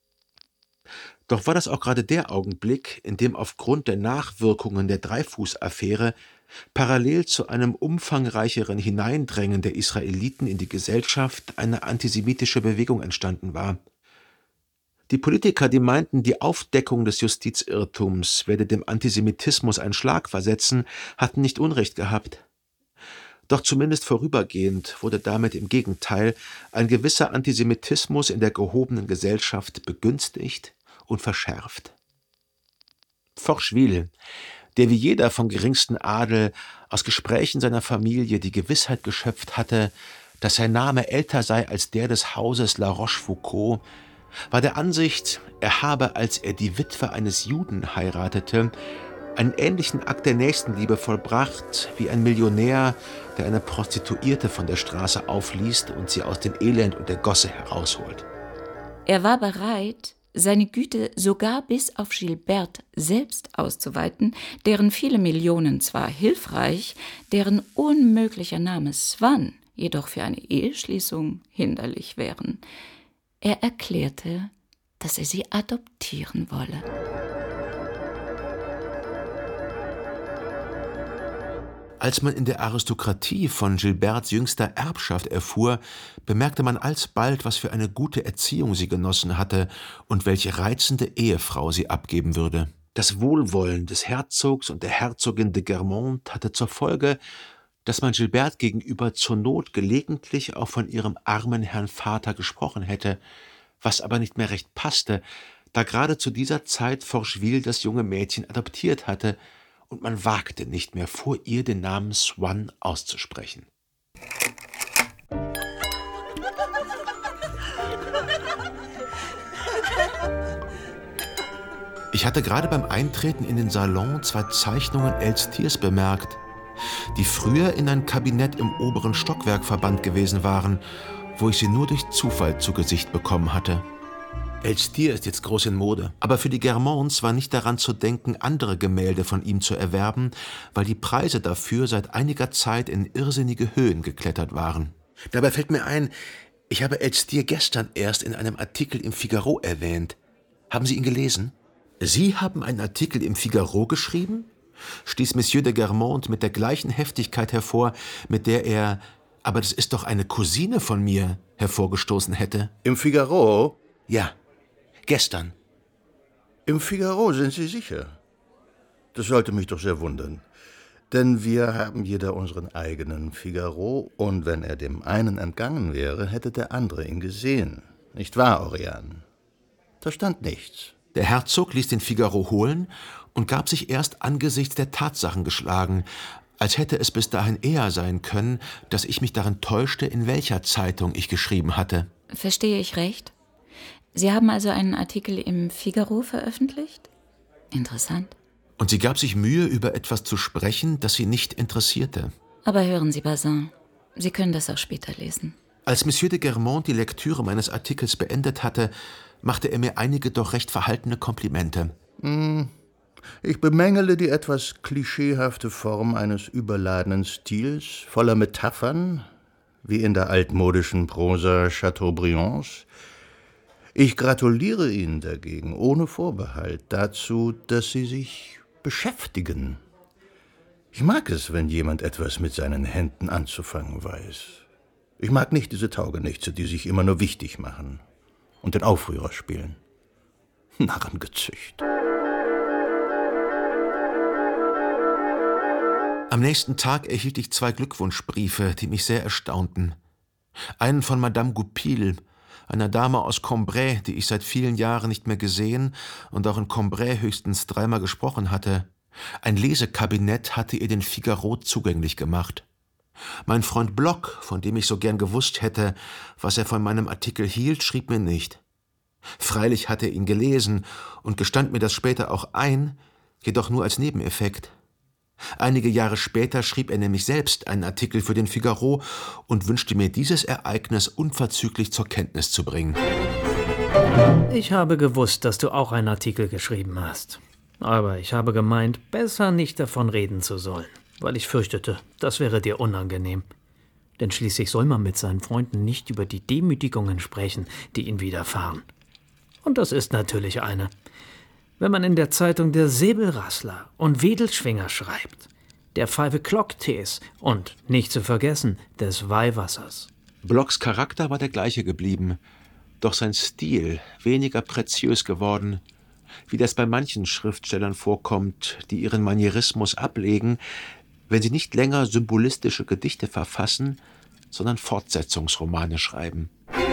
Doch war das auch gerade der Augenblick, in dem aufgrund der Nachwirkungen der Dreyfus-Affäre parallel zu einem umfangreicheren Hineindrängen der Israeliten in die Gesellschaft eine antisemitische Bewegung entstanden war. Die Politiker, die meinten, die Aufdeckung des Justizirrtums werde dem Antisemitismus einen Schlag versetzen, hatten nicht Unrecht gehabt. Doch zumindest vorübergehend wurde damit im Gegenteil ein gewisser Antisemitismus in der gehobenen Gesellschaft begünstigt und verschärft. Forcheville, der wie jeder vom geringsten Adel aus Gesprächen seiner Familie die Gewissheit geschöpft hatte, dass sein Name älter sei als der des Hauses La Rochefoucauld, war der Ansicht, er habe, als er die Witwe eines Juden heiratete, einen ähnlichen Akt der Nächstenliebe vollbracht wie ein Millionär, der eine Prostituierte von der Straße aufliest und sie aus dem Elend und der Gosse herausholt. Er war bereit, seine Güte sogar bis auf Gilberte selbst auszuweiten, deren viele Millionen zwar hilfreich, deren unmöglicher Name Swan jedoch für eine Eheschließung hinderlich wären. Er erklärte, dass er sie adoptieren wolle. Als man in der Aristokratie von Gilbertes jüngster Erbschaft erfuhr, bemerkte man alsbald, was für eine gute Erziehung sie genossen hatte und welche reizende Ehefrau sie abgeben würde. Das Wohlwollen des Herzogs und der Herzogin de Germont hatte zur Folge, dass man Gilberte gegenüber zur Not gelegentlich auch von ihrem armen Herrn Vater gesprochen hätte, was aber nicht mehr recht passte, da gerade zu dieser Zeit Forcheville das junge Mädchen adoptiert hatte, und man wagte nicht mehr, vor ihr den Namen Swan auszusprechen. Ich hatte gerade beim Eintreten in den Salon zwei Zeichnungen Elstiers bemerkt, die früher in ein Kabinett im oberen Stockwerk verbannt gewesen waren, wo ich sie nur durch Zufall zu Gesicht bekommen hatte. Elstier ist jetzt groß in Mode, aber für die Guermantes war nicht daran zu denken, andere Gemälde von ihm zu erwerben, weil die Preise dafür seit einiger Zeit in irrsinnige Höhen geklettert waren. Dabei fällt mir ein, ich habe Elstier gestern erst in einem Artikel im Figaro erwähnt. Haben Sie ihn gelesen? Sie haben einen Artikel im Figaro geschrieben? Stieß Monsieur de Guermantes mit der gleichen Heftigkeit hervor, mit der er, aber das ist doch eine Cousine von mir, hervorgestoßen hätte. Im Figaro? Ja, gestern. Im Figaro, sind Sie sicher? Das sollte mich doch sehr wundern. Denn wir haben jeder unseren eigenen Figaro, und wenn er dem einen entgangen wäre, hätte der andere ihn gesehen. Nicht wahr, Oriane? Da stand nichts. Der Herzog ließ den Figaro holen und gab sich erst angesichts der Tatsachen geschlagen, als hätte es bis dahin eher sein können, dass ich mich darin täuschte, in welcher Zeitung ich geschrieben hatte. Verstehe ich recht? Sie haben also einen Artikel im Figaro veröffentlicht? Interessant. Und sie gab sich Mühe, über etwas zu sprechen, das sie nicht interessierte. Aber hören Sie, Bazin, Sie können das auch später lesen. Als Monsieur de Guermantes die Lektüre meines Artikels beendet hatte, machte er mir einige doch recht verhaltene Komplimente. Hm. Ich bemängele die etwas klischeehafte Form eines überladenen Stils, voller Metaphern, wie in der altmodischen Prosa Chateaubriands. Ich gratuliere Ihnen dagegen, ohne Vorbehalt, dazu, dass Sie sich beschäftigen. Ich mag es, wenn jemand etwas mit seinen Händen anzufangen weiß. Ich mag nicht diese Taugenichtse, die sich immer nur wichtig machen und den Aufrührer spielen. Narrengezücht. Am nächsten Tag erhielt ich zwei Glückwunschbriefe, die mich sehr erstaunten. Einen von Madame Goupil, einer Dame aus Cambrai, die ich seit vielen Jahren nicht mehr gesehen und auch in Cambrai höchstens dreimal gesprochen hatte. Ein Lesekabinett hatte ihr den Figaro zugänglich gemacht. Mein Freund Block, von dem ich so gern gewusst hätte, was er von meinem Artikel hielt, schrieb mir nicht. Freilich hatte er ihn gelesen und gestand mir das später auch ein, jedoch nur als Nebeneffekt. Einige Jahre später schrieb er nämlich selbst einen Artikel für den Figaro und wünschte mir, dieses Ereignis unverzüglich zur Kenntnis zu bringen. Ich habe gewusst, dass du auch einen Artikel geschrieben hast. Aber ich habe gemeint, besser nicht davon reden zu sollen, weil ich fürchtete, das wäre dir unangenehm. Denn schließlich soll man mit seinen Freunden nicht über die Demütigungen sprechen, die ihnen widerfahren. Und das ist natürlich eine. Wenn man in der Zeitung der Säbelrassler und Wedelschwinger schreibt, der Five O'Clock Tees und, nicht zu vergessen, des Weihwassers. Blocks Charakter war der gleiche geblieben, doch sein Stil weniger preziös geworden, wie das bei manchen Schriftstellern vorkommt, die ihren Manierismus ablegen, wenn sie nicht länger symbolistische Gedichte verfassen, sondern Fortsetzungsromane schreiben.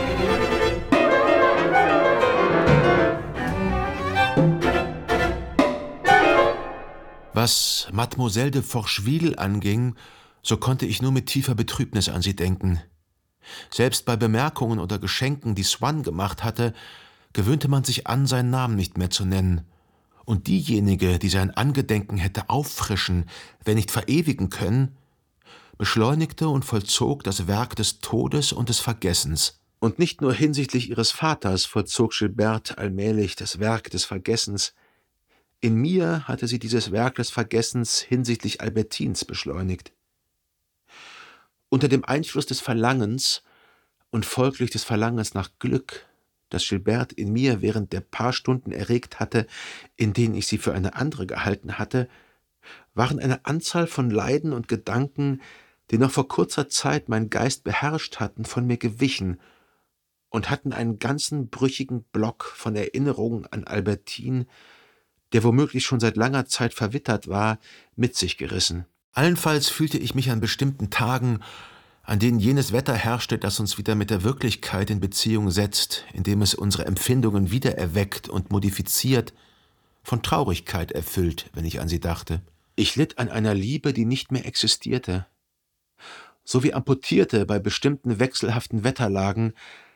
Was Mademoiselle de Forcheville anging, so konnte ich nur mit tiefer Betrübnis an sie denken. Selbst bei Bemerkungen oder Geschenken, die Swann gemacht hatte, gewöhnte man sich an, seinen Namen nicht mehr zu nennen. Und diejenige, die sein Angedenken hätte auffrischen, wenn nicht verewigen können, beschleunigte und vollzog das Werk des Todes und des Vergessens. Und nicht nur hinsichtlich ihres Vaters vollzog Gilberte allmählich das Werk des Vergessens. In mir hatte sie dieses Werk des Vergessens hinsichtlich Albertines beschleunigt. Unter dem Einfluss des Verlangens und folglich des Verlangens nach Glück, das Gilberte in mir während der paar Stunden erregt hatte, in denen ich sie für eine andere gehalten hatte, waren eine Anzahl von Leiden und Gedanken, die noch vor kurzer Zeit meinen Geist beherrscht hatten, von mir gewichen und hatten einen ganzen brüchigen Block von Erinnerungen an Albertine, der womöglich schon seit langer Zeit verwittert war, mit sich gerissen. Allenfalls fühlte ich mich an bestimmten Tagen, an denen jenes Wetter herrschte, das uns wieder mit der Wirklichkeit in Beziehung setzt, indem es unsere Empfindungen wiedererweckt und modifiziert, von Traurigkeit erfüllt, wenn ich an sie dachte. Ich litt an einer Liebe, die nicht mehr existierte. So wie Amputierte bei bestimmten wechselhaften Wetterlagen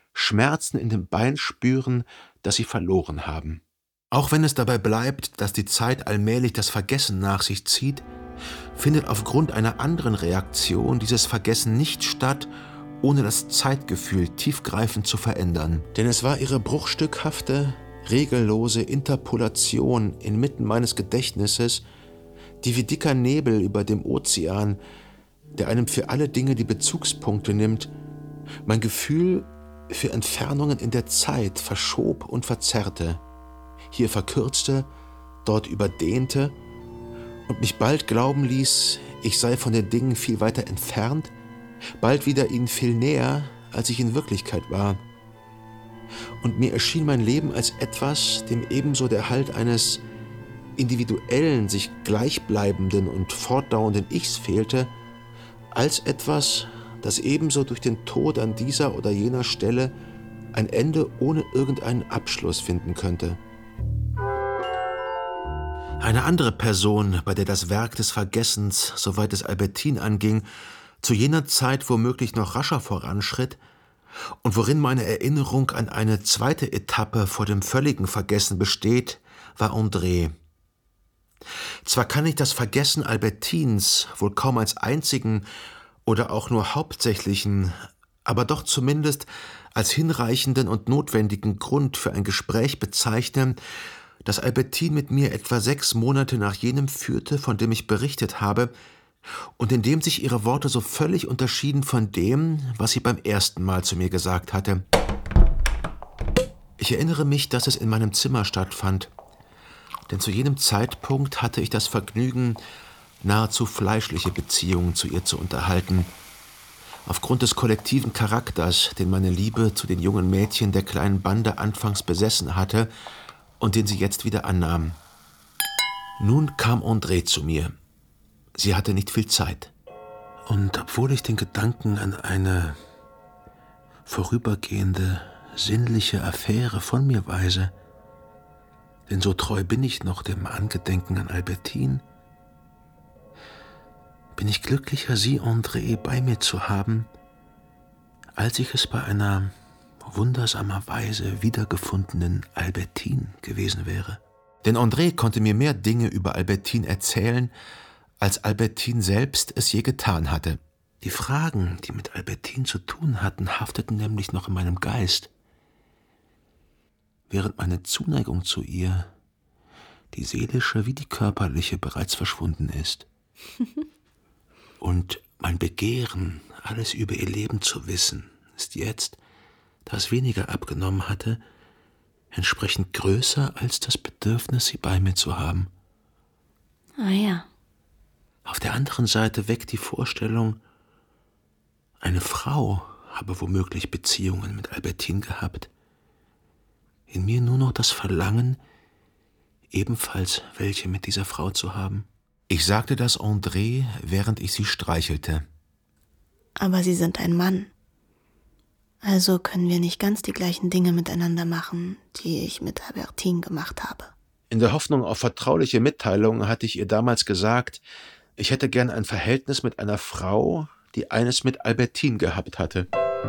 Schmerzen in dem Bein spüren, das sie verloren haben. Auch wenn es dabei bleibt, dass die Zeit allmählich das Vergessen nach sich zieht, findet aufgrund einer anderen Reaktion dieses Vergessen nicht statt, ohne das Zeitgefühl tiefgreifend zu verändern. Denn es war ihre bruchstückhafte, regellose Interpolation inmitten meines Gedächtnisses, die wie dicker Nebel über dem Ozean, der einem für alle Dinge die Bezugspunkte nimmt, mein Gefühl für Entfernungen in der Zeit verschob und verzerrte, hier verkürzte, dort überdehnte und mich bald glauben ließ, ich sei von den Dingen viel weiter entfernt, bald wieder ihnen viel näher, als ich in Wirklichkeit war. Und mir erschien mein Leben als etwas, dem ebenso der Halt eines individuellen, sich gleichbleibenden und fortdauernden Ichs fehlte, als etwas, das ebenso durch den Tod an dieser oder jener Stelle ein Ende ohne irgendeinen Abschluss finden könnte. Eine andere Person, bei der das Werk des Vergessens, soweit es Albertine anging, zu jener Zeit womöglich noch rascher voranschritt und worin meine Erinnerung an eine zweite Etappe vor dem völligen Vergessen besteht, war André. Zwar kann ich das Vergessen Albertines wohl kaum als einzigen oder auch nur hauptsächlichen, aber doch zumindest als hinreichenden und notwendigen Grund für ein Gespräch bezeichnen, das Albertine mit mir etwa sechs Monate nach jenem führte, von dem ich berichtet habe, und in dem sich ihre Worte so völlig unterschieden von dem, was sie beim ersten Mal zu mir gesagt hatte. Ich erinnere mich, dass es in meinem Zimmer stattfand, denn zu jenem Zeitpunkt hatte ich das Vergnügen, nahezu fleischliche Beziehungen zu ihr zu unterhalten, aufgrund des kollektiven Charakters, den meine Liebe zu den jungen Mädchen der kleinen Bande anfangs besessen hatte und den sie jetzt wieder annahm. Nun kam André zu mir. Sie hatte nicht viel Zeit. Und obwohl ich den Gedanken an eine vorübergehende, sinnliche Affäre von mir weise, denn so treu bin ich noch dem Angedenken an Albertine, bin ich glücklicher, Sie, André, bei mir zu haben, als ich es bei einer wundersamerweise wiedergefundenen Albertine gewesen wäre. Denn André konnte mir mehr Dinge über Albertine erzählen, als Albertine selbst es je getan hatte. Die Fragen, die mit Albertine zu tun hatten, hafteten nämlich noch in meinem Geist, während meine Zuneigung zu ihr, die seelische wie die körperliche, bereits verschwunden ist. Und mein Begehren, alles über ihr Leben zu wissen, ist jetzt, da es weniger abgenommen hatte, entsprechend größer als das Bedürfnis, sie bei mir zu haben. Ah ja. Auf der anderen Seite weckt die Vorstellung, eine Frau habe womöglich Beziehungen mit Albertine gehabt, in mir nur noch das Verlangen, ebenfalls welche mit dieser Frau zu haben. Ich sagte das André, während ich sie streichelte. Aber Sie sind ein Mann. Also können wir nicht ganz die gleichen Dinge miteinander machen, die ich mit Albertine gemacht habe. In der Hoffnung auf vertrauliche Mitteilungen hatte ich ihr damals gesagt, ich hätte gern ein Verhältnis mit einer Frau, die eines mit Albertine gehabt hatte.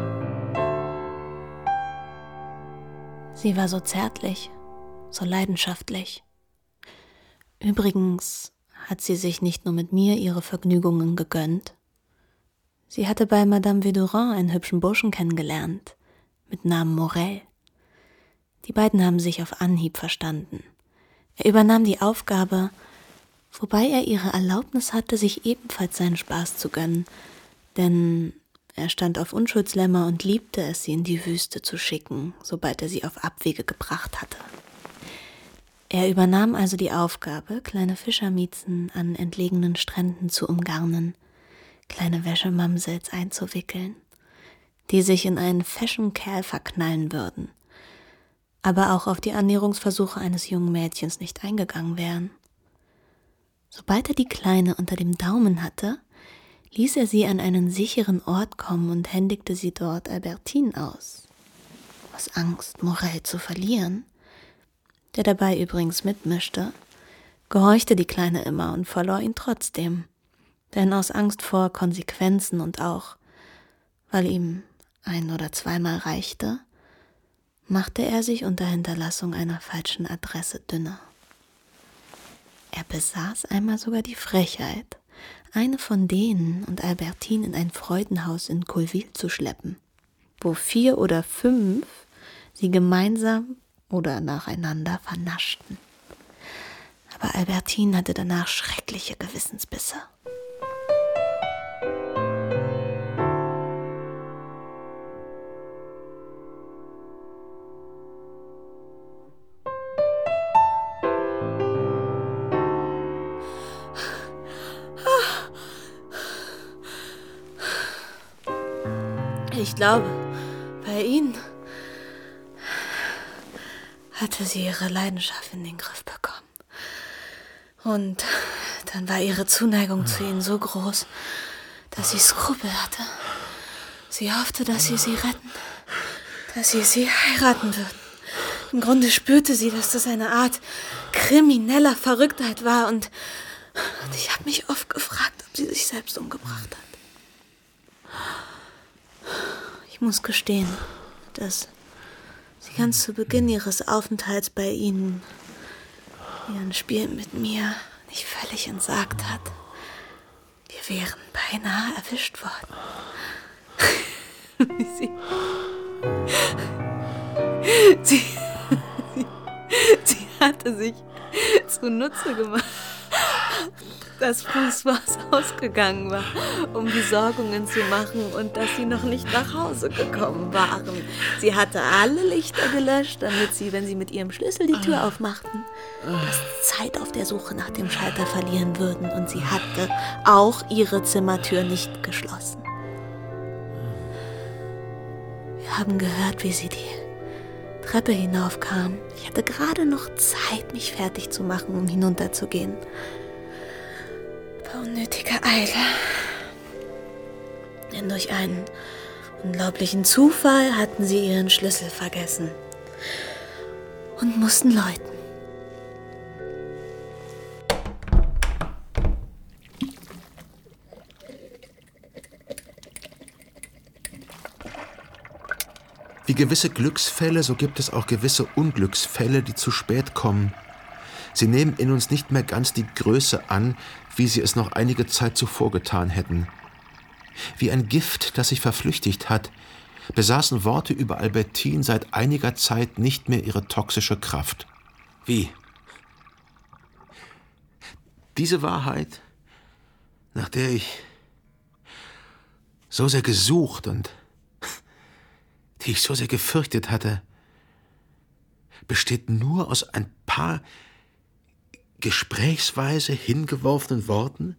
Sie war so zärtlich, so leidenschaftlich. Übrigens hat sie sich nicht nur mit mir ihre Vergnügungen gegönnt. Sie hatte bei Madame Verdurin einen hübschen Burschen kennengelernt, mit Namen Morel. Die beiden haben sich auf Anhieb verstanden. Er übernahm die Aufgabe, wobei er ihre Erlaubnis hatte, sich ebenfalls seinen Spaß zu gönnen, denn er stand auf Unschuldslämmer und liebte es, sie in die Wüste zu schicken, sobald er sie auf Abwege gebracht hatte. Er übernahm also die Aufgabe, kleine Fischermiezen an entlegenen Stränden zu umgarnen, kleine Wäschemamsels einzuwickeln, die sich in einen feschen Kerl verknallen würden, aber auch auf die Annäherungsversuche eines jungen Mädchens nicht eingegangen wären. Sobald er die Kleine unter dem Daumen hatte, ließ er sie an einen sicheren Ort kommen und händigte sie dort Albertine aus. Aus Angst, Morel zu verlieren, der dabei übrigens mitmischte, gehorchte die Kleine immer und verlor ihn trotzdem, denn aus Angst vor Konsequenzen und auch, weil ihm ein- oder zweimal reichte, machte er sich unter Hinterlassung einer falschen Adresse dünner. Er besaß einmal sogar die Frechheit, eine von denen und Albertine in ein Freudenhaus in Colleville zu schleppen, wo vier oder fünf sie gemeinsam oder nacheinander vernaschten. Aber Albertine hatte danach schreckliche Gewissensbisse. Ich glaube, bei Ihnen hatte sie ihre Leidenschaft in den Griff bekommen. Und dann war ihre Zuneigung zu Ihnen so groß, dass sie Skrupel hatte. Sie hoffte, dass Sie sie retten, dass Sie sie heiraten würden. Im Grunde spürte sie, dass das eine Art krimineller Verrücktheit war. Und, und ich habe mich oft gefragt, ob sie sich selbst umgebracht hat. Ich muss gestehen, dass sie ganz zu Beginn ihres Aufenthalts bei Ihnen ihren Spiel mit mir nicht völlig entsagt hat. Wir wären beinahe erwischt worden. sie, sie, sie, sie hatte sich zunutze gemacht, dass François ausgegangen war, um Besorgungen zu machen und dass sie noch nicht nach Hause gekommen waren. Sie hatte alle Lichter gelöscht, damit sie, wenn sie mit ihrem Schlüssel die Tür aufmachten, dass Zeit auf der Suche nach dem Schalter verlieren würden. Und sie hatte auch ihre Zimmertür nicht geschlossen. Wir haben gehört, wie sie die Treppe hinaufkam. Ich hatte gerade noch Zeit, mich fertig zu machen, um hinunterzugehen. Unnötige Eile. Denn durch einen unglaublichen Zufall hatten sie ihren Schlüssel vergessen und mussten läuten. Wie gewisse Glücksfälle, so gibt es auch gewisse Unglücksfälle, die zu spät kommen. Sie nehmen in uns nicht mehr ganz die Größe an, wie sie es noch einige Zeit zuvor getan hätten. Wie ein Gift, das sich verflüchtigt hat, besaßen Worte über Albertine seit einiger Zeit nicht mehr ihre toxische Kraft. Wie? Diese Wahrheit, nach der ich so sehr gesucht und die ich so sehr gefürchtet hatte, besteht nur aus ein paar gesprächsweise hingeworfenen Worten,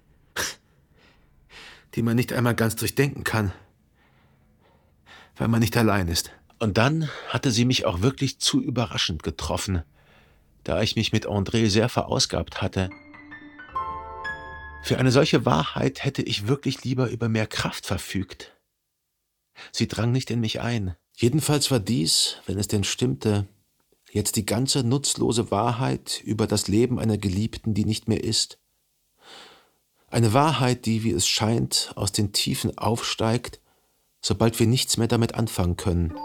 die man nicht einmal ganz durchdenken kann, weil man nicht allein ist. Und dann hatte sie mich auch wirklich zu überraschend getroffen, da ich mich mit André sehr verausgabt hatte. Für eine solche Wahrheit hätte ich wirklich lieber über mehr Kraft verfügt. Sie drang nicht in mich ein. Jedenfalls war dies, wenn es denn stimmte, jetzt die ganze nutzlose Wahrheit über das Leben einer Geliebten, die nicht mehr ist. Eine Wahrheit, die, wie es scheint, aus den Tiefen aufsteigt, sobald wir nichts mehr damit anfangen können.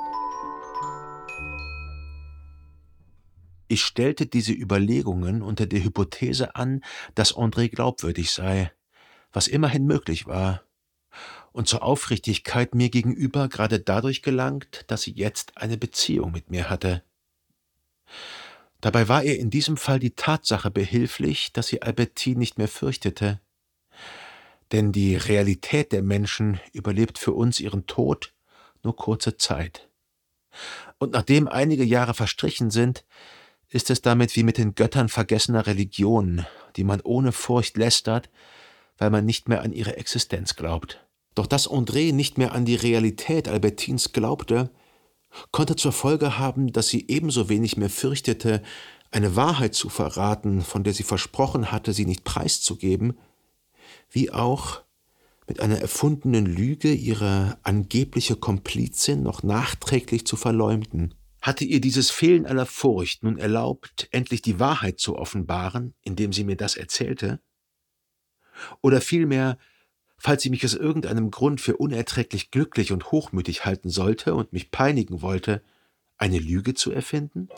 Ich stellte diese Überlegungen unter der Hypothese an, dass André glaubwürdig sei, was immerhin möglich war, und zur Aufrichtigkeit mir gegenüber gerade dadurch gelangt, dass sie jetzt eine Beziehung mit mir hatte. Dabei war ihr in diesem Fall die Tatsache behilflich, dass sie Albertine nicht mehr fürchtete. Denn die Realität der Menschen überlebt für uns ihren Tod nur kurze Zeit. Und nachdem einige Jahre verstrichen sind, ist es damit wie mit den Göttern vergessener Religionen, die man ohne Furcht lästert, weil man nicht mehr an ihre Existenz glaubt. Doch dass André nicht mehr an die Realität Albertines glaubte, konnte zur Folge haben, dass sie ebenso wenig mehr fürchtete, eine Wahrheit zu verraten, von der sie versprochen hatte, sie nicht preiszugeben, wie auch mit einer erfundenen Lüge ihre angebliche Komplizin noch nachträglich zu verleumden. Hatte ihr dieses Fehlen aller Furcht nun erlaubt, endlich die Wahrheit zu offenbaren, indem sie mir das erzählte? Oder vielmehr, falls sie mich aus irgendeinem Grund für unerträglich glücklich und hochmütig halten sollte und mich peinigen wollte, Eine Lüge zu erfinden?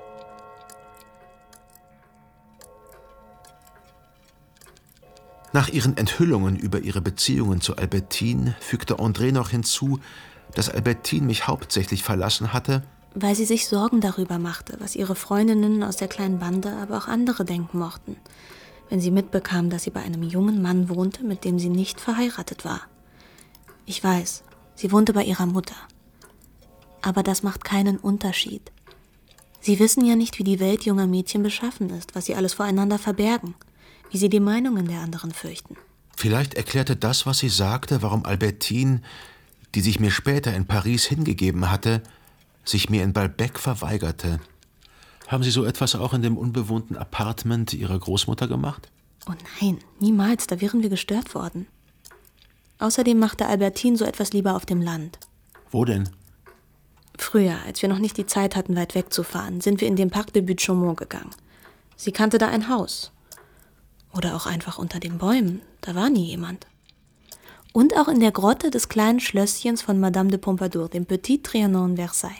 Nach ihren Enthüllungen über ihre Beziehungen zu Albertine fügte André noch hinzu, dass Albertine mich hauptsächlich verlassen hatte, weil sie sich Sorgen darüber machte, was ihre Freundinnen aus der kleinen Bande, aber auch andere denken mochten, wenn sie mitbekam, dass sie bei einem jungen Mann wohnte, mit dem sie nicht verheiratet war. Ich weiß, sie wohnte bei ihrer Mutter. Aber das macht keinen Unterschied. Sie wissen ja nicht, wie die Welt junger Mädchen beschaffen ist, was sie alles voreinander verbergen, wie sie die Meinungen der anderen fürchten. Vielleicht erklärte das, was sie sagte, warum Albertine, die sich mir später in Paris hingegeben hatte, sich mir in Balbec verweigerte. Haben Sie so etwas auch in dem unbewohnten Appartement Ihrer Großmutter gemacht? Oh nein, niemals, da wären wir gestört worden. Außerdem machte Albertine so etwas lieber auf dem Land. Wo denn? Früher, als wir noch nicht die Zeit hatten, weit wegzufahren, sind wir in den Parc de Buttes-Chaumont gegangen. Sie kannte da ein Haus. Oder auch einfach unter den Bäumen, da war nie jemand. Und auch in der Grotte des kleinen Schlösschens von Madame de Pompadour, dem Petit Trianon Versailles.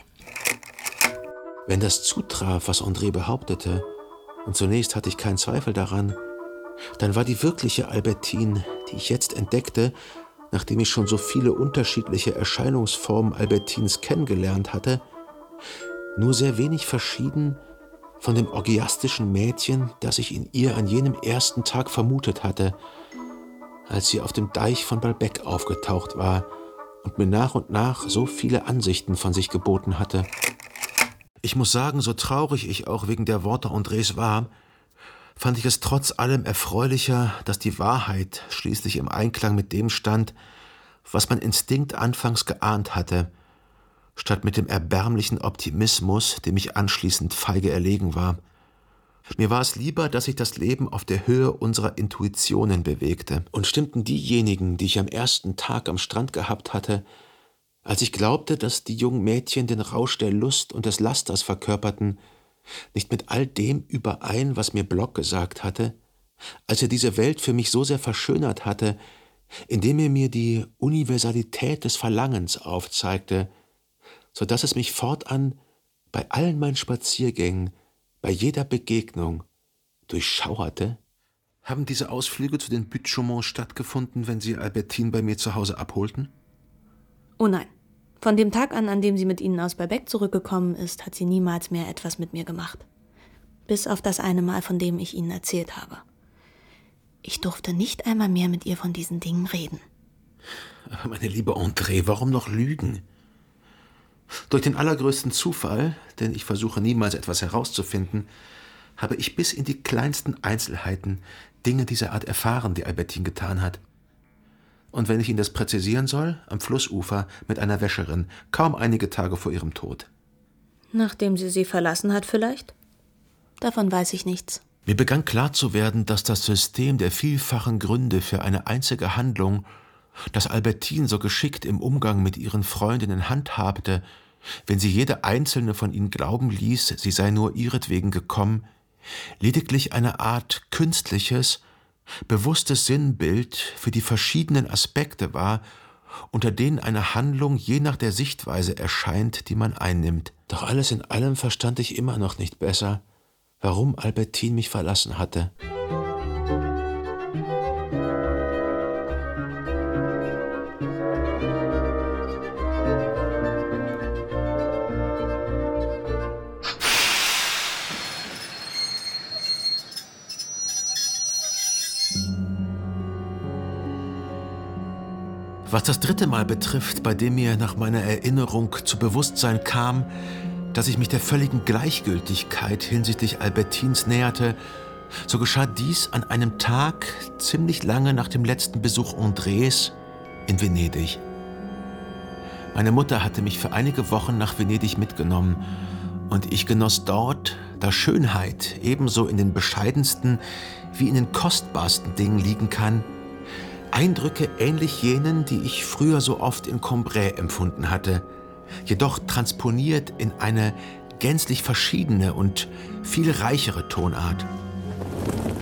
Wenn das zutraf, was André behauptete, und zunächst hatte ich keinen Zweifel daran, dann war die wirkliche Albertine, die ich jetzt entdeckte, nachdem ich schon so viele unterschiedliche Erscheinungsformen Albertines kennengelernt hatte, nur sehr wenig verschieden von dem orgiastischen Mädchen, das ich in ihr an jenem ersten Tag vermutet hatte, als sie auf dem Deich von Balbec aufgetaucht war und mir nach und nach so viele Ansichten von sich geboten hatte. Ich muss sagen, so traurig ich auch wegen der Worte Andrés war, fand ich es trotz allem erfreulicher, dass die Wahrheit schließlich im Einklang mit dem stand, was mein Instinkt anfangs geahnt hatte, statt mit dem erbärmlichen Optimismus, dem ich anschließend feige erlegen war. Mir war es lieber, dass sich das Leben auf der Höhe unserer Intuitionen bewegte, und stimmten diejenigen, die ich am ersten Tag am Strand gehabt hatte, als ich glaubte, dass die jungen Mädchen den Rausch der Lust und des Lasters verkörperten, nicht mit all dem überein, was mir Bloch gesagt hatte, als er diese Welt für mich so sehr verschönert hatte, indem er mir die Universalität des Verlangens aufzeigte, so dass es mich fortan bei allen meinen Spaziergängen, bei jeder Begegnung durchschauerte. Haben diese Ausflüge zu den Buttes-Chaumont stattgefunden, wenn Sie Albertine bei mir zu Hause abholten? Oh nein. Von dem Tag an, an dem sie mit Ihnen aus Balbec zurückgekommen ist, hat sie niemals mehr etwas mit mir gemacht. Bis auf das eine Mal, von dem ich Ihnen erzählt habe. Ich durfte nicht einmal mehr mit ihr von diesen Dingen reden. Aber meine liebe André, warum noch lügen? Durch den allergrößten Zufall, denn ich versuche niemals etwas herauszufinden, habe ich bis in die kleinsten Einzelheiten Dinge dieser Art erfahren, die Albertine getan hat. Und wenn ich Ihnen das präzisieren soll, am Flussufer mit einer Wäscherin, kaum einige Tage vor ihrem Tod. Nachdem sie sie verlassen hat vielleicht? Davon weiß ich nichts. Mir begann klar zu werden, dass das System der vielfachen Gründe für eine einzige Handlung, das Albertine so geschickt im Umgang mit ihren Freundinnen handhabte, wenn sie jede einzelne von ihnen glauben ließ, sie sei nur ihretwegen gekommen, lediglich eine Art künstliches, bewusstes Sinnbild für die verschiedenen Aspekte war, unter denen eine Handlung je nach der Sichtweise erscheint, die man einnimmt. Doch alles in allem verstand ich immer noch nicht besser, warum Albertine mich verlassen hatte. Was das dritte Mal betrifft, bei dem mir nach meiner Erinnerung zu Bewusstsein kam, dass ich mich der völligen Gleichgültigkeit hinsichtlich Albertines näherte, so geschah dies an einem Tag ziemlich lange nach dem letzten Besuch Andrés in Venedig. Meine Mutter hatte mich für einige Wochen nach Venedig mitgenommen und ich genoss dort, da Schönheit ebenso in den bescheidensten wie in den kostbarsten Dingen liegen kann, Eindrücke ähnlich jenen, die ich früher so oft in Cambrai empfunden hatte, jedoch transponiert in eine gänzlich verschiedene und viel reichere Tonart.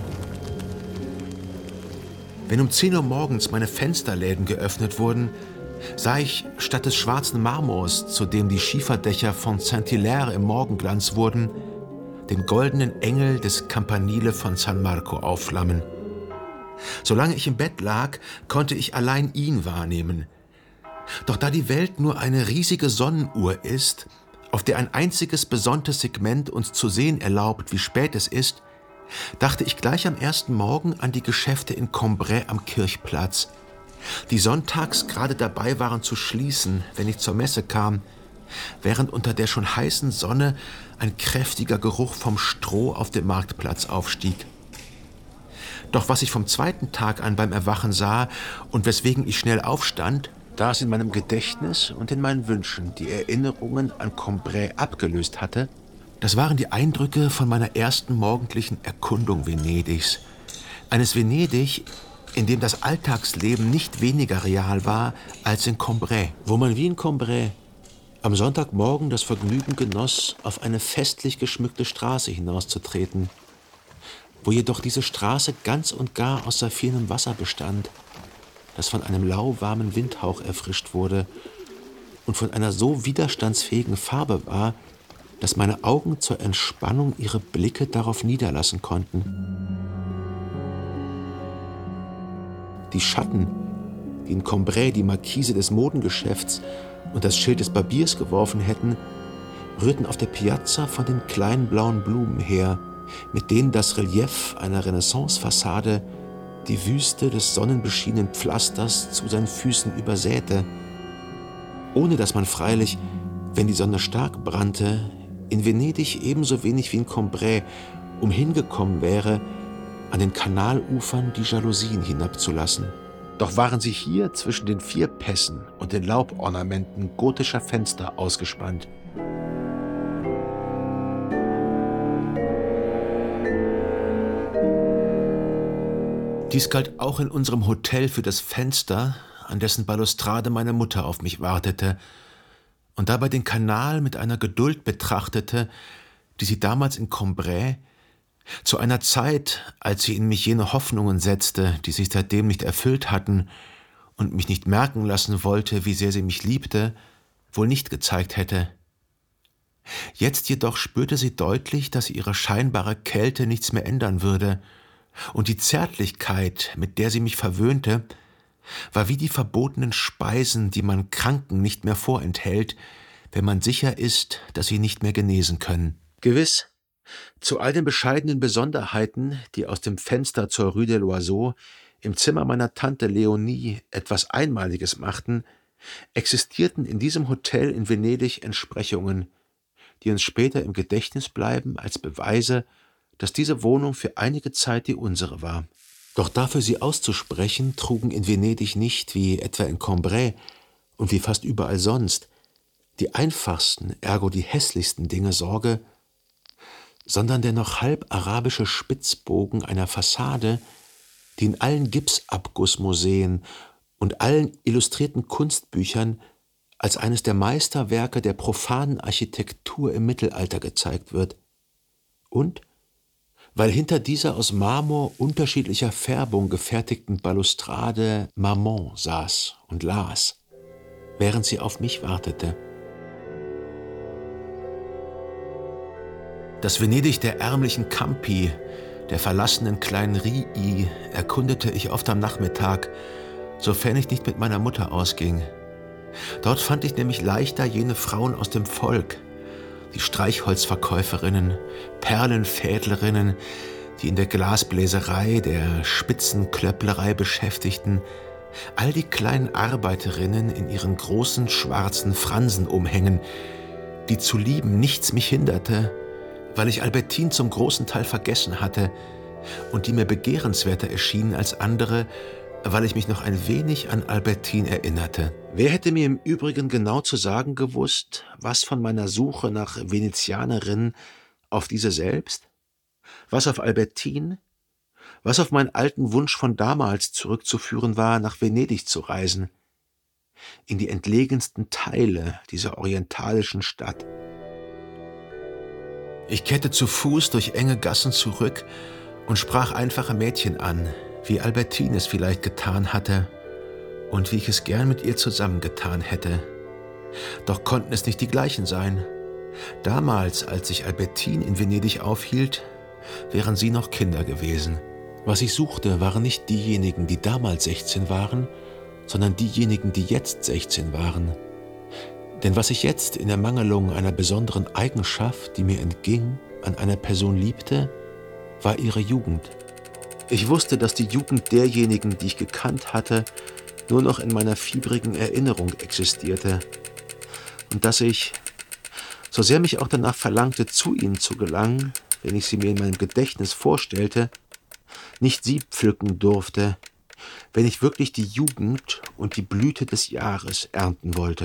Wenn um zehn Uhr morgens meine Fensterläden geöffnet wurden, sah ich statt des schwarzen Marmors, zu dem die Schieferdächer von Saint-Hilaire im Morgenglanz wurden, den goldenen Engel des Campanile von San Marco aufflammen. Solange ich im Bett lag, konnte ich allein ihn wahrnehmen. Doch da die Welt nur eine riesige Sonnenuhr ist, auf der ein einziges besonntes Segment uns zu sehen erlaubt, wie spät es ist, dachte ich gleich am ersten Morgen an die Geschäfte in Cambrai am Kirchplatz, die sonntags gerade dabei waren zu schließen, wenn ich zur Messe kam, während unter der schon heißen Sonne ein kräftiger Geruch vom Stroh auf dem Marktplatz aufstieg. Doch was ich vom zweiten Tag an beim Erwachen sah und weswegen ich schnell aufstand, da es in meinem Gedächtnis und in meinen Wünschen die Erinnerungen an Cambrai abgelöst hatte, das waren die Eindrücke von meiner ersten morgendlichen Erkundung Venedigs. Eines Venedig, in dem das Alltagsleben nicht weniger real war als in Cambrai, wo man wie in Cambrai am Sonntagmorgen das Vergnügen genoss, auf eine festlich geschmückte Straße hinauszutreten, wo jedoch diese Straße ganz und gar aus saphirnem Wasser bestand, das von einem lauwarmen Windhauch erfrischt wurde und von einer so widerstandsfähigen Farbe war, dass meine Augen zur Entspannung ihre Blicke darauf niederlassen konnten. Die Schatten, die in Cambrai die Markise des Modengeschäfts und das Schild des Barbiers geworfen hätten, rührten auf der Piazza von den kleinen blauen Blumen her, mit denen das Relief einer Renaissance-Fassade die Wüste des sonnenbeschienenen Pflasters zu seinen Füßen übersäte, ohne dass man freilich, wenn die Sonne stark brannte, in Venedig ebenso wenig wie in Cambrai umhingekommen wäre, an den Kanalufern die Jalousien hinabzulassen. Doch waren sie hier zwischen den vier Pässen und den Laubornamenten gotischer Fenster ausgespannt. Dies galt auch in unserem Hotel für das Fenster, an dessen Balustrade meine Mutter auf mich wartete und dabei den Kanal mit einer Geduld betrachtete, die sie damals in Cambrai, zu einer Zeit, als sie in mich jene Hoffnungen setzte, die sich seitdem nicht erfüllt hatten und mich nicht merken lassen wollte, wie sehr sie mich liebte, wohl nicht gezeigt hätte. Jetzt jedoch spürte sie deutlich, dass ihre scheinbare Kälte nichts mehr ändern würde, und die Zärtlichkeit, mit der sie mich verwöhnte, war wie die verbotenen Speisen, die man Kranken nicht mehr vorenthält, wenn man sicher ist, dass sie nicht mehr genesen können. Gewiss, zu all den bescheidenen Besonderheiten, die aus dem Fenster zur Rue de l'Oiseau im Zimmer meiner Tante Leonie etwas Einmaliges machten, existierten in diesem Hotel in Venedig Entsprechungen, die uns später im Gedächtnis bleiben als Beweise, dass diese Wohnung für einige Zeit die unsere war. Doch dafür sie auszusprechen, trugen in Venedig nicht, wie etwa in Cambrai und wie fast überall sonst, die einfachsten, ergo die hässlichsten Dinge Sorge, sondern der noch halb arabische Spitzbogen einer Fassade, die in allen Gipsabgussmuseen und allen illustrierten Kunstbüchern als eines der Meisterwerke der profanen Architektur im Mittelalter gezeigt wird. Und weil hinter dieser aus Marmor unterschiedlicher Färbung gefertigten Balustrade Maman saß und las, während sie auf mich wartete. Das Venedig der ärmlichen Campi, der verlassenen kleinen Rii, erkundete ich oft am Nachmittag, sofern ich nicht mit meiner Mutter ausging. Dort fand ich nämlich leichter jene Frauen aus dem Volk, die Streichholzverkäuferinnen, Perlenfädlerinnen, die in der Glasbläserei, der Spitzenklöpplerei beschäftigten, all die kleinen Arbeiterinnen in ihren großen schwarzen Fransenumhängen, die zu lieben nichts mich hinderte, weil ich Albertine zum großen Teil vergessen hatte und die mir begehrenswerter erschienen als andere, weil ich mich noch ein wenig an Albertine erinnerte. Wer hätte mir im Übrigen genau zu sagen gewusst, was von meiner Suche nach Venezianerinnen auf diese selbst, was auf Albertine, was auf meinen alten Wunsch von damals zurückzuführen war, nach Venedig zu reisen, in die entlegensten Teile dieser orientalischen Stadt. Ich kehrte zu Fuß durch enge Gassen zurück und sprach einfache Mädchen an, wie Albertine es vielleicht getan hatte, und wie ich es gern mit ihr zusammengetan hätte. Doch konnten es nicht die gleichen sein. Damals, als sich Albertine in Venedig aufhielt, wären sie noch Kinder gewesen. Was ich suchte, waren nicht diejenigen, die damals sechzehn waren, sondern diejenigen, die jetzt sechzehn waren. Denn was ich jetzt in Ermangelung einer besonderen Eigenschaft, die mir entging, an einer Person liebte, war ihre Jugend. Ich wusste, dass die Jugend derjenigen, die ich gekannt hatte, nur noch in meiner fiebrigen Erinnerung existierte und dass ich, so sehr mich auch danach verlangte, zu ihnen zu gelangen, wenn ich sie mir in meinem Gedächtnis vorstellte, nicht sie pflücken durfte, wenn ich wirklich die Jugend und die Blüte des Jahres ernten wollte.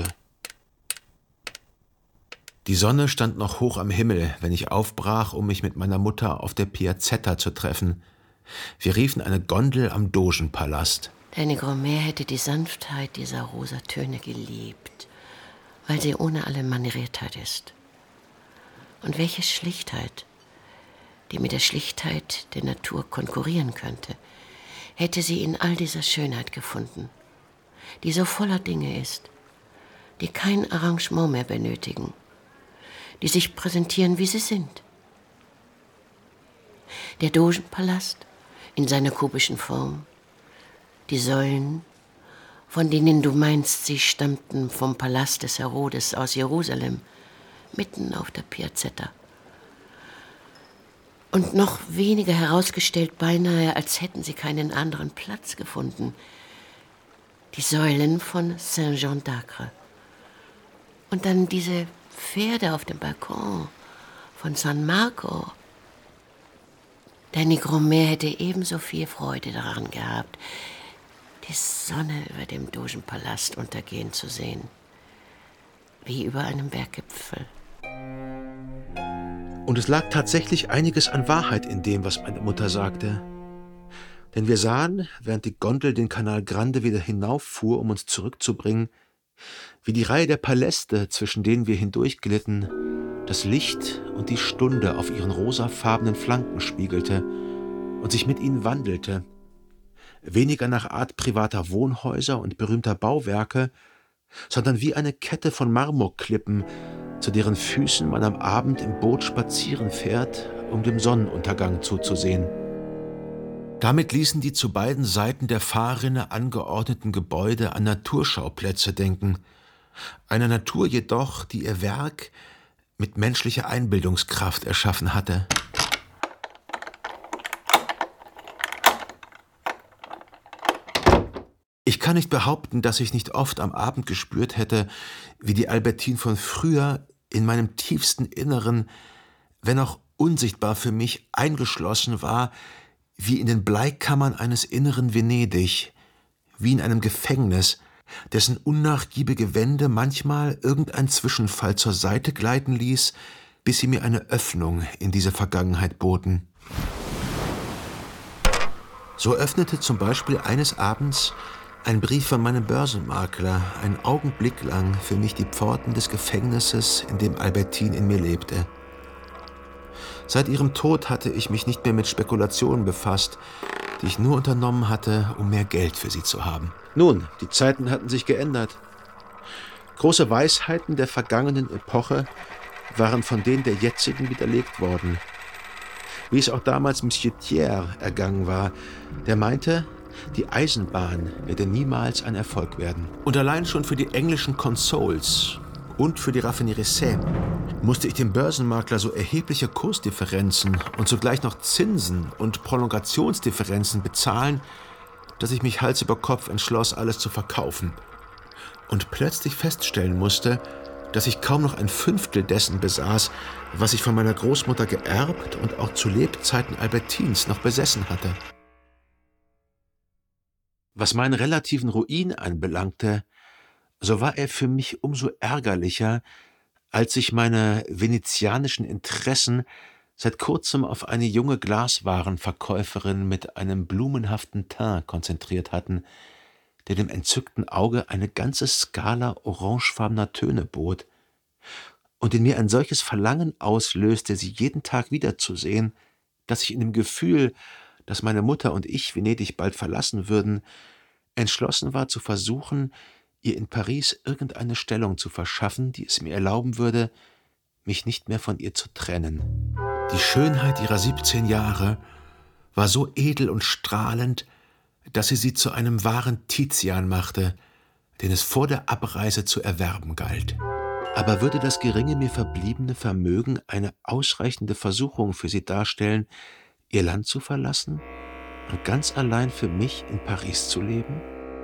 Die Sonne stand noch hoch am Himmel, wenn ich aufbrach, um mich mit meiner Mutter auf der Piazzetta zu treffen. Wir riefen eine Gondel am Dogenpalast. Deine Grand-Mère hätte die Sanftheit dieser rosa Töne geliebt, weil sie ohne alle Manieriertheit ist. Und welche Schlichtheit, die mit der Schlichtheit der Natur konkurrieren könnte, hätte sie in all dieser Schönheit gefunden, die so voller Dinge ist, die kein Arrangement mehr benötigen, die sich präsentieren, wie sie sind. Der Dogenpalast in seiner kubischen Form, die Säulen, von denen du meinst, sie stammten vom Palast des Herodes aus Jerusalem, mitten auf der Piazzetta. Und noch weniger herausgestellt, beinahe, als hätten sie keinen anderen Platz gefunden, die Säulen von Saint-Jean d'Acre. Und dann diese Pferde auf dem Balkon von San Marco. Deine Grand-Mère hätte ebenso viel Freude daran gehabt, die Sonne über dem Dogenpalast untergehen zu sehen, wie über einem Berggipfel. Und es lag tatsächlich einiges an Wahrheit in dem, was meine Mutter sagte. Denn wir sahen, während die Gondel den Canal Grande wieder hinauffuhr, um uns zurückzubringen, wie die Reihe der Paläste, zwischen denen wir hindurchglitten, das Licht und die Stunde auf ihren rosafarbenen Flanken spiegelte und sich mit ihnen wandelte, weniger nach Art privater Wohnhäuser und berühmter Bauwerke, sondern wie eine Kette von Marmorklippen, zu deren Füßen man am Abend im Boot spazieren fährt, um dem Sonnenuntergang zuzusehen. Damit ließen die zu beiden Seiten der Fahrrinne angeordneten Gebäude an Naturschauplätze denken, einer Natur jedoch, die ihr Werk mit menschlicher Einbildungskraft erschaffen hatte. Ich kann nicht behaupten, dass ich nicht oft am Abend gespürt hätte, wie die Albertine von früher in meinem tiefsten Inneren, wenn auch unsichtbar für mich, eingeschlossen war, wie in den Bleikammern eines inneren Venedig, wie in einem Gefängnis, dessen unnachgiebige Wände manchmal irgendein Zwischenfall zur Seite gleiten ließ, bis sie mir eine Öffnung in diese Vergangenheit boten. So öffnete zum Beispiel eines Abends ein Brief von meinem Börsenmakler einen Augenblick lang für mich die Pforten des Gefängnisses, in dem Albertine in mir lebte. Seit ihrem Tod hatte ich mich nicht mehr mit Spekulationen befasst, die ich nur unternommen hatte, um mehr Geld für sie zu haben. Nun, die Zeiten hatten sich geändert. Große Weisheiten der vergangenen Epoche waren von denen der jetzigen widerlegt worden. Wie es auch damals Monsieur Thiers ergangen war, der meinte, die Eisenbahn werde niemals ein Erfolg werden. Und allein schon für die englischen Consols und für die Raffinerie Seine musste ich dem Börsenmakler so erhebliche Kursdifferenzen und zugleich noch Zinsen und Prolongationsdifferenzen bezahlen, dass ich mich Hals über Kopf entschloss, alles zu verkaufen. Und plötzlich feststellen musste, dass ich kaum noch ein Fünftel dessen besaß, was ich von meiner Großmutter geerbt und auch zu Lebzeiten Albertines noch besessen hatte. Was meinen relativen Ruin anbelangte, so war er für mich umso ärgerlicher, als sich meine venezianischen Interessen seit kurzem auf eine junge Glaswarenverkäuferin mit einem blumenhaften Teint konzentriert hatten, der dem entzückten Auge eine ganze Skala orangefarbener Töne bot und in mir ein solches Verlangen auslöste, sie jeden Tag wiederzusehen, dass ich in dem Gefühl, dass meine Mutter und ich Venedig bald verlassen würden, entschlossen war zu versuchen, ihr in Paris irgendeine Stellung zu verschaffen, die es mir erlauben würde, mich nicht mehr von ihr zu trennen. Die Schönheit ihrer siebzehn Jahre war so edel und strahlend, dass sie sie zu einem wahren Tizian machte, den es vor der Abreise zu erwerben galt. Aber würde das geringe mir verbliebene Vermögen eine ausreichende Versuchung für sie darstellen, ihr Land zu verlassen und ganz allein für mich in Paris zu leben?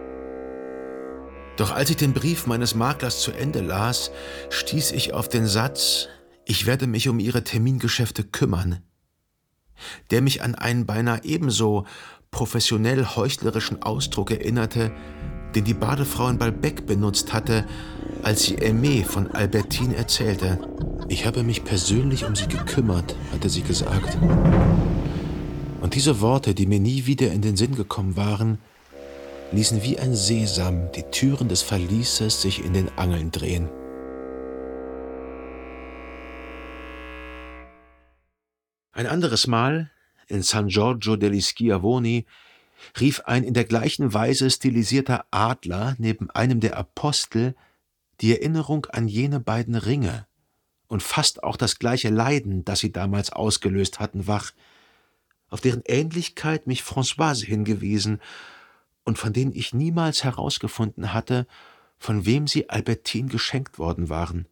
Doch als ich den Brief meines Maklers zu Ende las, stieß ich auf den Satz, ich werde mich um ihre Termingeschäfte kümmern, der mich an einen beinahe ebenso professionell heuchlerischen Ausdruck erinnerte, den die Badefrau in Balbec benutzt hatte, als sie Aimée von Albertine erzählte. Ich habe mich persönlich um sie gekümmert, hatte sie gesagt. Und diese Worte, die mir nie wieder in den Sinn gekommen waren, ließen wie ein Sesam die Türen des Verlieses sich in den Angeln drehen. Ein anderes Mal, in San Giorgio degli Schiavoni, rief ein in der gleichen Weise stilisierter Adler neben einem der Apostel die Erinnerung an jene beiden Ringe und fast auch das gleiche Leiden, das sie damals ausgelöst hatten, wach, auf deren Ähnlichkeit mich Françoise hingewiesen und von denen ich niemals herausgefunden hatte, von wem sie Albertine geschenkt worden waren.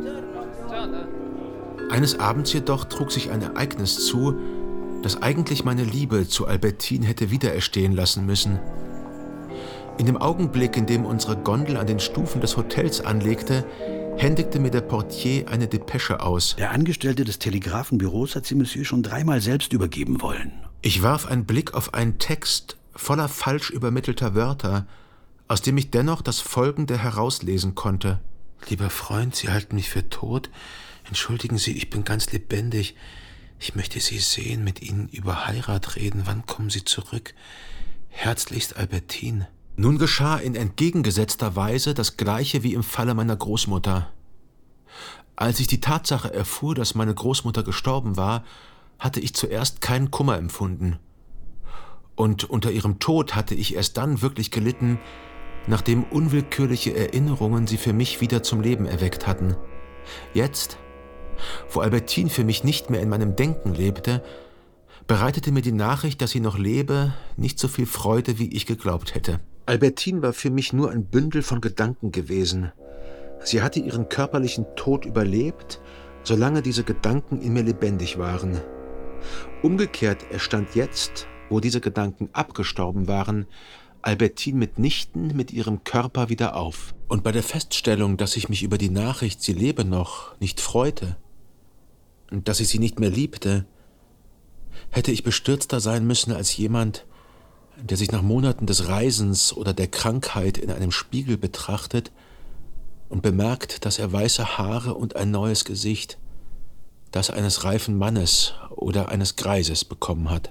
Eines Abends jedoch trug sich ein Ereignis zu, das eigentlich meine Liebe zu Albertine hätte wiedererstehen lassen müssen. In dem Augenblick, in dem unsere Gondel an den Stufen des Hotels anlegte, händigte mir der Portier eine Depesche aus. Der Angestellte des Telegrafenbüros hat sie Monsieur schon dreimal selbst übergeben wollen. Ich warf einen Blick auf einen Text voller falsch übermittelter Wörter, aus dem ich dennoch das Folgende herauslesen konnte. Lieber Freund, Sie halten mich für tot. Entschuldigen Sie, ich bin ganz lebendig. Ich möchte Sie sehen, mit Ihnen über Heirat reden. Wann kommen Sie zurück? Herzlichst Albertine. Nun geschah in entgegengesetzter Weise das Gleiche wie im Falle meiner Großmutter. Als ich die Tatsache erfuhr, dass meine Großmutter gestorben war, hatte ich zuerst keinen Kummer empfunden. Und unter ihrem Tod hatte ich erst dann wirklich gelitten, nachdem unwillkürliche Erinnerungen sie für mich wieder zum Leben erweckt hatten. Jetzt, wo Albertine für mich nicht mehr in meinem Denken lebte, bereitete mir die Nachricht, dass sie noch lebe, nicht so viel Freude, wie ich geglaubt hätte. Albertine war für mich nur ein Bündel von Gedanken gewesen. Sie hatte ihren körperlichen Tod überlebt, solange diese Gedanken in mir lebendig waren. Umgekehrt erstand jetzt, wo diese Gedanken abgestorben waren, Albertine mitnichten mit ihrem Körper wieder auf. Und bei der Feststellung, dass ich mich über die Nachricht, sie lebe noch, nicht freute und dass ich sie nicht mehr liebte, hätte ich bestürzter sein müssen als jemand, der sich nach Monaten des Reisens oder der Krankheit in einem Spiegel betrachtet und bemerkt, dass er weiße Haare und ein neues Gesicht, das eines reifen Mannes oder eines Greises bekommen hat.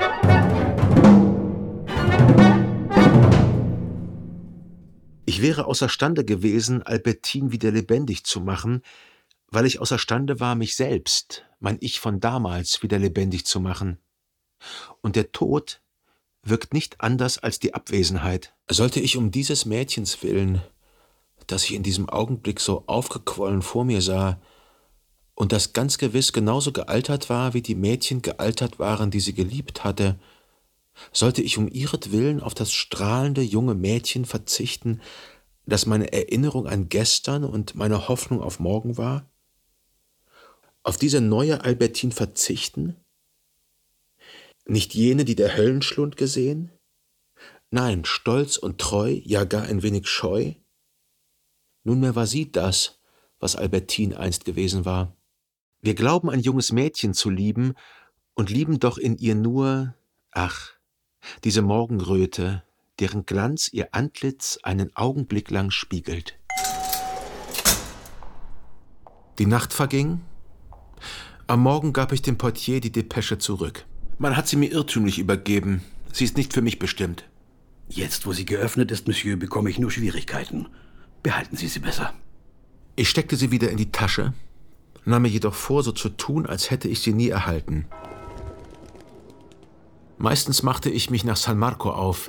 Ich wäre außerstande gewesen, Albertine wieder lebendig zu machen, weil ich außerstande war, mich selbst, mein Ich von damals, wieder lebendig zu machen. Und der Tod wirkt nicht anders als die Abwesenheit. Sollte ich um dieses Mädchens willen, das ich in diesem Augenblick so aufgequollen vor mir sah und das ganz gewiss genauso gealtert war, wie die Mädchen gealtert waren, die sie geliebt hatte, sollte ich um ihretwillen auf das strahlende junge Mädchen verzichten, das meine Erinnerung an gestern und meine Hoffnung auf morgen war? Auf diese neue Albertine verzichten? Nicht jene, die der Höllenschlund gesehen? Nein, stolz und treu, ja gar ein wenig scheu? Nunmehr war sie das, was Albertine einst gewesen war. Wir glauben, ein junges Mädchen zu lieben und lieben doch in ihr nur, ach, diese Morgenröte, deren Glanz ihr Antlitz einen Augenblick lang spiegelt. Die Nacht verging. Am Morgen gab ich dem Portier die Depesche zurück. Man hat sie mir irrtümlich übergeben. Sie ist nicht für mich bestimmt. Jetzt, wo sie geöffnet ist, Monsieur, bekomme ich nur Schwierigkeiten. Behalten Sie sie besser. Ich steckte sie wieder in die Tasche, nahm mir jedoch vor, so zu tun, als hätte ich sie nie erhalten. Meistens machte ich mich nach San Marco auf,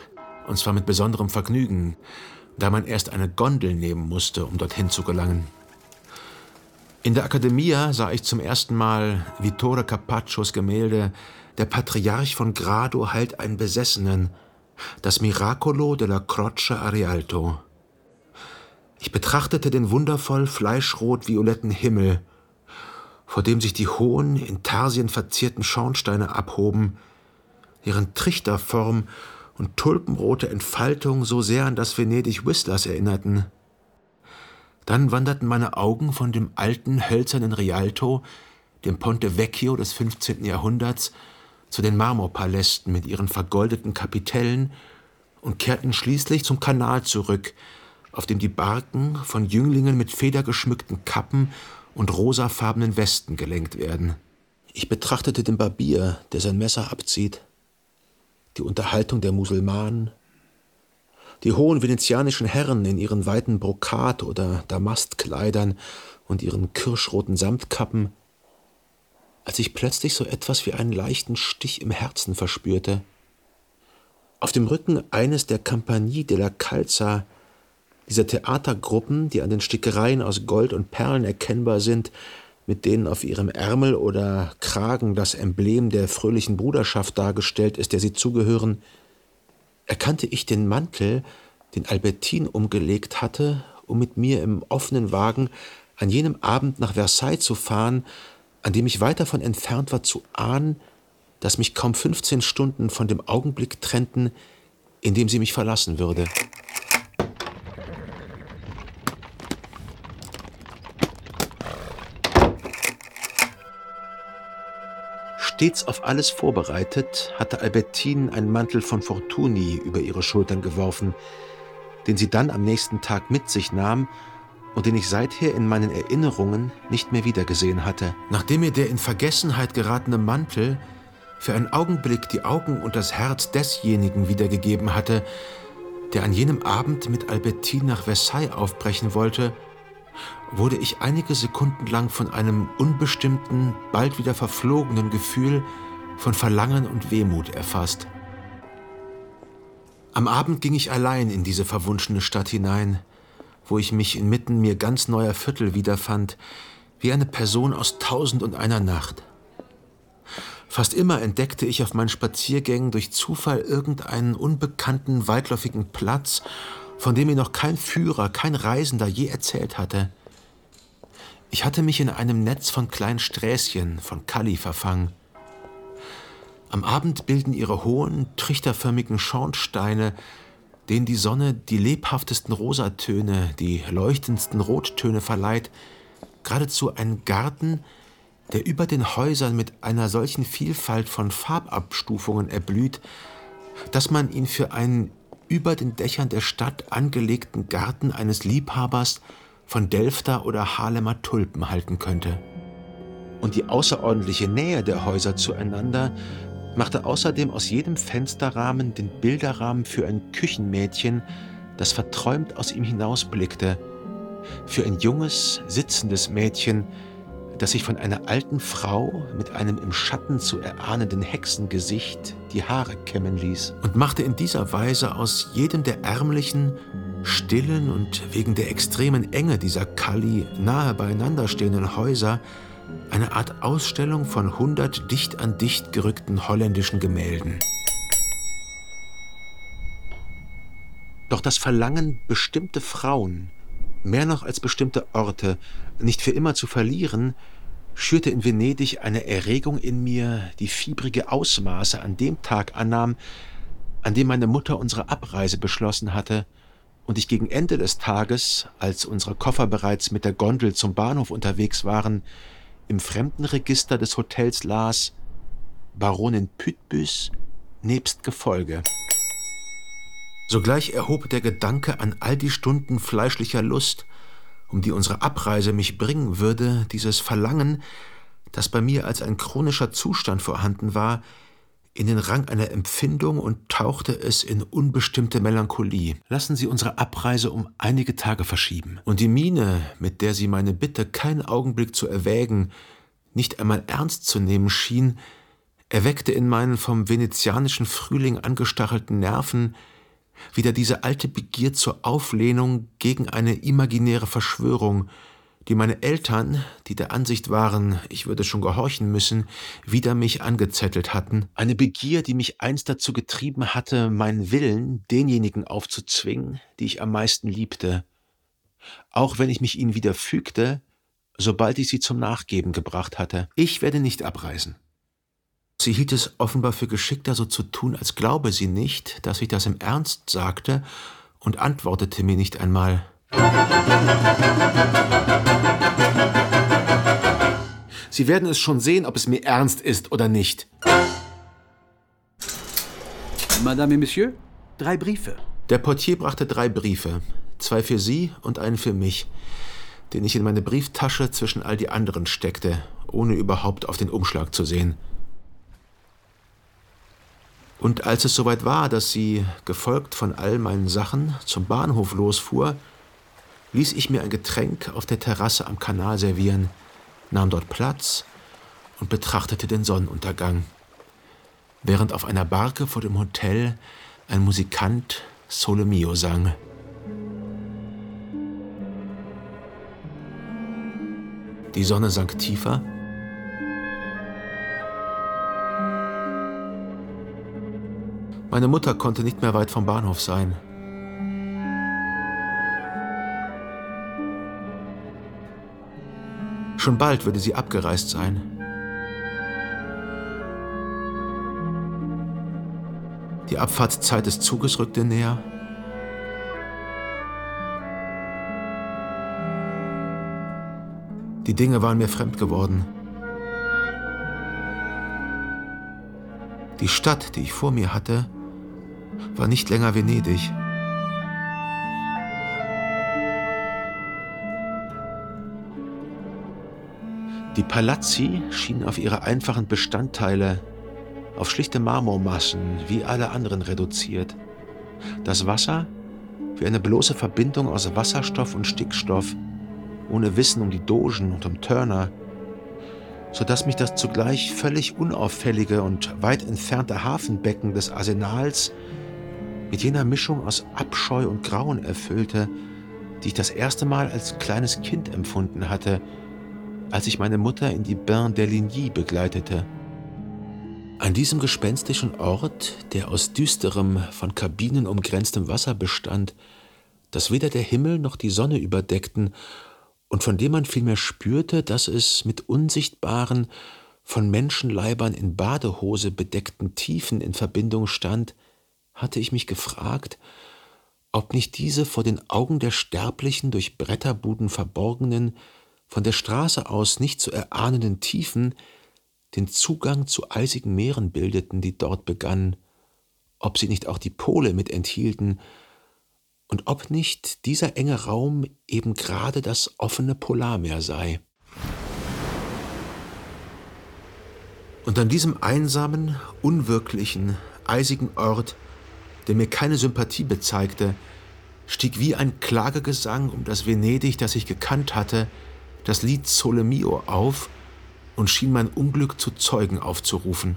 und zwar mit besonderem Vergnügen, da man erst eine Gondel nehmen musste, um dorthin zu gelangen. In der Accademia sah ich zum ersten Mal Vittore Carpaccios Gemälde »Der Patriarch von Grado heilt einen Besessenen«, das Miracolo della Croce a Rialto. Ich betrachtete den wundervoll fleischrot-violetten Himmel, vor dem sich die hohen, in Tarsien verzierten Schornsteine abhoben, deren Trichterform und tulpenrote Entfaltung so sehr an das Venedig Whistlers erinnerten. Dann wanderten meine Augen von dem alten, hölzernen Rialto, dem Ponte Vecchio des fünfzehnten Jahrhunderts, zu den Marmorpalästen mit ihren vergoldeten Kapitellen und kehrten schließlich zum Kanal zurück, auf dem die Barken von Jünglingen mit federgeschmückten Kappen und rosafarbenen Westen gelenkt werden. Ich betrachtete den Barbier, der sein Messer abzieht, die Unterhaltung der Musulmanen, die hohen venezianischen Herren in ihren weiten Brokat- oder Damastkleidern und ihren kirschroten Samtkappen, als ich plötzlich so etwas wie einen leichten Stich im Herzen verspürte. Auf dem Rücken eines der Compagnie della Calza, dieser Theatergruppen, die an den Stickereien aus Gold und Perlen erkennbar sind, mit denen auf ihrem Ärmel oder Kragen das Emblem der fröhlichen Bruderschaft dargestellt ist, der sie zugehören, erkannte ich den Mantel, den Albertine umgelegt hatte, um mit mir im offenen Wagen an jenem Abend nach Versailles zu fahren, an dem ich weit davon entfernt war zu ahnen, dass mich kaum fünfzehn Stunden von dem Augenblick trennten, in dem sie mich verlassen würde. Stets auf alles vorbereitet, hatte Albertine einen Mantel von Fortuny über ihre Schultern geworfen, den sie dann am nächsten Tag mit sich nahm und den ich seither in meinen Erinnerungen nicht mehr wiedergesehen hatte. Nachdem mir der in Vergessenheit geratene Mantel für einen Augenblick die Augen und das Herz desjenigen wiedergegeben hatte, der an jenem Abend mit Albertine nach Versailles aufbrechen wollte, wurde ich einige Sekunden lang von einem unbestimmten, bald wieder verflogenen Gefühl von Verlangen und Wehmut erfasst. Am Abend ging ich allein in diese verwunschene Stadt hinein, wo ich mich inmitten mir ganz neuer Viertel wiederfand, wie eine Person aus Tausend und einer Nacht. Fast immer entdeckte ich auf meinen Spaziergängen durch Zufall irgendeinen unbekannten, weitläufigen Platz, von dem mir noch kein Führer, kein Reisender je erzählt hatte. Ich hatte mich in einem Netz von kleinen Sträßchen, von Calli verfangen. Am Abend bilden ihre hohen, trichterförmigen Schornsteine, denen die Sonne die lebhaftesten Rosatöne, die leuchtendsten Rottöne verleiht, geradezu einen Garten, der über den Häusern mit einer solchen Vielfalt von Farbabstufungen erblüht, dass man ihn für einen über den Dächern der Stadt angelegten Garten eines Liebhabers von Delfter oder Haarlemer Tulpen halten könnte. Und die außerordentliche Nähe der Häuser zueinander machte außerdem aus jedem Fensterrahmen den Bilderrahmen für ein Küchenmädchen, das verträumt aus ihm hinausblickte, für ein junges, sitzendes Mädchen, das sich von einer alten Frau mit einem im Schatten zu erahnenden Hexengesicht die Haare kämmen ließ, und machte in dieser Weise aus jedem der ärmlichen, stillen und wegen der extremen Enge dieser Calli nahe beieinander stehenden Häuser eine Art Ausstellung von hundert dicht an dicht gerückten holländischen Gemälden. Doch das Verlangen, bestimmte Frauen, mehr noch als bestimmte Orte, nicht für immer zu verlieren, schürte in Venedig eine Erregung in mir, die fiebrige Ausmaße an dem Tag annahm, an dem meine Mutter unsere Abreise beschlossen hatte und ich gegen Ende des Tages, als unsere Koffer bereits mit der Gondel zum Bahnhof unterwegs waren, im Fremdenregister des Hotels las: Baronin Pütbus nebst Gefolge. Sogleich erhob der Gedanke an all die Stunden fleischlicher Lust, um die unsere Abreise mich bringen würde, dieses Verlangen, das bei mir als ein chronischer Zustand vorhanden war, in den Rang einer Empfindung und tauchte es in unbestimmte Melancholie. Lassen Sie unsere Abreise um einige Tage verschieben. Und die Miene, mit der sie meine Bitte keinen Augenblick zu erwägen, nicht einmal ernst zu nehmen schien, erweckte in meinen vom venezianischen Frühling angestachelten Nerven Wieder diese alte Begier zur Auflehnung gegen eine imaginäre Verschwörung, die meine Eltern, die der Ansicht waren, ich würde schon gehorchen müssen, wider mich angezettelt hatten. Eine Begier, die mich einst dazu getrieben hatte, meinen Willen denjenigen aufzuzwingen, die ich am meisten liebte, auch wenn ich mich ihnen wieder fügte, sobald ich sie zum Nachgeben gebracht hatte. Ich werde nicht abreisen. Sie hielt es offenbar für geschickter, so zu tun, als glaube sie nicht, dass ich das im Ernst sagte, und antwortete mir nicht einmal. Sie werden es schon sehen, ob es mir ernst ist oder nicht. Madame et Monsieur, drei Briefe. Der Portier brachte drei Briefe, zwei für Sie und einen für mich, den ich in meine Brieftasche zwischen all die anderen steckte, ohne überhaupt auf den Umschlag zu sehen. Und als es soweit war, dass sie, gefolgt von all meinen Sachen, zum Bahnhof losfuhr, ließ ich mir ein Getränk auf der Terrasse am Kanal servieren, nahm dort Platz und betrachtete den Sonnenuntergang, während auf einer Barke vor dem Hotel ein Musikant Sole Mio sang. Die Sonne sank tiefer. Meine Mutter konnte nicht mehr weit vom Bahnhof sein. Schon bald würde sie abgereist sein. Die Abfahrtszeit des Zuges rückte näher. Die Dinge waren mir fremd geworden. Die Stadt, die ich vor mir hatte, war nicht länger Venedig. Die Palazzi schienen auf ihre einfachen Bestandteile, auf schlichte Marmormassen wie alle anderen reduziert. Das Wasser wie eine bloße Verbindung aus Wasserstoff und Stickstoff, ohne Wissen um die Dogen und um Turner, so dass mich das zugleich völlig unauffällige und weit entfernte Hafenbecken des Arsenals mit jener Mischung aus Abscheu und Grauen erfüllte, die ich das erste Mal als kleines Kind empfunden hatte, als ich meine Mutter in die Bains d'Eligny begleitete. An diesem gespenstischen Ort, der aus düsterem, von Kabinen umgrenztem Wasser bestand, das weder der Himmel noch die Sonne überdeckten und von dem man vielmehr spürte, dass es mit unsichtbaren, von Menschenleibern in Badehose bedeckten Tiefen in Verbindung stand, hatte ich mich gefragt, ob nicht diese vor den Augen der Sterblichen durch Bretterbuden verborgenen, von der Straße aus nicht zu erahnenden Tiefen den Zugang zu eisigen Meeren bildeten, die dort begannen, ob sie nicht auch die Pole mit enthielten und ob nicht dieser enge Raum eben gerade das offene Polarmeer sei. Und an diesem einsamen, unwirklichen, eisigen Ort, der mir keine Sympathie bezeigte, stieg wie ein Klagegesang um das Venedig, das ich gekannt hatte, das Lied Sole Mio auf und schien mein Unglück zu Zeugen aufzurufen.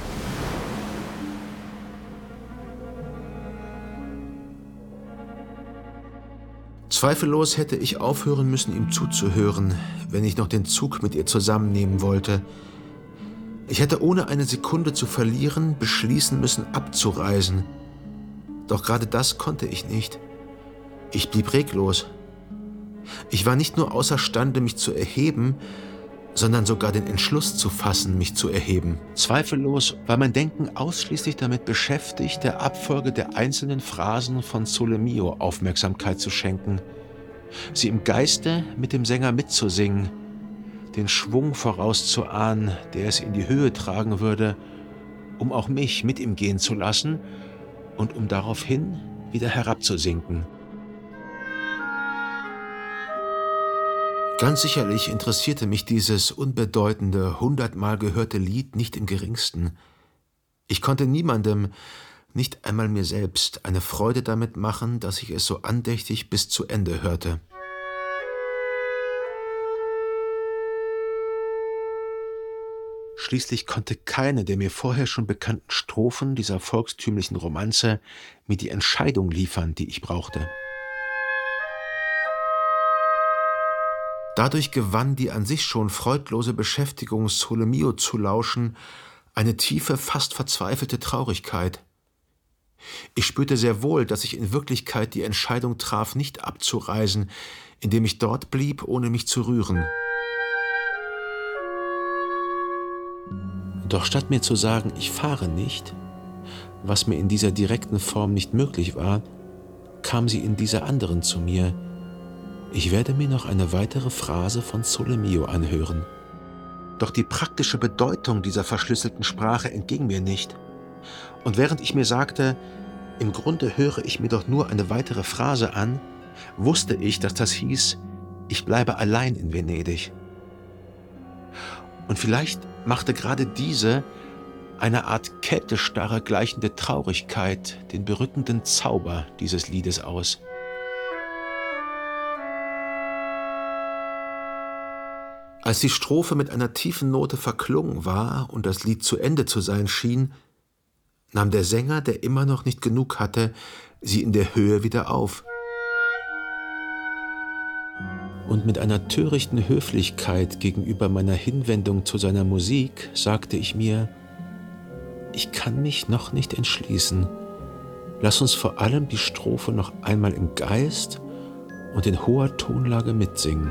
Zweifellos hätte ich aufhören müssen, ihm zuzuhören, wenn ich noch den Zug mit ihr zusammennehmen wollte. Ich hätte ohne eine Sekunde zu verlieren beschließen müssen, abzureisen. Doch gerade das konnte ich nicht. Ich blieb reglos. Ich war nicht nur außerstande, mich zu erheben, sondern sogar den Entschluss zu fassen, mich zu erheben. Zweifellos war mein Denken ausschließlich damit beschäftigt, der Abfolge der einzelnen Phrasen von Sole Mio Aufmerksamkeit zu schenken, sie im Geiste mit dem Sänger mitzusingen, den Schwung vorauszuahnen, der es in die Höhe tragen würde, um auch mich mit ihm gehen zu lassen und um daraufhin wieder herabzusinken. Ganz sicherlich interessierte mich dieses unbedeutende, hundertmal gehörte Lied nicht im geringsten. Ich konnte niemandem, nicht einmal mir selbst, eine Freude damit machen, dass ich es so andächtig bis zu Ende hörte. Schließlich konnte keine der mir vorher schon bekannten Strophen dieser volkstümlichen Romanze mir die Entscheidung liefern, die ich brauchte. Dadurch gewann die an sich schon freudlose Beschäftigung, Sole Mio zu lauschen, eine tiefe, fast verzweifelte Traurigkeit. Ich spürte sehr wohl, dass ich in Wirklichkeit die Entscheidung traf, nicht abzureisen, indem ich dort blieb, ohne mich zu rühren. Doch statt mir zu sagen, ich fahre nicht, was mir in dieser direkten Form nicht möglich war, kam sie in dieser anderen zu mir: Ich werde mir noch eine weitere Phrase von Sole Mio anhören. Doch die praktische Bedeutung dieser verschlüsselten Sprache entging mir nicht. Und während ich mir sagte, im Grunde höre ich mir doch nur eine weitere Phrase an, wusste ich, dass das hieß, ich bleibe allein in Venedig. Und vielleicht machte gerade diese, eine Art Kältestarre gleichende Traurigkeit, den berückenden Zauber dieses Liedes aus. Als die Strophe mit einer tiefen Note verklungen war und das Lied zu Ende zu sein schien, nahm der Sänger, der immer noch nicht genug hatte, sie in der Höhe wieder auf. Und mit einer törichten Höflichkeit gegenüber meiner Hinwendung zu seiner Musik sagte ich mir: Ich kann mich noch nicht entschließen. Lass uns vor allem die Strophe noch einmal im Geist und in hoher Tonlage mitsingen.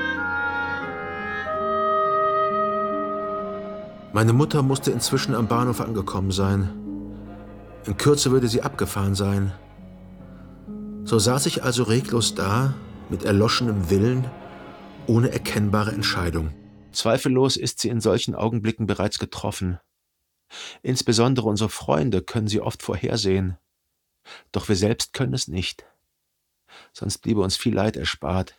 Meine Mutter musste inzwischen am Bahnhof angekommen sein. In Kürze würde sie abgefahren sein. So saß ich also reglos da, mit erloschenem Willen, ohne erkennbare Entscheidung. Zweifellos ist sie in solchen Augenblicken bereits getroffen. Insbesondere unsere Freunde können sie oft vorhersehen. Doch wir selbst können es nicht. Sonst bliebe uns viel Leid erspart.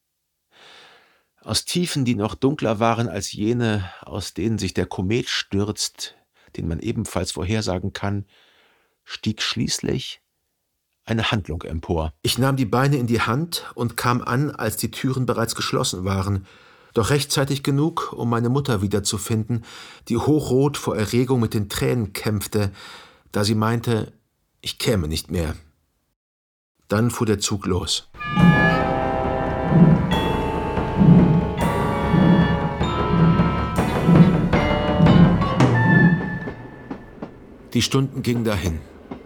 Aus Tiefen, die noch dunkler waren als jene, aus denen sich der Komet stürzt, den man ebenfalls vorhersagen kann, stieg schließlich eine Handlung empor. Ich nahm die Beine in die Hand und kam an, als die Türen bereits geschlossen waren, doch rechtzeitig genug, um meine Mutter wiederzufinden, die hochrot vor Erregung mit den Tränen kämpfte, da sie meinte, ich käme nicht mehr. Dann fuhr der Zug los. Die Stunden gingen dahin.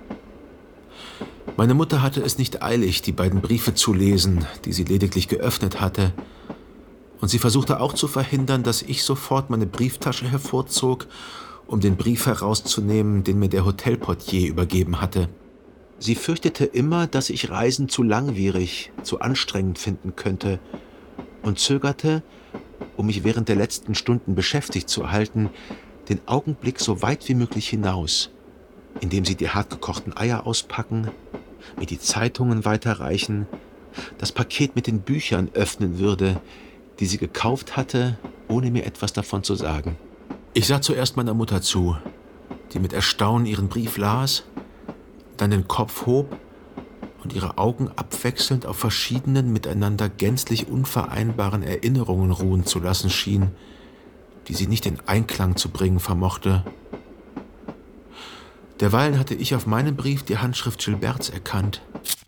Meine Mutter hatte es nicht eilig, die beiden Briefe zu lesen, die sie lediglich geöffnet hatte, und sie versuchte auch zu verhindern, dass ich sofort meine Brieftasche hervorzog, um den Brief herauszunehmen, den mir der Hotelportier übergeben hatte. Sie fürchtete immer, dass ich Reisen zu langwierig, zu anstrengend finden könnte, und zögerte, um mich während der letzten Stunden beschäftigt zu halten, den Augenblick so weit wie möglich hinaus, indem sie die hartgekochten Eier auspacken, mir die Zeitungen weiterreichen, das Paket mit den Büchern öffnen würde, die sie gekauft hatte, ohne mir etwas davon zu sagen. Ich sah zuerst meiner Mutter zu, die mit Erstaunen ihren Brief las, dann den Kopf hob und ihre Augen abwechselnd auf verschiedenen, miteinander gänzlich unvereinbaren Erinnerungen ruhen zu lassen schien, die sie nicht in Einklang zu bringen vermochte. Derweilen hatte ich auf meinem Brief die Handschrift Gilberts erkannt.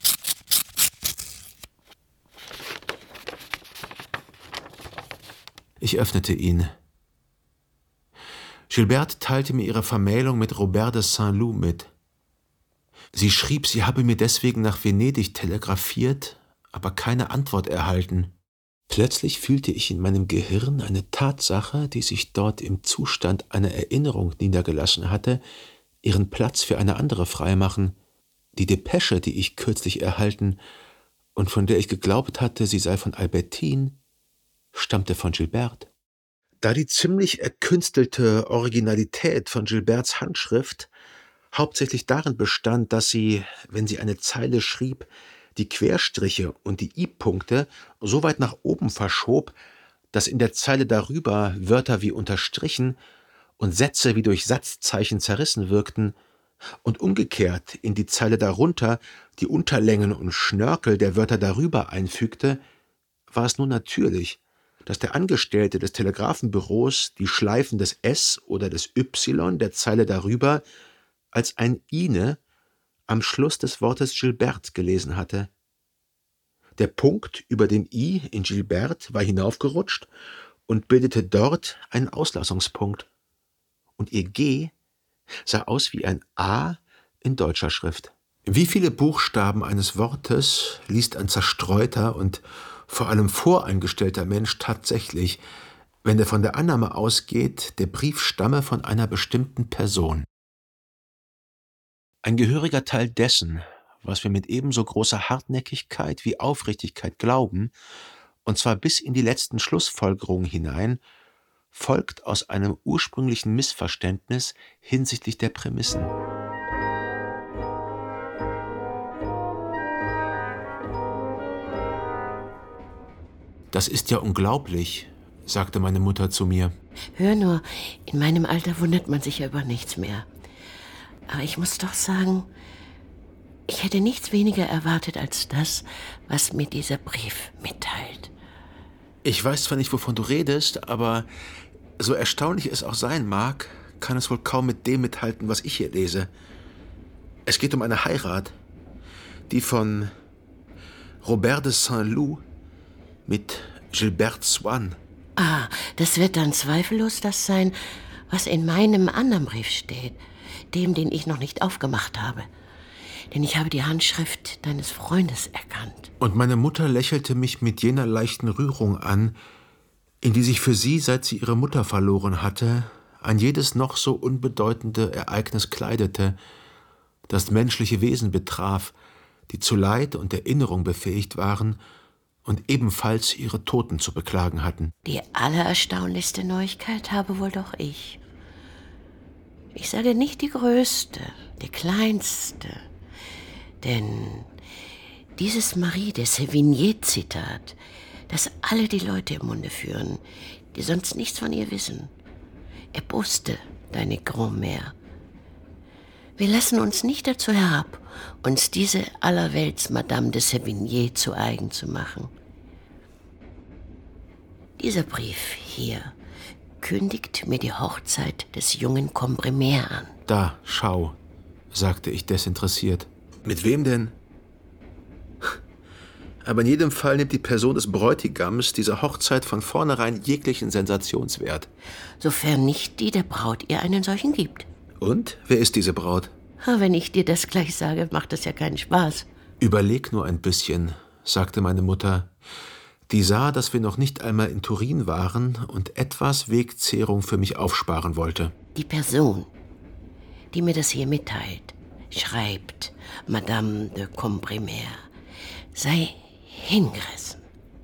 Ich öffnete ihn. Gilberte teilte mir ihre Vermählung mit Robert de Saint-Loup mit. Sie schrieb, sie habe mir deswegen nach Venedig telegrafiert, aber keine Antwort erhalten. Plötzlich fühlte ich in meinem Gehirn eine Tatsache, die sich dort im Zustand einer Erinnerung niedergelassen hatte, ihren Platz für eine andere freimachen. Die Depesche, die ich kürzlich erhalten und von der ich geglaubt hatte, sie sei von Albertine, stammte von Gilberte. Da die ziemlich erkünstelte Originalität von Gilberts Handschrift hauptsächlich darin bestand, dass sie, wenn sie eine Zeile schrieb, die Querstriche und die I-Punkte so weit nach oben verschob, dass in der Zeile darüber Wörter wie unterstrichen und Sätze wie durch Satzzeichen zerrissen wirkten und umgekehrt in die Zeile darunter die Unterlängen und Schnörkel der Wörter darüber einfügte, war es nur natürlich, dass der Angestellte des Telegrafenbüros die Schleifen des S oder des Y der Zeile darüber als ein ine am Schluss des Wortes Gilberte gelesen hatte. Der Punkt über dem I in Gilberte war hinaufgerutscht und bildete dort einen Auslassungspunkt. Und ihr G sah aus wie ein A in deutscher Schrift. Wie viele Buchstaben eines Wortes liest ein zerstreuter und vor allem voreingestellter Mensch tatsächlich, wenn er von der Annahme ausgeht, der Brief stamme von einer bestimmten Person? Ein gehöriger Teil dessen, was wir mit ebenso großer Hartnäckigkeit wie Aufrichtigkeit glauben, und zwar bis in die letzten Schlussfolgerungen hinein, folgt aus einem ursprünglichen Missverständnis hinsichtlich der Prämissen. »Das ist ja unglaublich«, sagte meine Mutter zu mir. Hör nur, in meinem Alter wundert man sich ja über nichts mehr. Aber ich muss doch sagen, ich hätte nichts weniger erwartet als das, was mir dieser Brief mitteilt. Ich weiß zwar nicht, wovon du redest, aber so erstaunlich es auch sein mag, kann es wohl kaum mit dem mithalten, was ich hier lese. Es geht um eine Heirat, die von Robert de Saint-Loup mit Gilberte Swann. Ah, das wird dann zweifellos das sein, was in meinem anderen Brief steht, dem, den ich noch nicht aufgemacht habe. Denn ich habe die Handschrift deines Freundes erkannt. Und meine Mutter lächelte mich mit jener leichten Rührung an, in die sich für sie, seit sie ihre Mutter verloren hatte, ein jedes noch so unbedeutende Ereignis kleidete, das menschliche Wesen betraf, die zu Leid und Erinnerung befähigt waren und ebenfalls ihre Toten zu beklagen hatten. Die allererstaunlichste Neuigkeit habe wohl doch ich. Ich sage nicht die größte, die kleinste, denn dieses Marie de Sévigné-Zitat, das alle die Leute im Munde führen, die sonst nichts von ihr wissen, erboste deine Grand-Mère. Wir lassen uns nicht dazu herab, uns diese allerwelts Madame de Sévigné zu eigen zu machen. Dieser Brief hier kündigt mir die Hochzeit des jungen Combremère an. Da, schau, sagte ich desinteressiert. Mit wem denn? Aber in jedem Fall nimmt die Person des Bräutigams dieser Hochzeit von vornherein jeglichen Sensationswert. Sofern nicht die der Braut ihr einen solchen gibt. Und? Wer ist diese Braut? Wenn ich dir das gleich sage, macht das ja keinen Spaß. Überleg nur ein bisschen, sagte meine Mutter. Die sah, dass wir noch nicht einmal in Turin waren und etwas Wegzehrung für mich aufsparen wollte. Die Person, die mir das hier mitteilt, schreibt, Madame de Combremère sei hingerissen.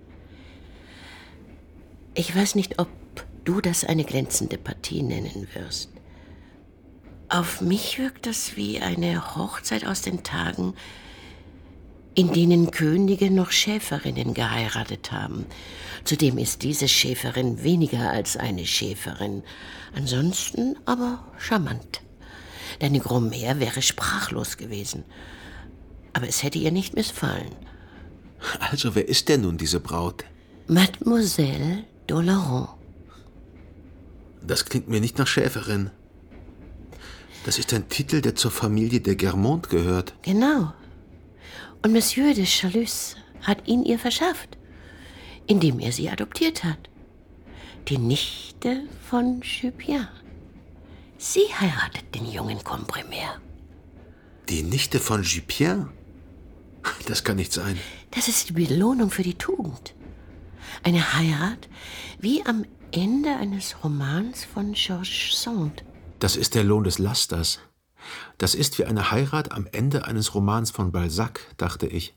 Ich weiß nicht, ob du das eine glänzende Partie nennen wirst. Auf mich wirkt das wie eine Hochzeit aus den Tagen, in denen Könige noch Schäferinnen geheiratet haben. Zudem ist diese Schäferin weniger als eine Schäferin, ansonsten aber charmant. Deine Grand-Mère wäre sprachlos gewesen, aber es hätte ihr nicht missfallen. Also, wer ist denn nun diese Braut? Mademoiselle d'Oléron. Das klingt mir nicht nach Schäferin. Das ist ein Titel, der zur Familie der Guermantes gehört. Genau. Und Monsieur de Chalus hat ihn ihr verschafft, indem er sie adoptiert hat. Die Nichte von Jupien. Sie heiratet den jungen Combremère. Die Nichte von Jupien? Das kann nicht sein. Das ist die Belohnung für die Tugend. Eine Heirat wie am Ende eines Romans von Georges Sand. Das ist der Lohn des Lasters. Das ist wie eine Heirat am Ende eines Romans von Balzac, dachte ich.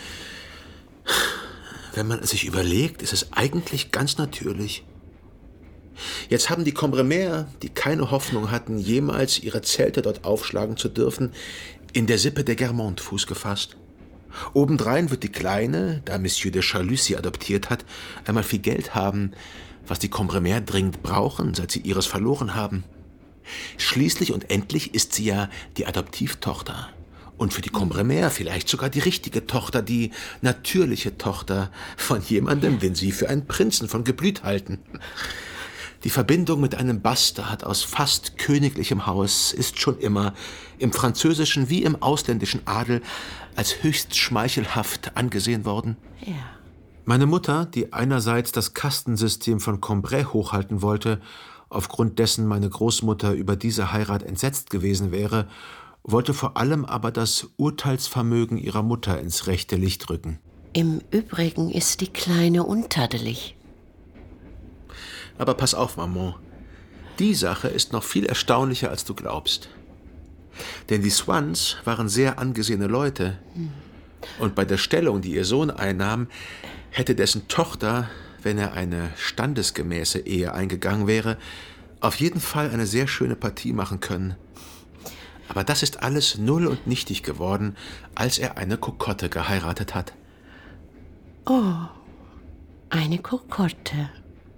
Wenn man es sich überlegt, ist es eigentlich ganz natürlich. Jetzt haben die Combremère, die keine Hoffnung hatten, jemals ihre Zelte dort aufschlagen zu dürfen, in der Sippe der Guermantes Fuß gefasst. Obendrein wird die Kleine, da Monsieur de Chalus sie adoptiert hat, einmal viel Geld haben, was die Combremère dringend brauchen, seit sie ihres verloren haben. Schließlich und endlich ist sie ja die Adoptivtochter Und für die Combremer vielleicht sogar die richtige Tochter, die natürliche Tochter von jemandem, den sie für einen Prinzen von Geblüt halten. Die Verbindung mit einem Bastard aus fast königlichem Haus ist schon immer im französischen wie im ausländischen Adel als höchst schmeichelhaft angesehen worden. Ja. Meine Mutter, die einerseits das Kastensystem von Cambrai hochhalten wollte, aufgrund dessen meine Großmutter über diese Heirat entsetzt gewesen wäre, wollte vor allem aber das Urteilsvermögen ihrer Mutter ins rechte Licht rücken. Im Übrigen ist die Kleine untadelig. Aber pass auf, Maman. Die Sache ist noch viel erstaunlicher, als du glaubst. Denn die Swans waren sehr angesehene Leute. Hm. Und bei der Stellung, die ihr Sohn einnahm, hätte dessen Tochter, wenn er eine standesgemäße Ehe eingegangen wäre, auf jeden Fall eine sehr schöne Partie machen können. Aber das ist alles null und nichtig geworden, als er eine Kokotte geheiratet hat. Oh, eine Kokotte.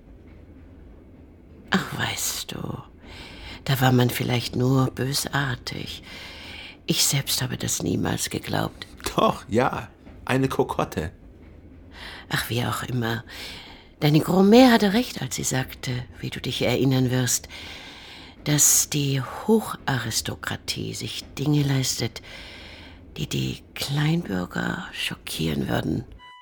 Ach, weißt du, da war man vielleicht nur bösartig. Ich selbst habe das niemals geglaubt. Doch, ja, eine Kokotte. Ach, wie auch immer. Deine Grand-Mère hatte recht, als sie sagte, wie du dich erinnern wirst, dass die Hocharistokratie sich Dinge leistet, die die Kleinbürger schockieren würden.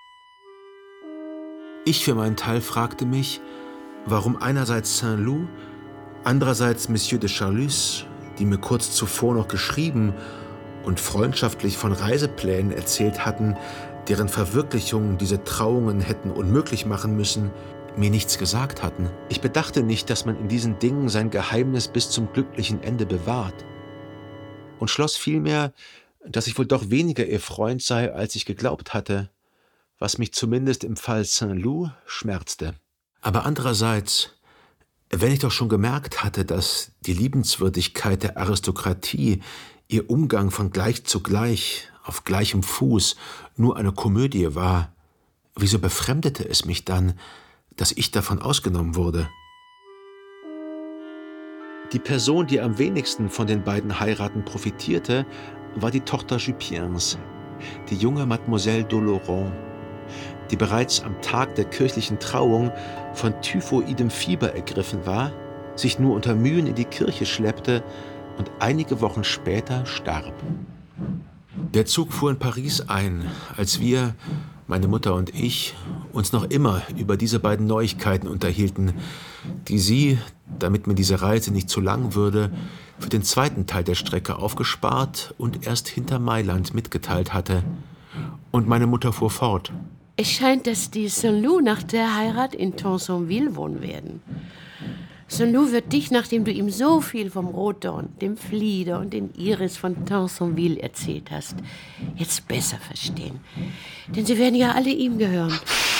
Ich für meinen Teil fragte mich, warum einerseits Saint-Loup, andererseits Monsieur de Charlus, die mir kurz zuvor noch geschrieben und freundschaftlich von Reiseplänen erzählt hatten, deren Verwirklichung diese Trauungen hätten unmöglich machen müssen, mir nichts gesagt hatten. Ich bedachte nicht, dass man in diesen Dingen sein Geheimnis bis zum glücklichen Ende bewahrt. Und schloss vielmehr, dass ich wohl doch weniger ihr Freund sei, als ich geglaubt hatte, was mich zumindest im Fall Saint-Loup schmerzte. Aber andererseits, wenn ich doch schon gemerkt hatte, dass die Liebenswürdigkeit der Aristokratie, ihr Umgang von gleich zu gleich, auf gleichem Fuß, nur eine Komödie war, wieso befremdete es mich dann, dass ich davon ausgenommen wurde? Die Person, die am wenigsten von den beiden Heiraten profitierte, war die Tochter Jupiens, die junge Mademoiselle d'Oloron, die bereits am Tag der kirchlichen Trauung von typhoidem Fieber ergriffen war, sich nur unter Mühen in die Kirche schleppte und einige Wochen später starb. Der Zug fuhr in Paris ein, als wir, meine Mutter und ich, uns noch immer über diese beiden Neuigkeiten unterhielten, die sie, damit mir diese Reise nicht zu lang würde, für den zweiten Teil der Strecke aufgespart und erst hinter Mailand mitgeteilt hatte. Und meine Mutter fuhr fort. Es scheint, dass die Saint-Loup nach der Heirat in Tansonville wohnen werden. Saint-Loup wird dich, nachdem du ihm so viel vom Rotdorn, dem Flieder und den Iris von Tansonville erzählt hast, jetzt besser verstehen. Denn sie werden ja alle ihm gehören.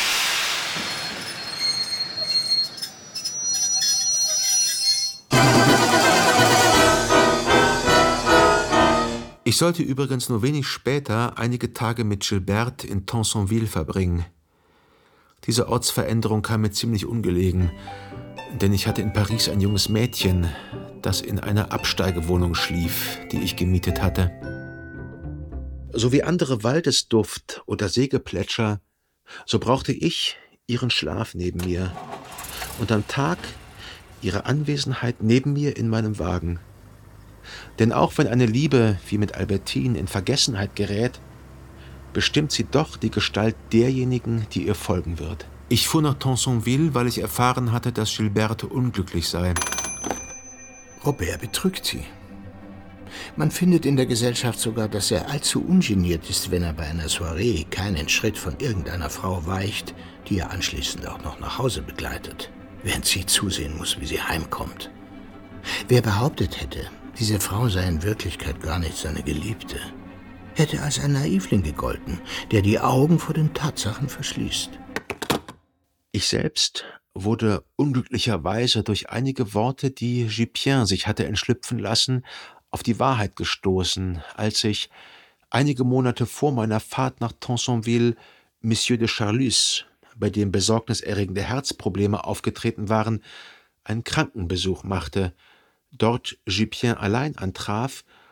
Ich sollte übrigens nur wenig später einige Tage mit Gilberte in Tansonville verbringen. Diese Ortsveränderung kam mir ziemlich ungelegen, denn ich hatte in Paris ein junges Mädchen, das in einer Absteigewohnung schlief, die ich gemietet hatte. So wie andere Waldesduft oder Seegeplätscher, so brauchte ich ihren Schlaf neben mir und am Tag ihre Anwesenheit neben mir in meinem Wagen. Denn auch wenn eine Liebe wie mit Albertine in Vergessenheit gerät, bestimmt sie doch die Gestalt derjenigen, die ihr folgen wird. Ich fuhr nach Tansonville, weil ich erfahren hatte, dass Gilberte unglücklich sei. Robert betrügt sie. Man findet in der Gesellschaft sogar, dass er allzu ungeniert ist, wenn er bei einer Soiree keinen Schritt von irgendeiner Frau weicht, die er anschließend auch noch nach Hause begleitet, während sie zusehen muss, wie sie heimkommt. Wer behauptet hätte, diese Frau sei in Wirklichkeit gar nicht seine Geliebte, hätte als ein Naivling gegolten, der die Augen vor den Tatsachen verschließt. Ich selbst wurde unglücklicherweise durch einige Worte, die Jupien sich hatte entschlüpfen lassen, auf die Wahrheit gestoßen, als ich einige Monate vor meiner Fahrt nach Tansonville Monsieur de Charlus, bei dem besorgniserregende Herzprobleme aufgetreten waren, einen Krankenbesuch machte, dort Jupien allein antraf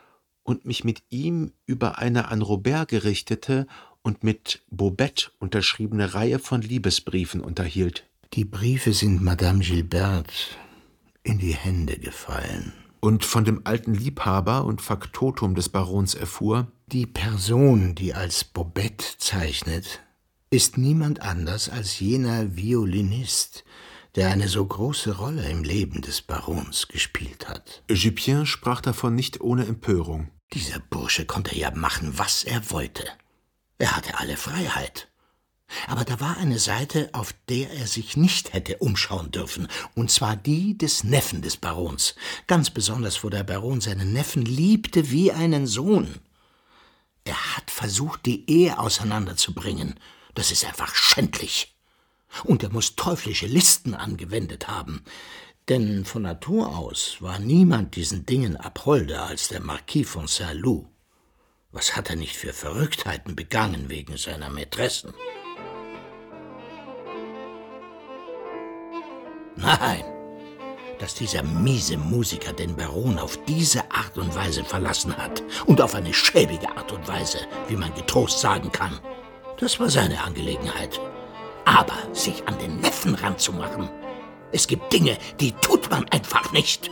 und mich mit ihm über eine an Robert gerichtete und mit Bobette unterschriebene Reihe von Liebesbriefen unterhielt. Die Briefe sind Madame Gilberte in die Hände gefallen. Und von dem alten Liebhaber und Faktotum des Barons erfuhr: Die Person, die als Bobette zeichnet, ist niemand anders als jener Violinist, der eine so große Rolle im Leben des Barons gespielt hat. Jupien sprach davon nicht ohne Empörung. Dieser Bursche konnte ja machen, was er wollte. Er hatte alle Freiheit. Aber da war eine Seite, auf der er sich nicht hätte umschauen dürfen, und zwar die des Neffen des Barons, ganz besonders, wo der Baron seinen Neffen liebte wie einen Sohn. Er hat versucht, die Ehe auseinanderzubringen. Das ist einfach schändlich. Und er muss teuflische Listen angewendet haben, denn von Natur aus war niemand diesen Dingen abholder als der Marquis von Saint-Loup. Was hat er nicht für Verrücktheiten begangen wegen seiner Mätressen? Nein, dass dieser miese Musiker den Baron auf diese Art und Weise verlassen hat und auf eine schäbige Art und Weise, wie man getrost sagen kann, das war seine Angelegenheit. Aber sich an den Neffen ranzumachen, es gibt Dinge, die tut man einfach nicht.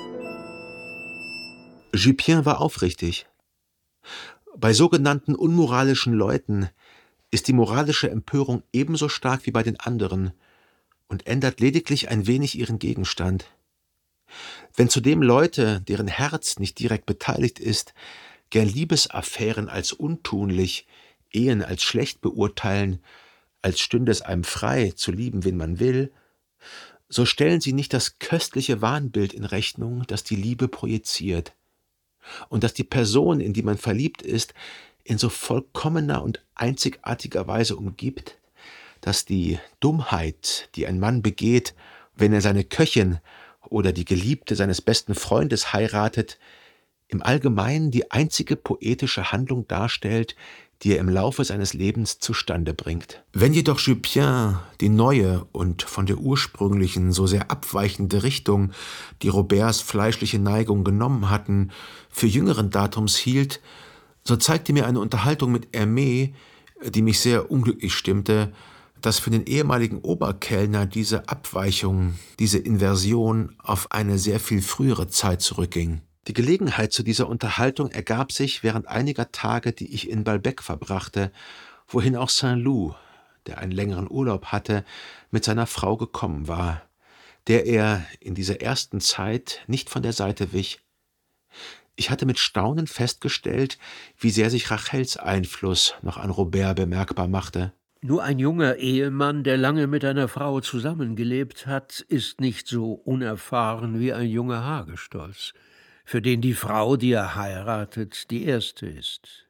Jupien war aufrichtig. Bei sogenannten unmoralischen Leuten ist die moralische Empörung ebenso stark wie bei den anderen und ändert lediglich ein wenig ihren Gegenstand. Wenn zudem Leute, deren Herz nicht direkt beteiligt ist, gern Liebesaffären als untunlich, Ehen als schlecht beurteilen, als stünde es einem frei, zu lieben, wen man will, so stellen sie nicht das köstliche Wahnbild in Rechnung, das die Liebe projiziert und das die Person, in die man verliebt ist, in so vollkommener und einzigartiger Weise umgibt, dass die Dummheit, die ein Mann begeht, wenn er seine Köchin oder die Geliebte seines besten Freundes heiratet, im Allgemeinen die einzige poetische Handlung darstellt, die er im Laufe seines Lebens zustande bringt. Wenn jedoch Jupien die neue und von der ursprünglichen so sehr abweichende Richtung, die Roberts fleischliche Neigung genommen hatten, für jüngeren Datums hielt, so zeigte mir eine Unterhaltung mit Hermé, die mich sehr unglücklich stimmte, dass für den ehemaligen Oberkellner diese Abweichung, diese Inversion auf eine sehr viel frühere Zeit zurückging. Die Gelegenheit zu dieser Unterhaltung ergab sich während einiger Tage, die ich in Balbec verbrachte, wohin auch Saint-Loup, der einen längeren Urlaub hatte, mit seiner Frau gekommen war, der er in dieser ersten Zeit nicht von der Seite wich. Ich hatte mit Staunen festgestellt, wie sehr sich Rachels Einfluss noch an Robert bemerkbar machte. Nur ein junger Ehemann, der lange mit einer Frau zusammengelebt hat, ist nicht so unerfahren wie ein junger Hagestolz, für den die Frau, die er heiratet, die erste ist.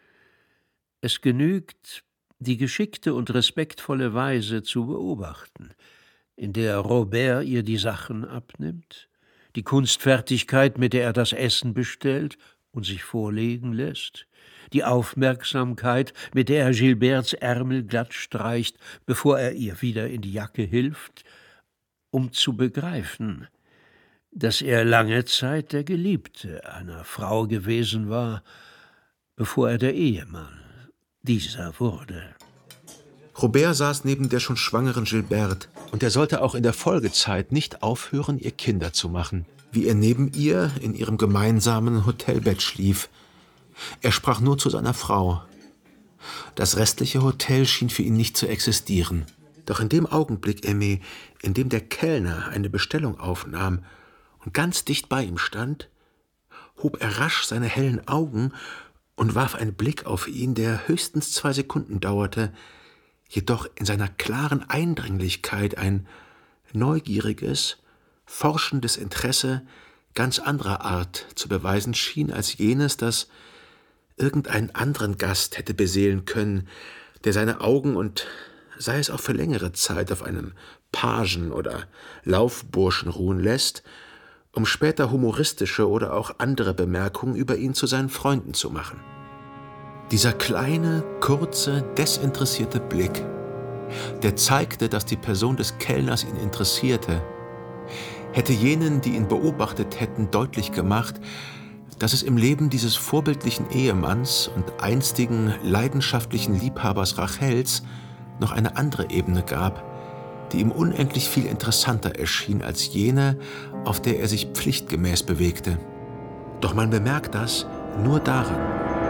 Es genügt, die geschickte und respektvolle Weise zu beobachten, in der Robert ihr die Sachen abnimmt, die Kunstfertigkeit, mit der er das Essen bestellt und sich vorlegen lässt, die Aufmerksamkeit, mit der er Gilberts Ärmel glatt streicht, bevor er ihr wieder in die Jacke hilft, um zu begreifen, dass er lange Zeit der Geliebte einer Frau gewesen war, bevor er der Ehemann dieser wurde. Robert saß neben der schon schwangeren Gilberte, und er sollte auch in der Folgezeit nicht aufhören, ihr Kinder zu machen, wie er neben ihr in ihrem gemeinsamen Hotelbett schlief. Er sprach nur zu seiner Frau. Das restliche Hotel schien für ihn nicht zu existieren. Doch in dem Augenblick, Aimé, in dem der Kellner eine Bestellung aufnahm und ganz dicht bei ihm stand, hob er rasch seine hellen Augen und warf einen Blick auf ihn, der höchstens zwei Sekunden dauerte, jedoch in seiner klaren Eindringlichkeit ein neugieriges, forschendes Interesse ganz anderer Art zu beweisen schien als jenes, das irgendeinen anderen Gast hätte beseelen können, der seine Augen und sei es auch für längere Zeit auf einem Pagen oder Laufburschen ruhen lässt, um später humoristische oder auch andere Bemerkungen über ihn zu seinen Freunden zu machen. Dieser kleine, kurze, desinteressierte Blick, der zeigte, dass die Person des Kellners ihn interessierte, hätte jenen, die ihn beobachtet hätten, deutlich gemacht, dass es im Leben dieses vorbildlichen Ehemanns und einstigen leidenschaftlichen Liebhabers Rachels noch eine andere Ebene gab, die ihm unendlich viel interessanter erschien als jene, auf der er sich pflichtgemäß bewegte. Doch man bemerkt das nur daran.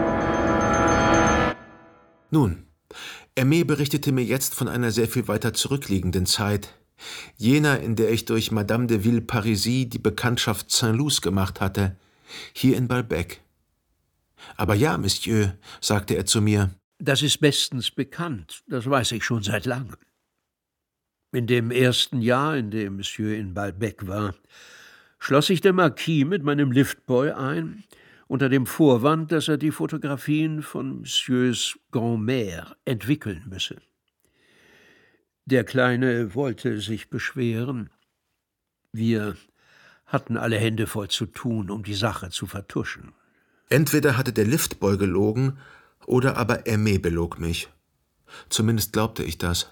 Nun, Aimé berichtete mir jetzt von einer sehr viel weiter zurückliegenden Zeit, jener, in der ich durch Madame de Villeparisis die Bekanntschaft Saint-Loups gemacht hatte, hier in Balbec. »Aber ja, Monsieur«, sagte er zu mir, »das ist bestens bekannt, das weiß ich schon seit langem. In dem ersten Jahr, in dem Monsieur in Balbec war, schloss sich der Marquis mit meinem Liftboy ein, unter dem Vorwand, dass er die Fotografien von Messieurs Grand-Mère entwickeln müsse. Der Kleine wollte sich beschweren. Wir hatten alle Hände voll zu tun, um die Sache zu vertuschen. Entweder hatte der Liftboy gelogen, oder aber Aimé belog mich. Zumindest glaubte ich das.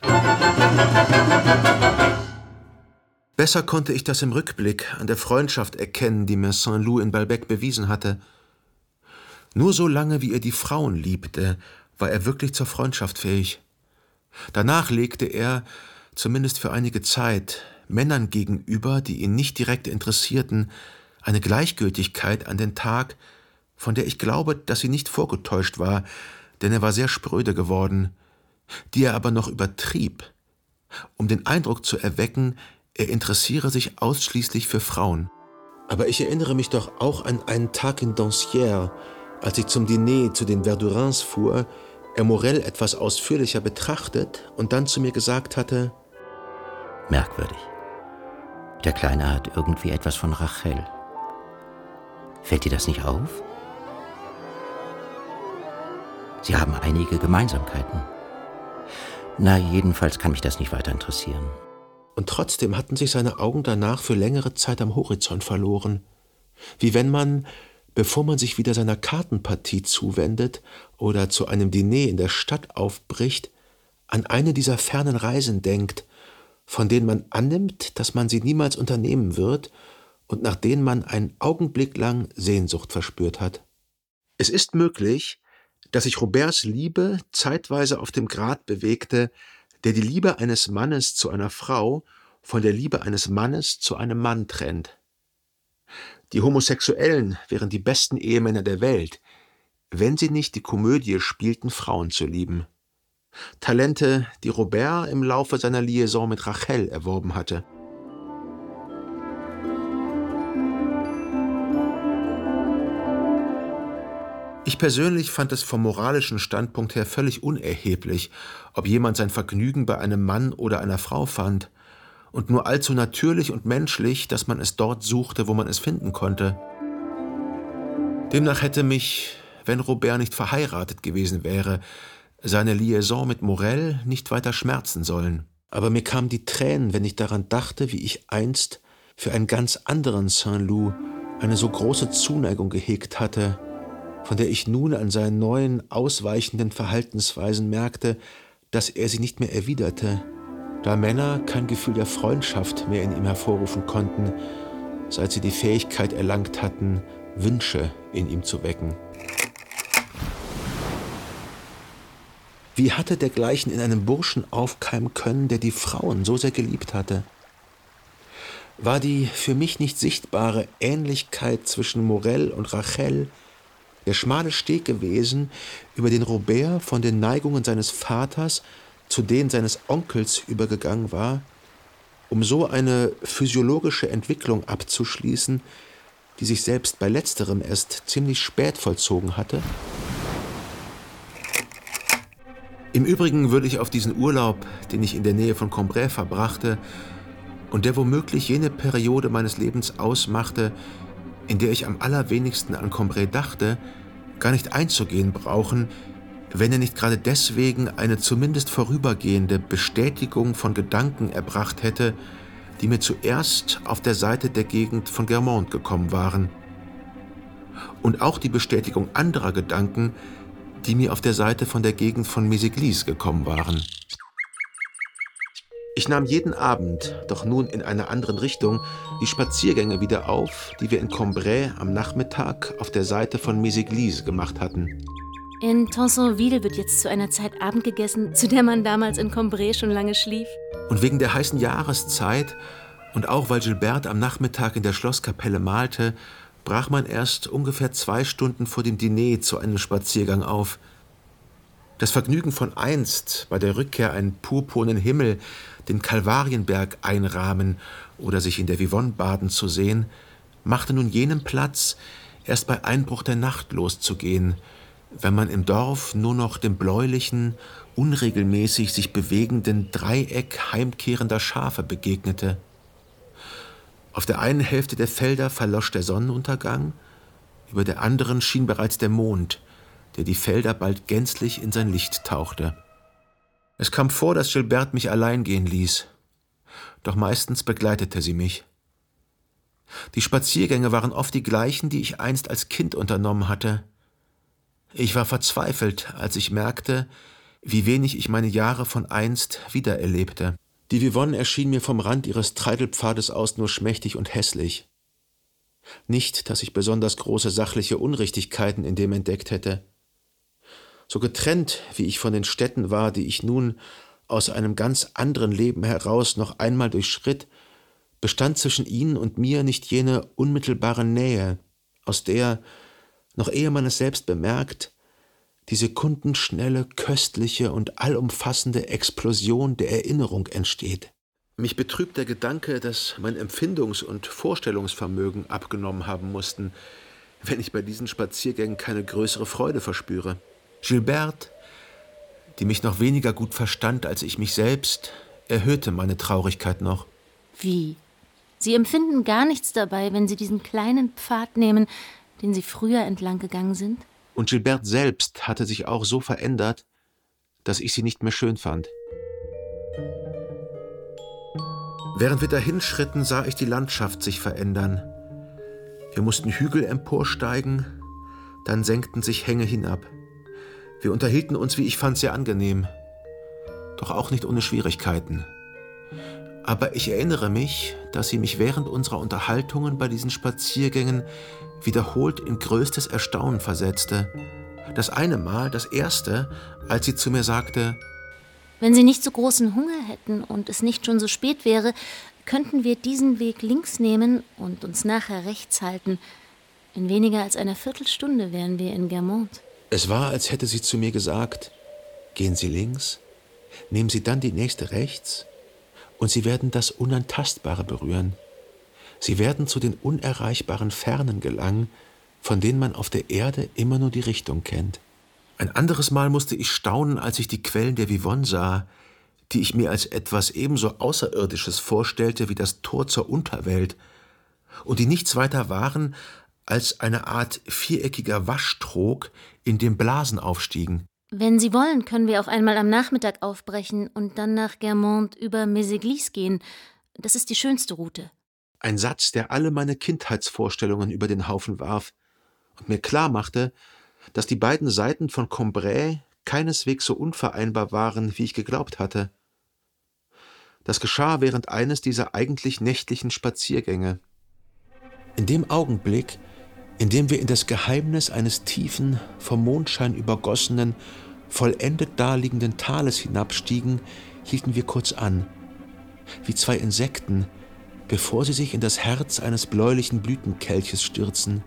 Besser konnte ich das im Rückblick an der Freundschaft erkennen, die mir Saint-Loup in Balbec bewiesen hatte. Nur so lange, wie er die Frauen liebte, war er wirklich zur Freundschaft fähig. Danach legte er, zumindest für einige Zeit, Männern gegenüber, die ihn nicht direkt interessierten, eine Gleichgültigkeit an den Tag, von der ich glaube, dass sie nicht vorgetäuscht war, denn er war sehr spröde geworden, die er aber noch übertrieb, um den Eindruck zu erwecken, er interessiere sich ausschließlich für Frauen. Aber ich erinnere mich doch auch an einen Tag in Doncières, als ich zum Diner zu den Verdurins fuhr, er Morel etwas ausführlicher betrachtet und dann zu mir gesagt hatte: Merkwürdig. Der Kleine hat irgendwie etwas von Rachel. Fällt dir das nicht auf? Sie haben einige Gemeinsamkeiten. Na, jedenfalls kann mich das nicht weiter interessieren. Und trotzdem hatten sich seine Augen danach für längere Zeit am Horizont verloren. Wie wenn man, bevor man sich wieder seiner Kartenpartie zuwendet oder zu einem Diner in der Stadt aufbricht, an eine dieser fernen Reisen denkt, von denen man annimmt, dass man sie niemals unternehmen wird und nach denen man einen Augenblick lang Sehnsucht verspürt hat. Es ist möglich, dass sich Roberts Liebe zeitweise auf dem Grad bewegte, der die Liebe eines Mannes zu einer Frau von der Liebe eines Mannes zu einem Mann trennt. Die Homosexuellen wären die besten Ehemänner der Welt, wenn sie nicht die Komödie spielten, Frauen zu lieben. Talente, die Robert im Laufe seiner Liaison mit Rachel erworben hatte. Ich persönlich fand es vom moralischen Standpunkt her völlig unerheblich, ob jemand sein Vergnügen bei einem Mann oder einer Frau fand, und nur allzu natürlich und menschlich, dass man es dort suchte, wo man es finden konnte. Demnach hätte mich, wenn Robert nicht verheiratet gewesen wäre, seine Liaison mit Morel nicht weiter schmerzen sollen. Aber mir kamen die Tränen, wenn ich daran dachte, wie ich einst für einen ganz anderen Saint-Loup eine so große Zuneigung gehegt hatte, von der ich nun an seinen neuen, ausweichenden Verhaltensweisen merkte, dass er sie nicht mehr erwiderte, da Männer kein Gefühl der Freundschaft mehr in ihm hervorrufen konnten, seit sie die Fähigkeit erlangt hatten, Wünsche in ihm zu wecken. Wie hatte dergleichen in einem Burschen aufkeimen können, der die Frauen so sehr geliebt hatte? War die für mich nicht sichtbare Ähnlichkeit zwischen Morel und Rachel der schmale Steg gewesen, über den Robert von den Neigungen seines Vaters zu denen seines Onkels übergegangen war, um so eine physiologische Entwicklung abzuschließen, die sich selbst bei letzterem erst ziemlich spät vollzogen hatte? Im Übrigen würde ich auf diesen Urlaub, den ich in der Nähe von Cambrai verbrachte und der womöglich jene Periode meines Lebens ausmachte, in der ich am allerwenigsten an Cambrai dachte, gar nicht einzugehen brauchen, wenn er nicht gerade deswegen eine zumindest vorübergehende Bestätigung von Gedanken erbracht hätte, die mir zuerst auf der Seite der Gegend von Guermantes gekommen waren. Und auch die Bestätigung anderer Gedanken, die mir auf der Seite von der Gegend von Méséglise gekommen waren. Ich nahm jeden Abend, doch nun in einer anderen Richtung, die Spaziergänge wieder auf, die wir in Cambrai am Nachmittag auf der Seite von Méséglise gemacht hatten. In Tansonville wird jetzt zu einer Zeit Abend gegessen, zu der man damals in Cambrai schon lange schlief. Und wegen der heißen Jahreszeit und auch weil Gilberte am Nachmittag in der Schlosskapelle malte, brach man erst ungefähr zwei Stunden vor dem Diner zu einem Spaziergang auf. Das Vergnügen von einst, bei der Rückkehr einen purpurnen Himmel, den Kalvarienberg einrahmen oder sich in der Vivonne baden zu sehen, machte nun jenen Platz, erst bei Einbruch der Nacht loszugehen, wenn man im Dorf nur noch dem bläulichen, unregelmäßig sich bewegenden Dreieck heimkehrender Schafe begegnete. Auf der einen Hälfte der Felder verlosch der Sonnenuntergang, über der anderen schien bereits der Mond, der die Felder bald gänzlich in sein Licht tauchte. Es kam vor, dass Gilberte mich allein gehen ließ, doch meistens begleitete sie mich. Die Spaziergänge waren oft die gleichen, die ich einst als Kind unternommen hatte. Ich war verzweifelt, als ich merkte, wie wenig ich meine Jahre von einst wiedererlebte. Die Vivonne erschien mir vom Rand ihres Treidelpfades aus nur schmächtig und hässlich. Nicht, dass ich besonders große sachliche Unrichtigkeiten in dem entdeckt hätte. So getrennt, wie ich von den Städten war, die ich nun aus einem ganz anderen Leben heraus noch einmal durchschritt, bestand zwischen ihnen und mir nicht jene unmittelbare Nähe, aus der, noch ehe man es selbst bemerkt, die sekundenschnelle, köstliche und allumfassende Explosion der Erinnerung entsteht. Mich betrübt der Gedanke, dass mein Empfindungs- und Vorstellungsvermögen abgenommen haben mussten, wenn ich bei diesen Spaziergängen keine größere Freude verspüre. Gilberte, die mich noch weniger gut verstand als ich mich selbst, erhöhte meine Traurigkeit noch. Wie? Sie empfinden gar nichts dabei, wenn Sie diesen kleinen Pfad nehmen, den Sie früher entlang gegangen sind? Und Gilberte selbst hatte sich auch so verändert, dass ich sie nicht mehr schön fand. Während wir dahinschritten, sah ich die Landschaft sich verändern. Wir mussten Hügel emporsteigen, dann senkten sich Hänge hinab. Wir unterhielten uns, wie ich fand, sehr angenehm, doch auch nicht ohne Schwierigkeiten. Aber ich erinnere mich, dass sie mich während unserer Unterhaltungen bei diesen Spaziergängen wiederholt in größtes Erstaunen versetzte. Das eine Mal, das erste, als sie zu mir sagte: Wenn Sie nicht so großen Hunger hätten und es nicht schon so spät wäre, könnten wir diesen Weg links nehmen und uns nachher rechts halten. In weniger als einer Viertelstunde wären wir in Guermantes. Es war, als hätte sie zu mir gesagt: Gehen Sie links, nehmen Sie dann die nächste rechts, und Sie werden das Unantastbare berühren. Sie werden zu den unerreichbaren Fernen gelangen, von denen man auf der Erde immer nur die Richtung kennt. Ein anderes Mal musste ich staunen, als ich die Quellen der Vivonne sah, die ich mir als etwas ebenso Außerirdisches vorstellte wie das Tor zur Unterwelt, und die nichts weiter waren als eine Art viereckiger Waschtrog, in dem Blasen aufstiegen. Wenn Sie wollen, können wir auch einmal am Nachmittag aufbrechen und dann nach Guermantes über Méséglise gehen. Das ist die schönste Route. Ein Satz, der alle meine Kindheitsvorstellungen über den Haufen warf und mir klar machte, dass die beiden Seiten von Cambrai keineswegs so unvereinbar waren, wie ich geglaubt hatte. Das geschah während eines dieser eigentlich nächtlichen Spaziergänge. In dem Augenblick, in dem wir in das Geheimnis eines tiefen, vom Mondschein übergossenen, vollendet daliegenden Tales hinabstiegen, hielten wir kurz an, wie zwei Insekten, bevor sie sich in das Herz eines bläulichen Blütenkelches stürzen.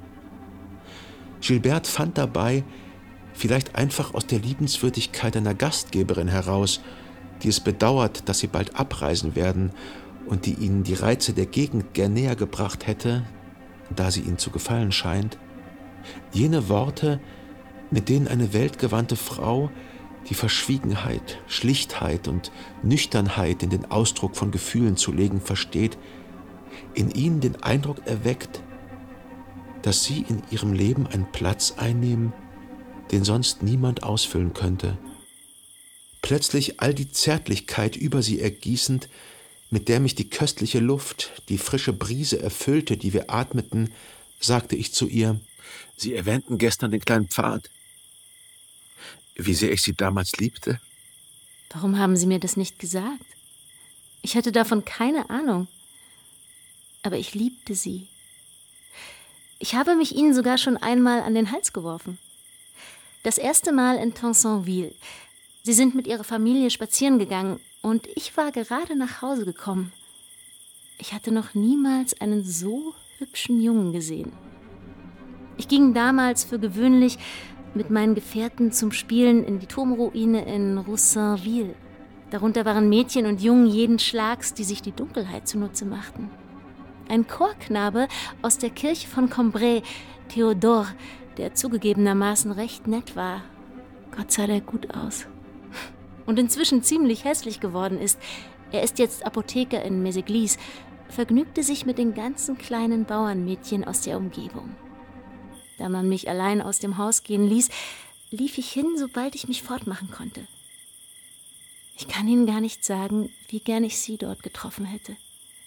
Gilberte fand dabei, vielleicht einfach aus der Liebenswürdigkeit einer Gastgeberin heraus, die es bedauert, dass sie bald abreisen werden und die ihnen die Reize der Gegend gern näher gebracht hätte, da sie ihnen zu gefallen scheint, jene Worte, mit denen eine weltgewandte Frau die Verschwiegenheit, Schlichtheit und Nüchternheit in den Ausdruck von Gefühlen zu legen versteht, in ihnen den Eindruck erweckt, dass sie in ihrem Leben einen Platz einnehmen, den sonst niemand ausfüllen könnte. Plötzlich all die Zärtlichkeit über sie ergießend, mit der mich die köstliche Luft, die frische Brise erfüllte, die wir atmeten, sagte ich zu ihr: Sie erwähnten gestern den kleinen Pfad. Wie sehr ich Sie damals liebte? Warum haben Sie mir das nicht gesagt? Ich hatte davon keine Ahnung. Aber ich liebte sie. Ich habe mich ihnen sogar schon einmal an den Hals geworfen. Das erste Mal in Tansonville. Sie sind mit ihrer Familie spazieren gegangen und ich war gerade nach Hause gekommen. Ich hatte noch niemals einen so hübschen Jungen gesehen. Ich ging damals für gewöhnlich mit meinen Gefährten zum Spielen in die Turmruine in Roussainville. Darunter waren Mädchen und Jungen jeden Schlags, die sich die Dunkelheit zunutze machten. Ein Chorknabe aus der Kirche von Cambrai, Theodore, der zugegebenermaßen recht nett war. Gott sah der gut aus. Und inzwischen ziemlich hässlich geworden ist. Er ist jetzt Apotheker in Méséglise, vergnügte sich mit den ganzen kleinen Bauernmädchen aus der Umgebung. Da man mich allein aus dem Haus gehen ließ, lief ich hin, sobald ich mich fortmachen konnte. Ich kann Ihnen gar nicht sagen, wie gern ich Sie dort getroffen hätte.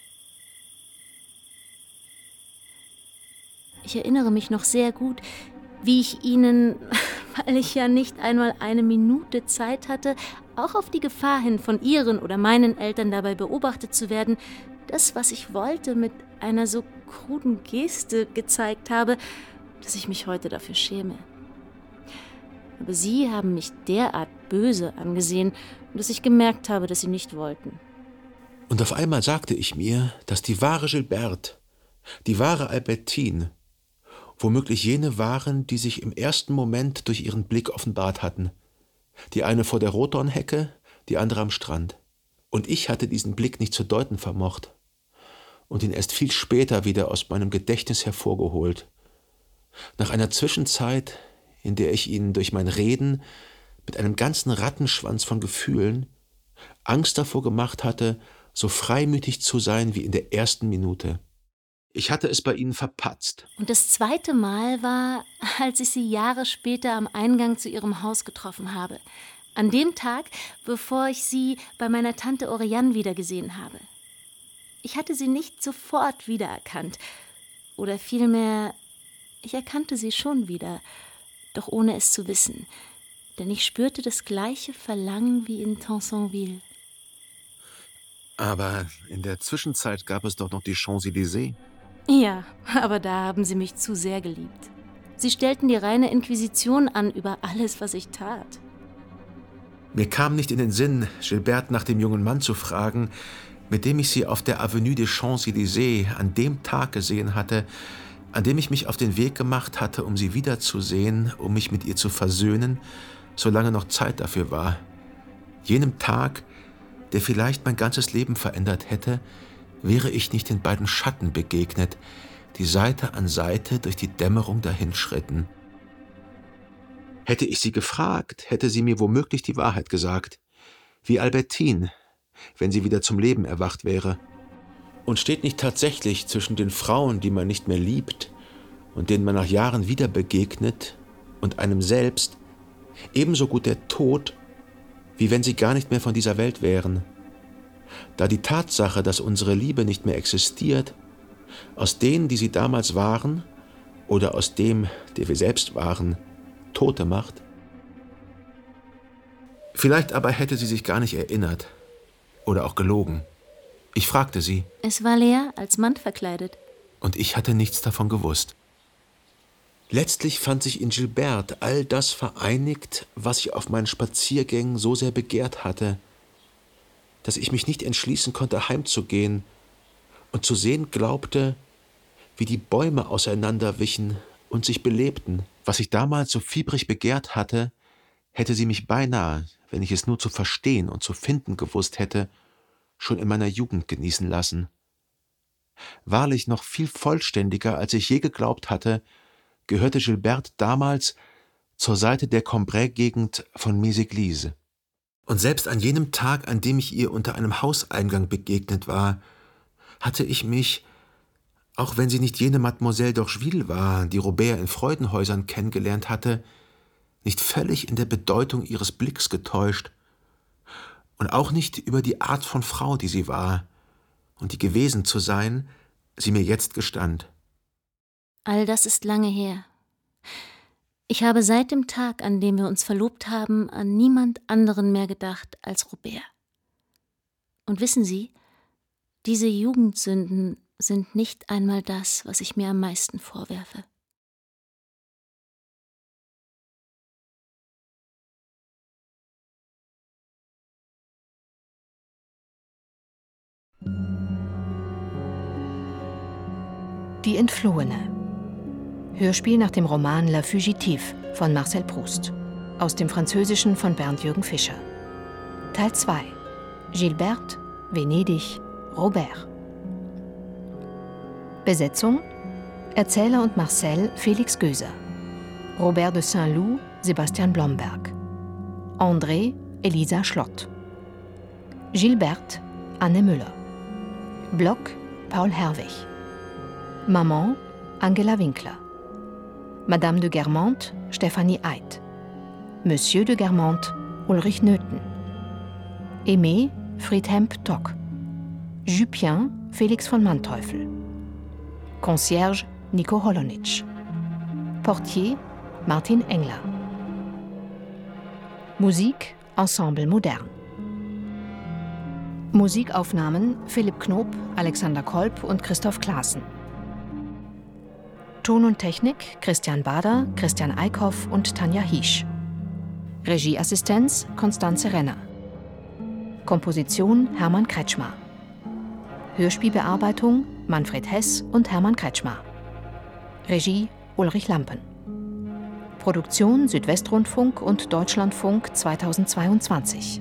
Ich erinnere mich noch sehr gut, wie ich Ihnen, weil ich ja nicht einmal eine Minute Zeit hatte, auch auf die Gefahr hin, von Ihren oder meinen Eltern dabei beobachtet zu werden, das, was ich wollte, mit einer so kruden Geste gezeigt habe, dass ich mich heute dafür schäme. Aber Sie haben mich derart böse angesehen, dass ich gemerkt habe, dass Sie nicht wollten. Und auf einmal sagte ich mir, dass die wahre Gilberte, die wahre Albertine, womöglich jene waren, die sich im ersten Moment durch ihren Blick offenbart hatten. Die eine vor der Rotdornhecke, die andere am Strand. Und ich hatte diesen Blick nicht zu deuten vermocht und ihn erst viel später wieder aus meinem Gedächtnis hervorgeholt. Nach einer Zwischenzeit, in der ich ihn durch mein Reden mit einem ganzen Rattenschwanz von Gefühlen Angst davor gemacht hatte, so freimütig zu sein wie in der ersten Minute. Ich hatte es bei ihnen verpatzt. Und das zweite Mal war, als ich sie Jahre später am Eingang zu ihrem Haus getroffen habe. An dem Tag, bevor ich sie bei meiner Tante Oriane wiedergesehen habe. Ich hatte sie nicht sofort wiedererkannt. Oder vielmehr, ich erkannte sie schon wieder, doch ohne es zu wissen. Denn ich spürte das gleiche Verlangen wie in Tansonville. Aber in der Zwischenzeit gab es doch noch die Champs-Élysées. Ja, aber da haben sie mich zu sehr geliebt. Sie stellten die reine Inquisition an über alles, was ich tat. Mir kam nicht in den Sinn, Gilberte nach dem jungen Mann zu fragen, mit dem ich sie auf der Avenue des Champs-Élysées an dem Tag gesehen hatte, an dem ich mich auf den Weg gemacht hatte, um sie wiederzusehen, um mich mit ihr zu versöhnen, solange noch Zeit dafür war. Jenem Tag, der vielleicht mein ganzes Leben verändert hätte, wäre ich nicht den beiden Schatten begegnet, die Seite an Seite durch die Dämmerung dahinschritten. Hätte ich sie gefragt, hätte sie mir womöglich die Wahrheit gesagt, wie Albertine, wenn sie wieder zum Leben erwacht wäre. Und steht nicht tatsächlich zwischen den Frauen, die man nicht mehr liebt und denen man nach Jahren wieder begegnet, und einem selbst ebenso gut der Tod, wie wenn sie gar nicht mehr von dieser Welt wären? Da die Tatsache, dass unsere Liebe nicht mehr existiert, aus denen, die sie damals waren, oder aus dem, der wir selbst waren, Tote macht? Vielleicht aber hätte sie sich gar nicht erinnert oder auch gelogen. Ich fragte sie. Es war Lea als Mann verkleidet. Und ich hatte nichts davon gewusst. Letztlich fand sich in Gilberte all das vereinigt, was ich auf meinen Spaziergängen so sehr begehrt hatte, dass ich mich nicht entschließen konnte, heimzugehen und zu sehen glaubte, wie die Bäume auseinanderwichen und sich belebten. Was ich damals so fiebrig begehrt hatte, hätte sie mich beinahe, wenn ich es nur zu verstehen und zu finden gewusst hätte, schon in meiner Jugend genießen lassen. Wahrlich noch viel vollständiger, als ich je geglaubt hatte, gehörte Gilberte damals zur Seite der Cambrai-Gegend von Méséglise. Und selbst an jenem Tag, an dem ich ihr unter einem Hauseingang begegnet war, hatte ich mich, auch wenn sie nicht jene Mademoiselle d'Orgeville war, die Robert in Freudenhäusern kennengelernt hatte, nicht völlig in der Bedeutung ihres Blicks getäuscht und auch nicht über die Art von Frau, die sie war und die gewesen zu sein, sie mir jetzt gestand. All das ist lange her. Ich habe seit dem Tag, an dem wir uns verlobt haben, an niemand anderen mehr gedacht als Robert. Und wissen Sie, Diese Jugendsünden sind nicht einmal das, was ich mir am meisten vorwerfe. Die Entflohene. Hörspiel nach dem Roman La Fugitive von Marcel Proust. Aus dem Französischen von Bernd-Jürgen Fischer. Teil zwei. Gilberte, Venedig, Robert. Besetzung: Erzähler und Marcel Felix Göser. Robert de Saint-Loup, Sebastian Blomberg. André, Elisa Schlott. Gilberte, Anne Müller. Block, Paul Herwig. Maman, Angela Winkler. Madame de Guermantes, Stefanie Eid. Monsieur de Guermantes, Ulrich Nöthen. Aimé, Friedhelm Tock. Jupien, Felix von Manteuffel. Concierge, Nico Holonitsch. Portier, Martin Engler. Musik, Ensemble Modern. Musikaufnahmen Philipp Knob, Alexander Kolb und Christoph Klaassen. Ton und Technik Christian Bader, Christian Eickhoff und Tanja Hiesch. Regieassistenz Konstanze Renner. Komposition Hermann Kretschmer. Hörspielbearbeitung Manfred Hess und Hermann Kretschmer. Regie Ulrich Lampen. Produktion Südwestrundfunk und Deutschlandfunk zweitausendzweiundzwanzig.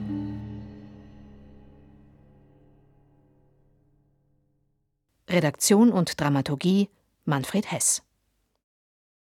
Redaktion und Dramaturgie Manfred Hess.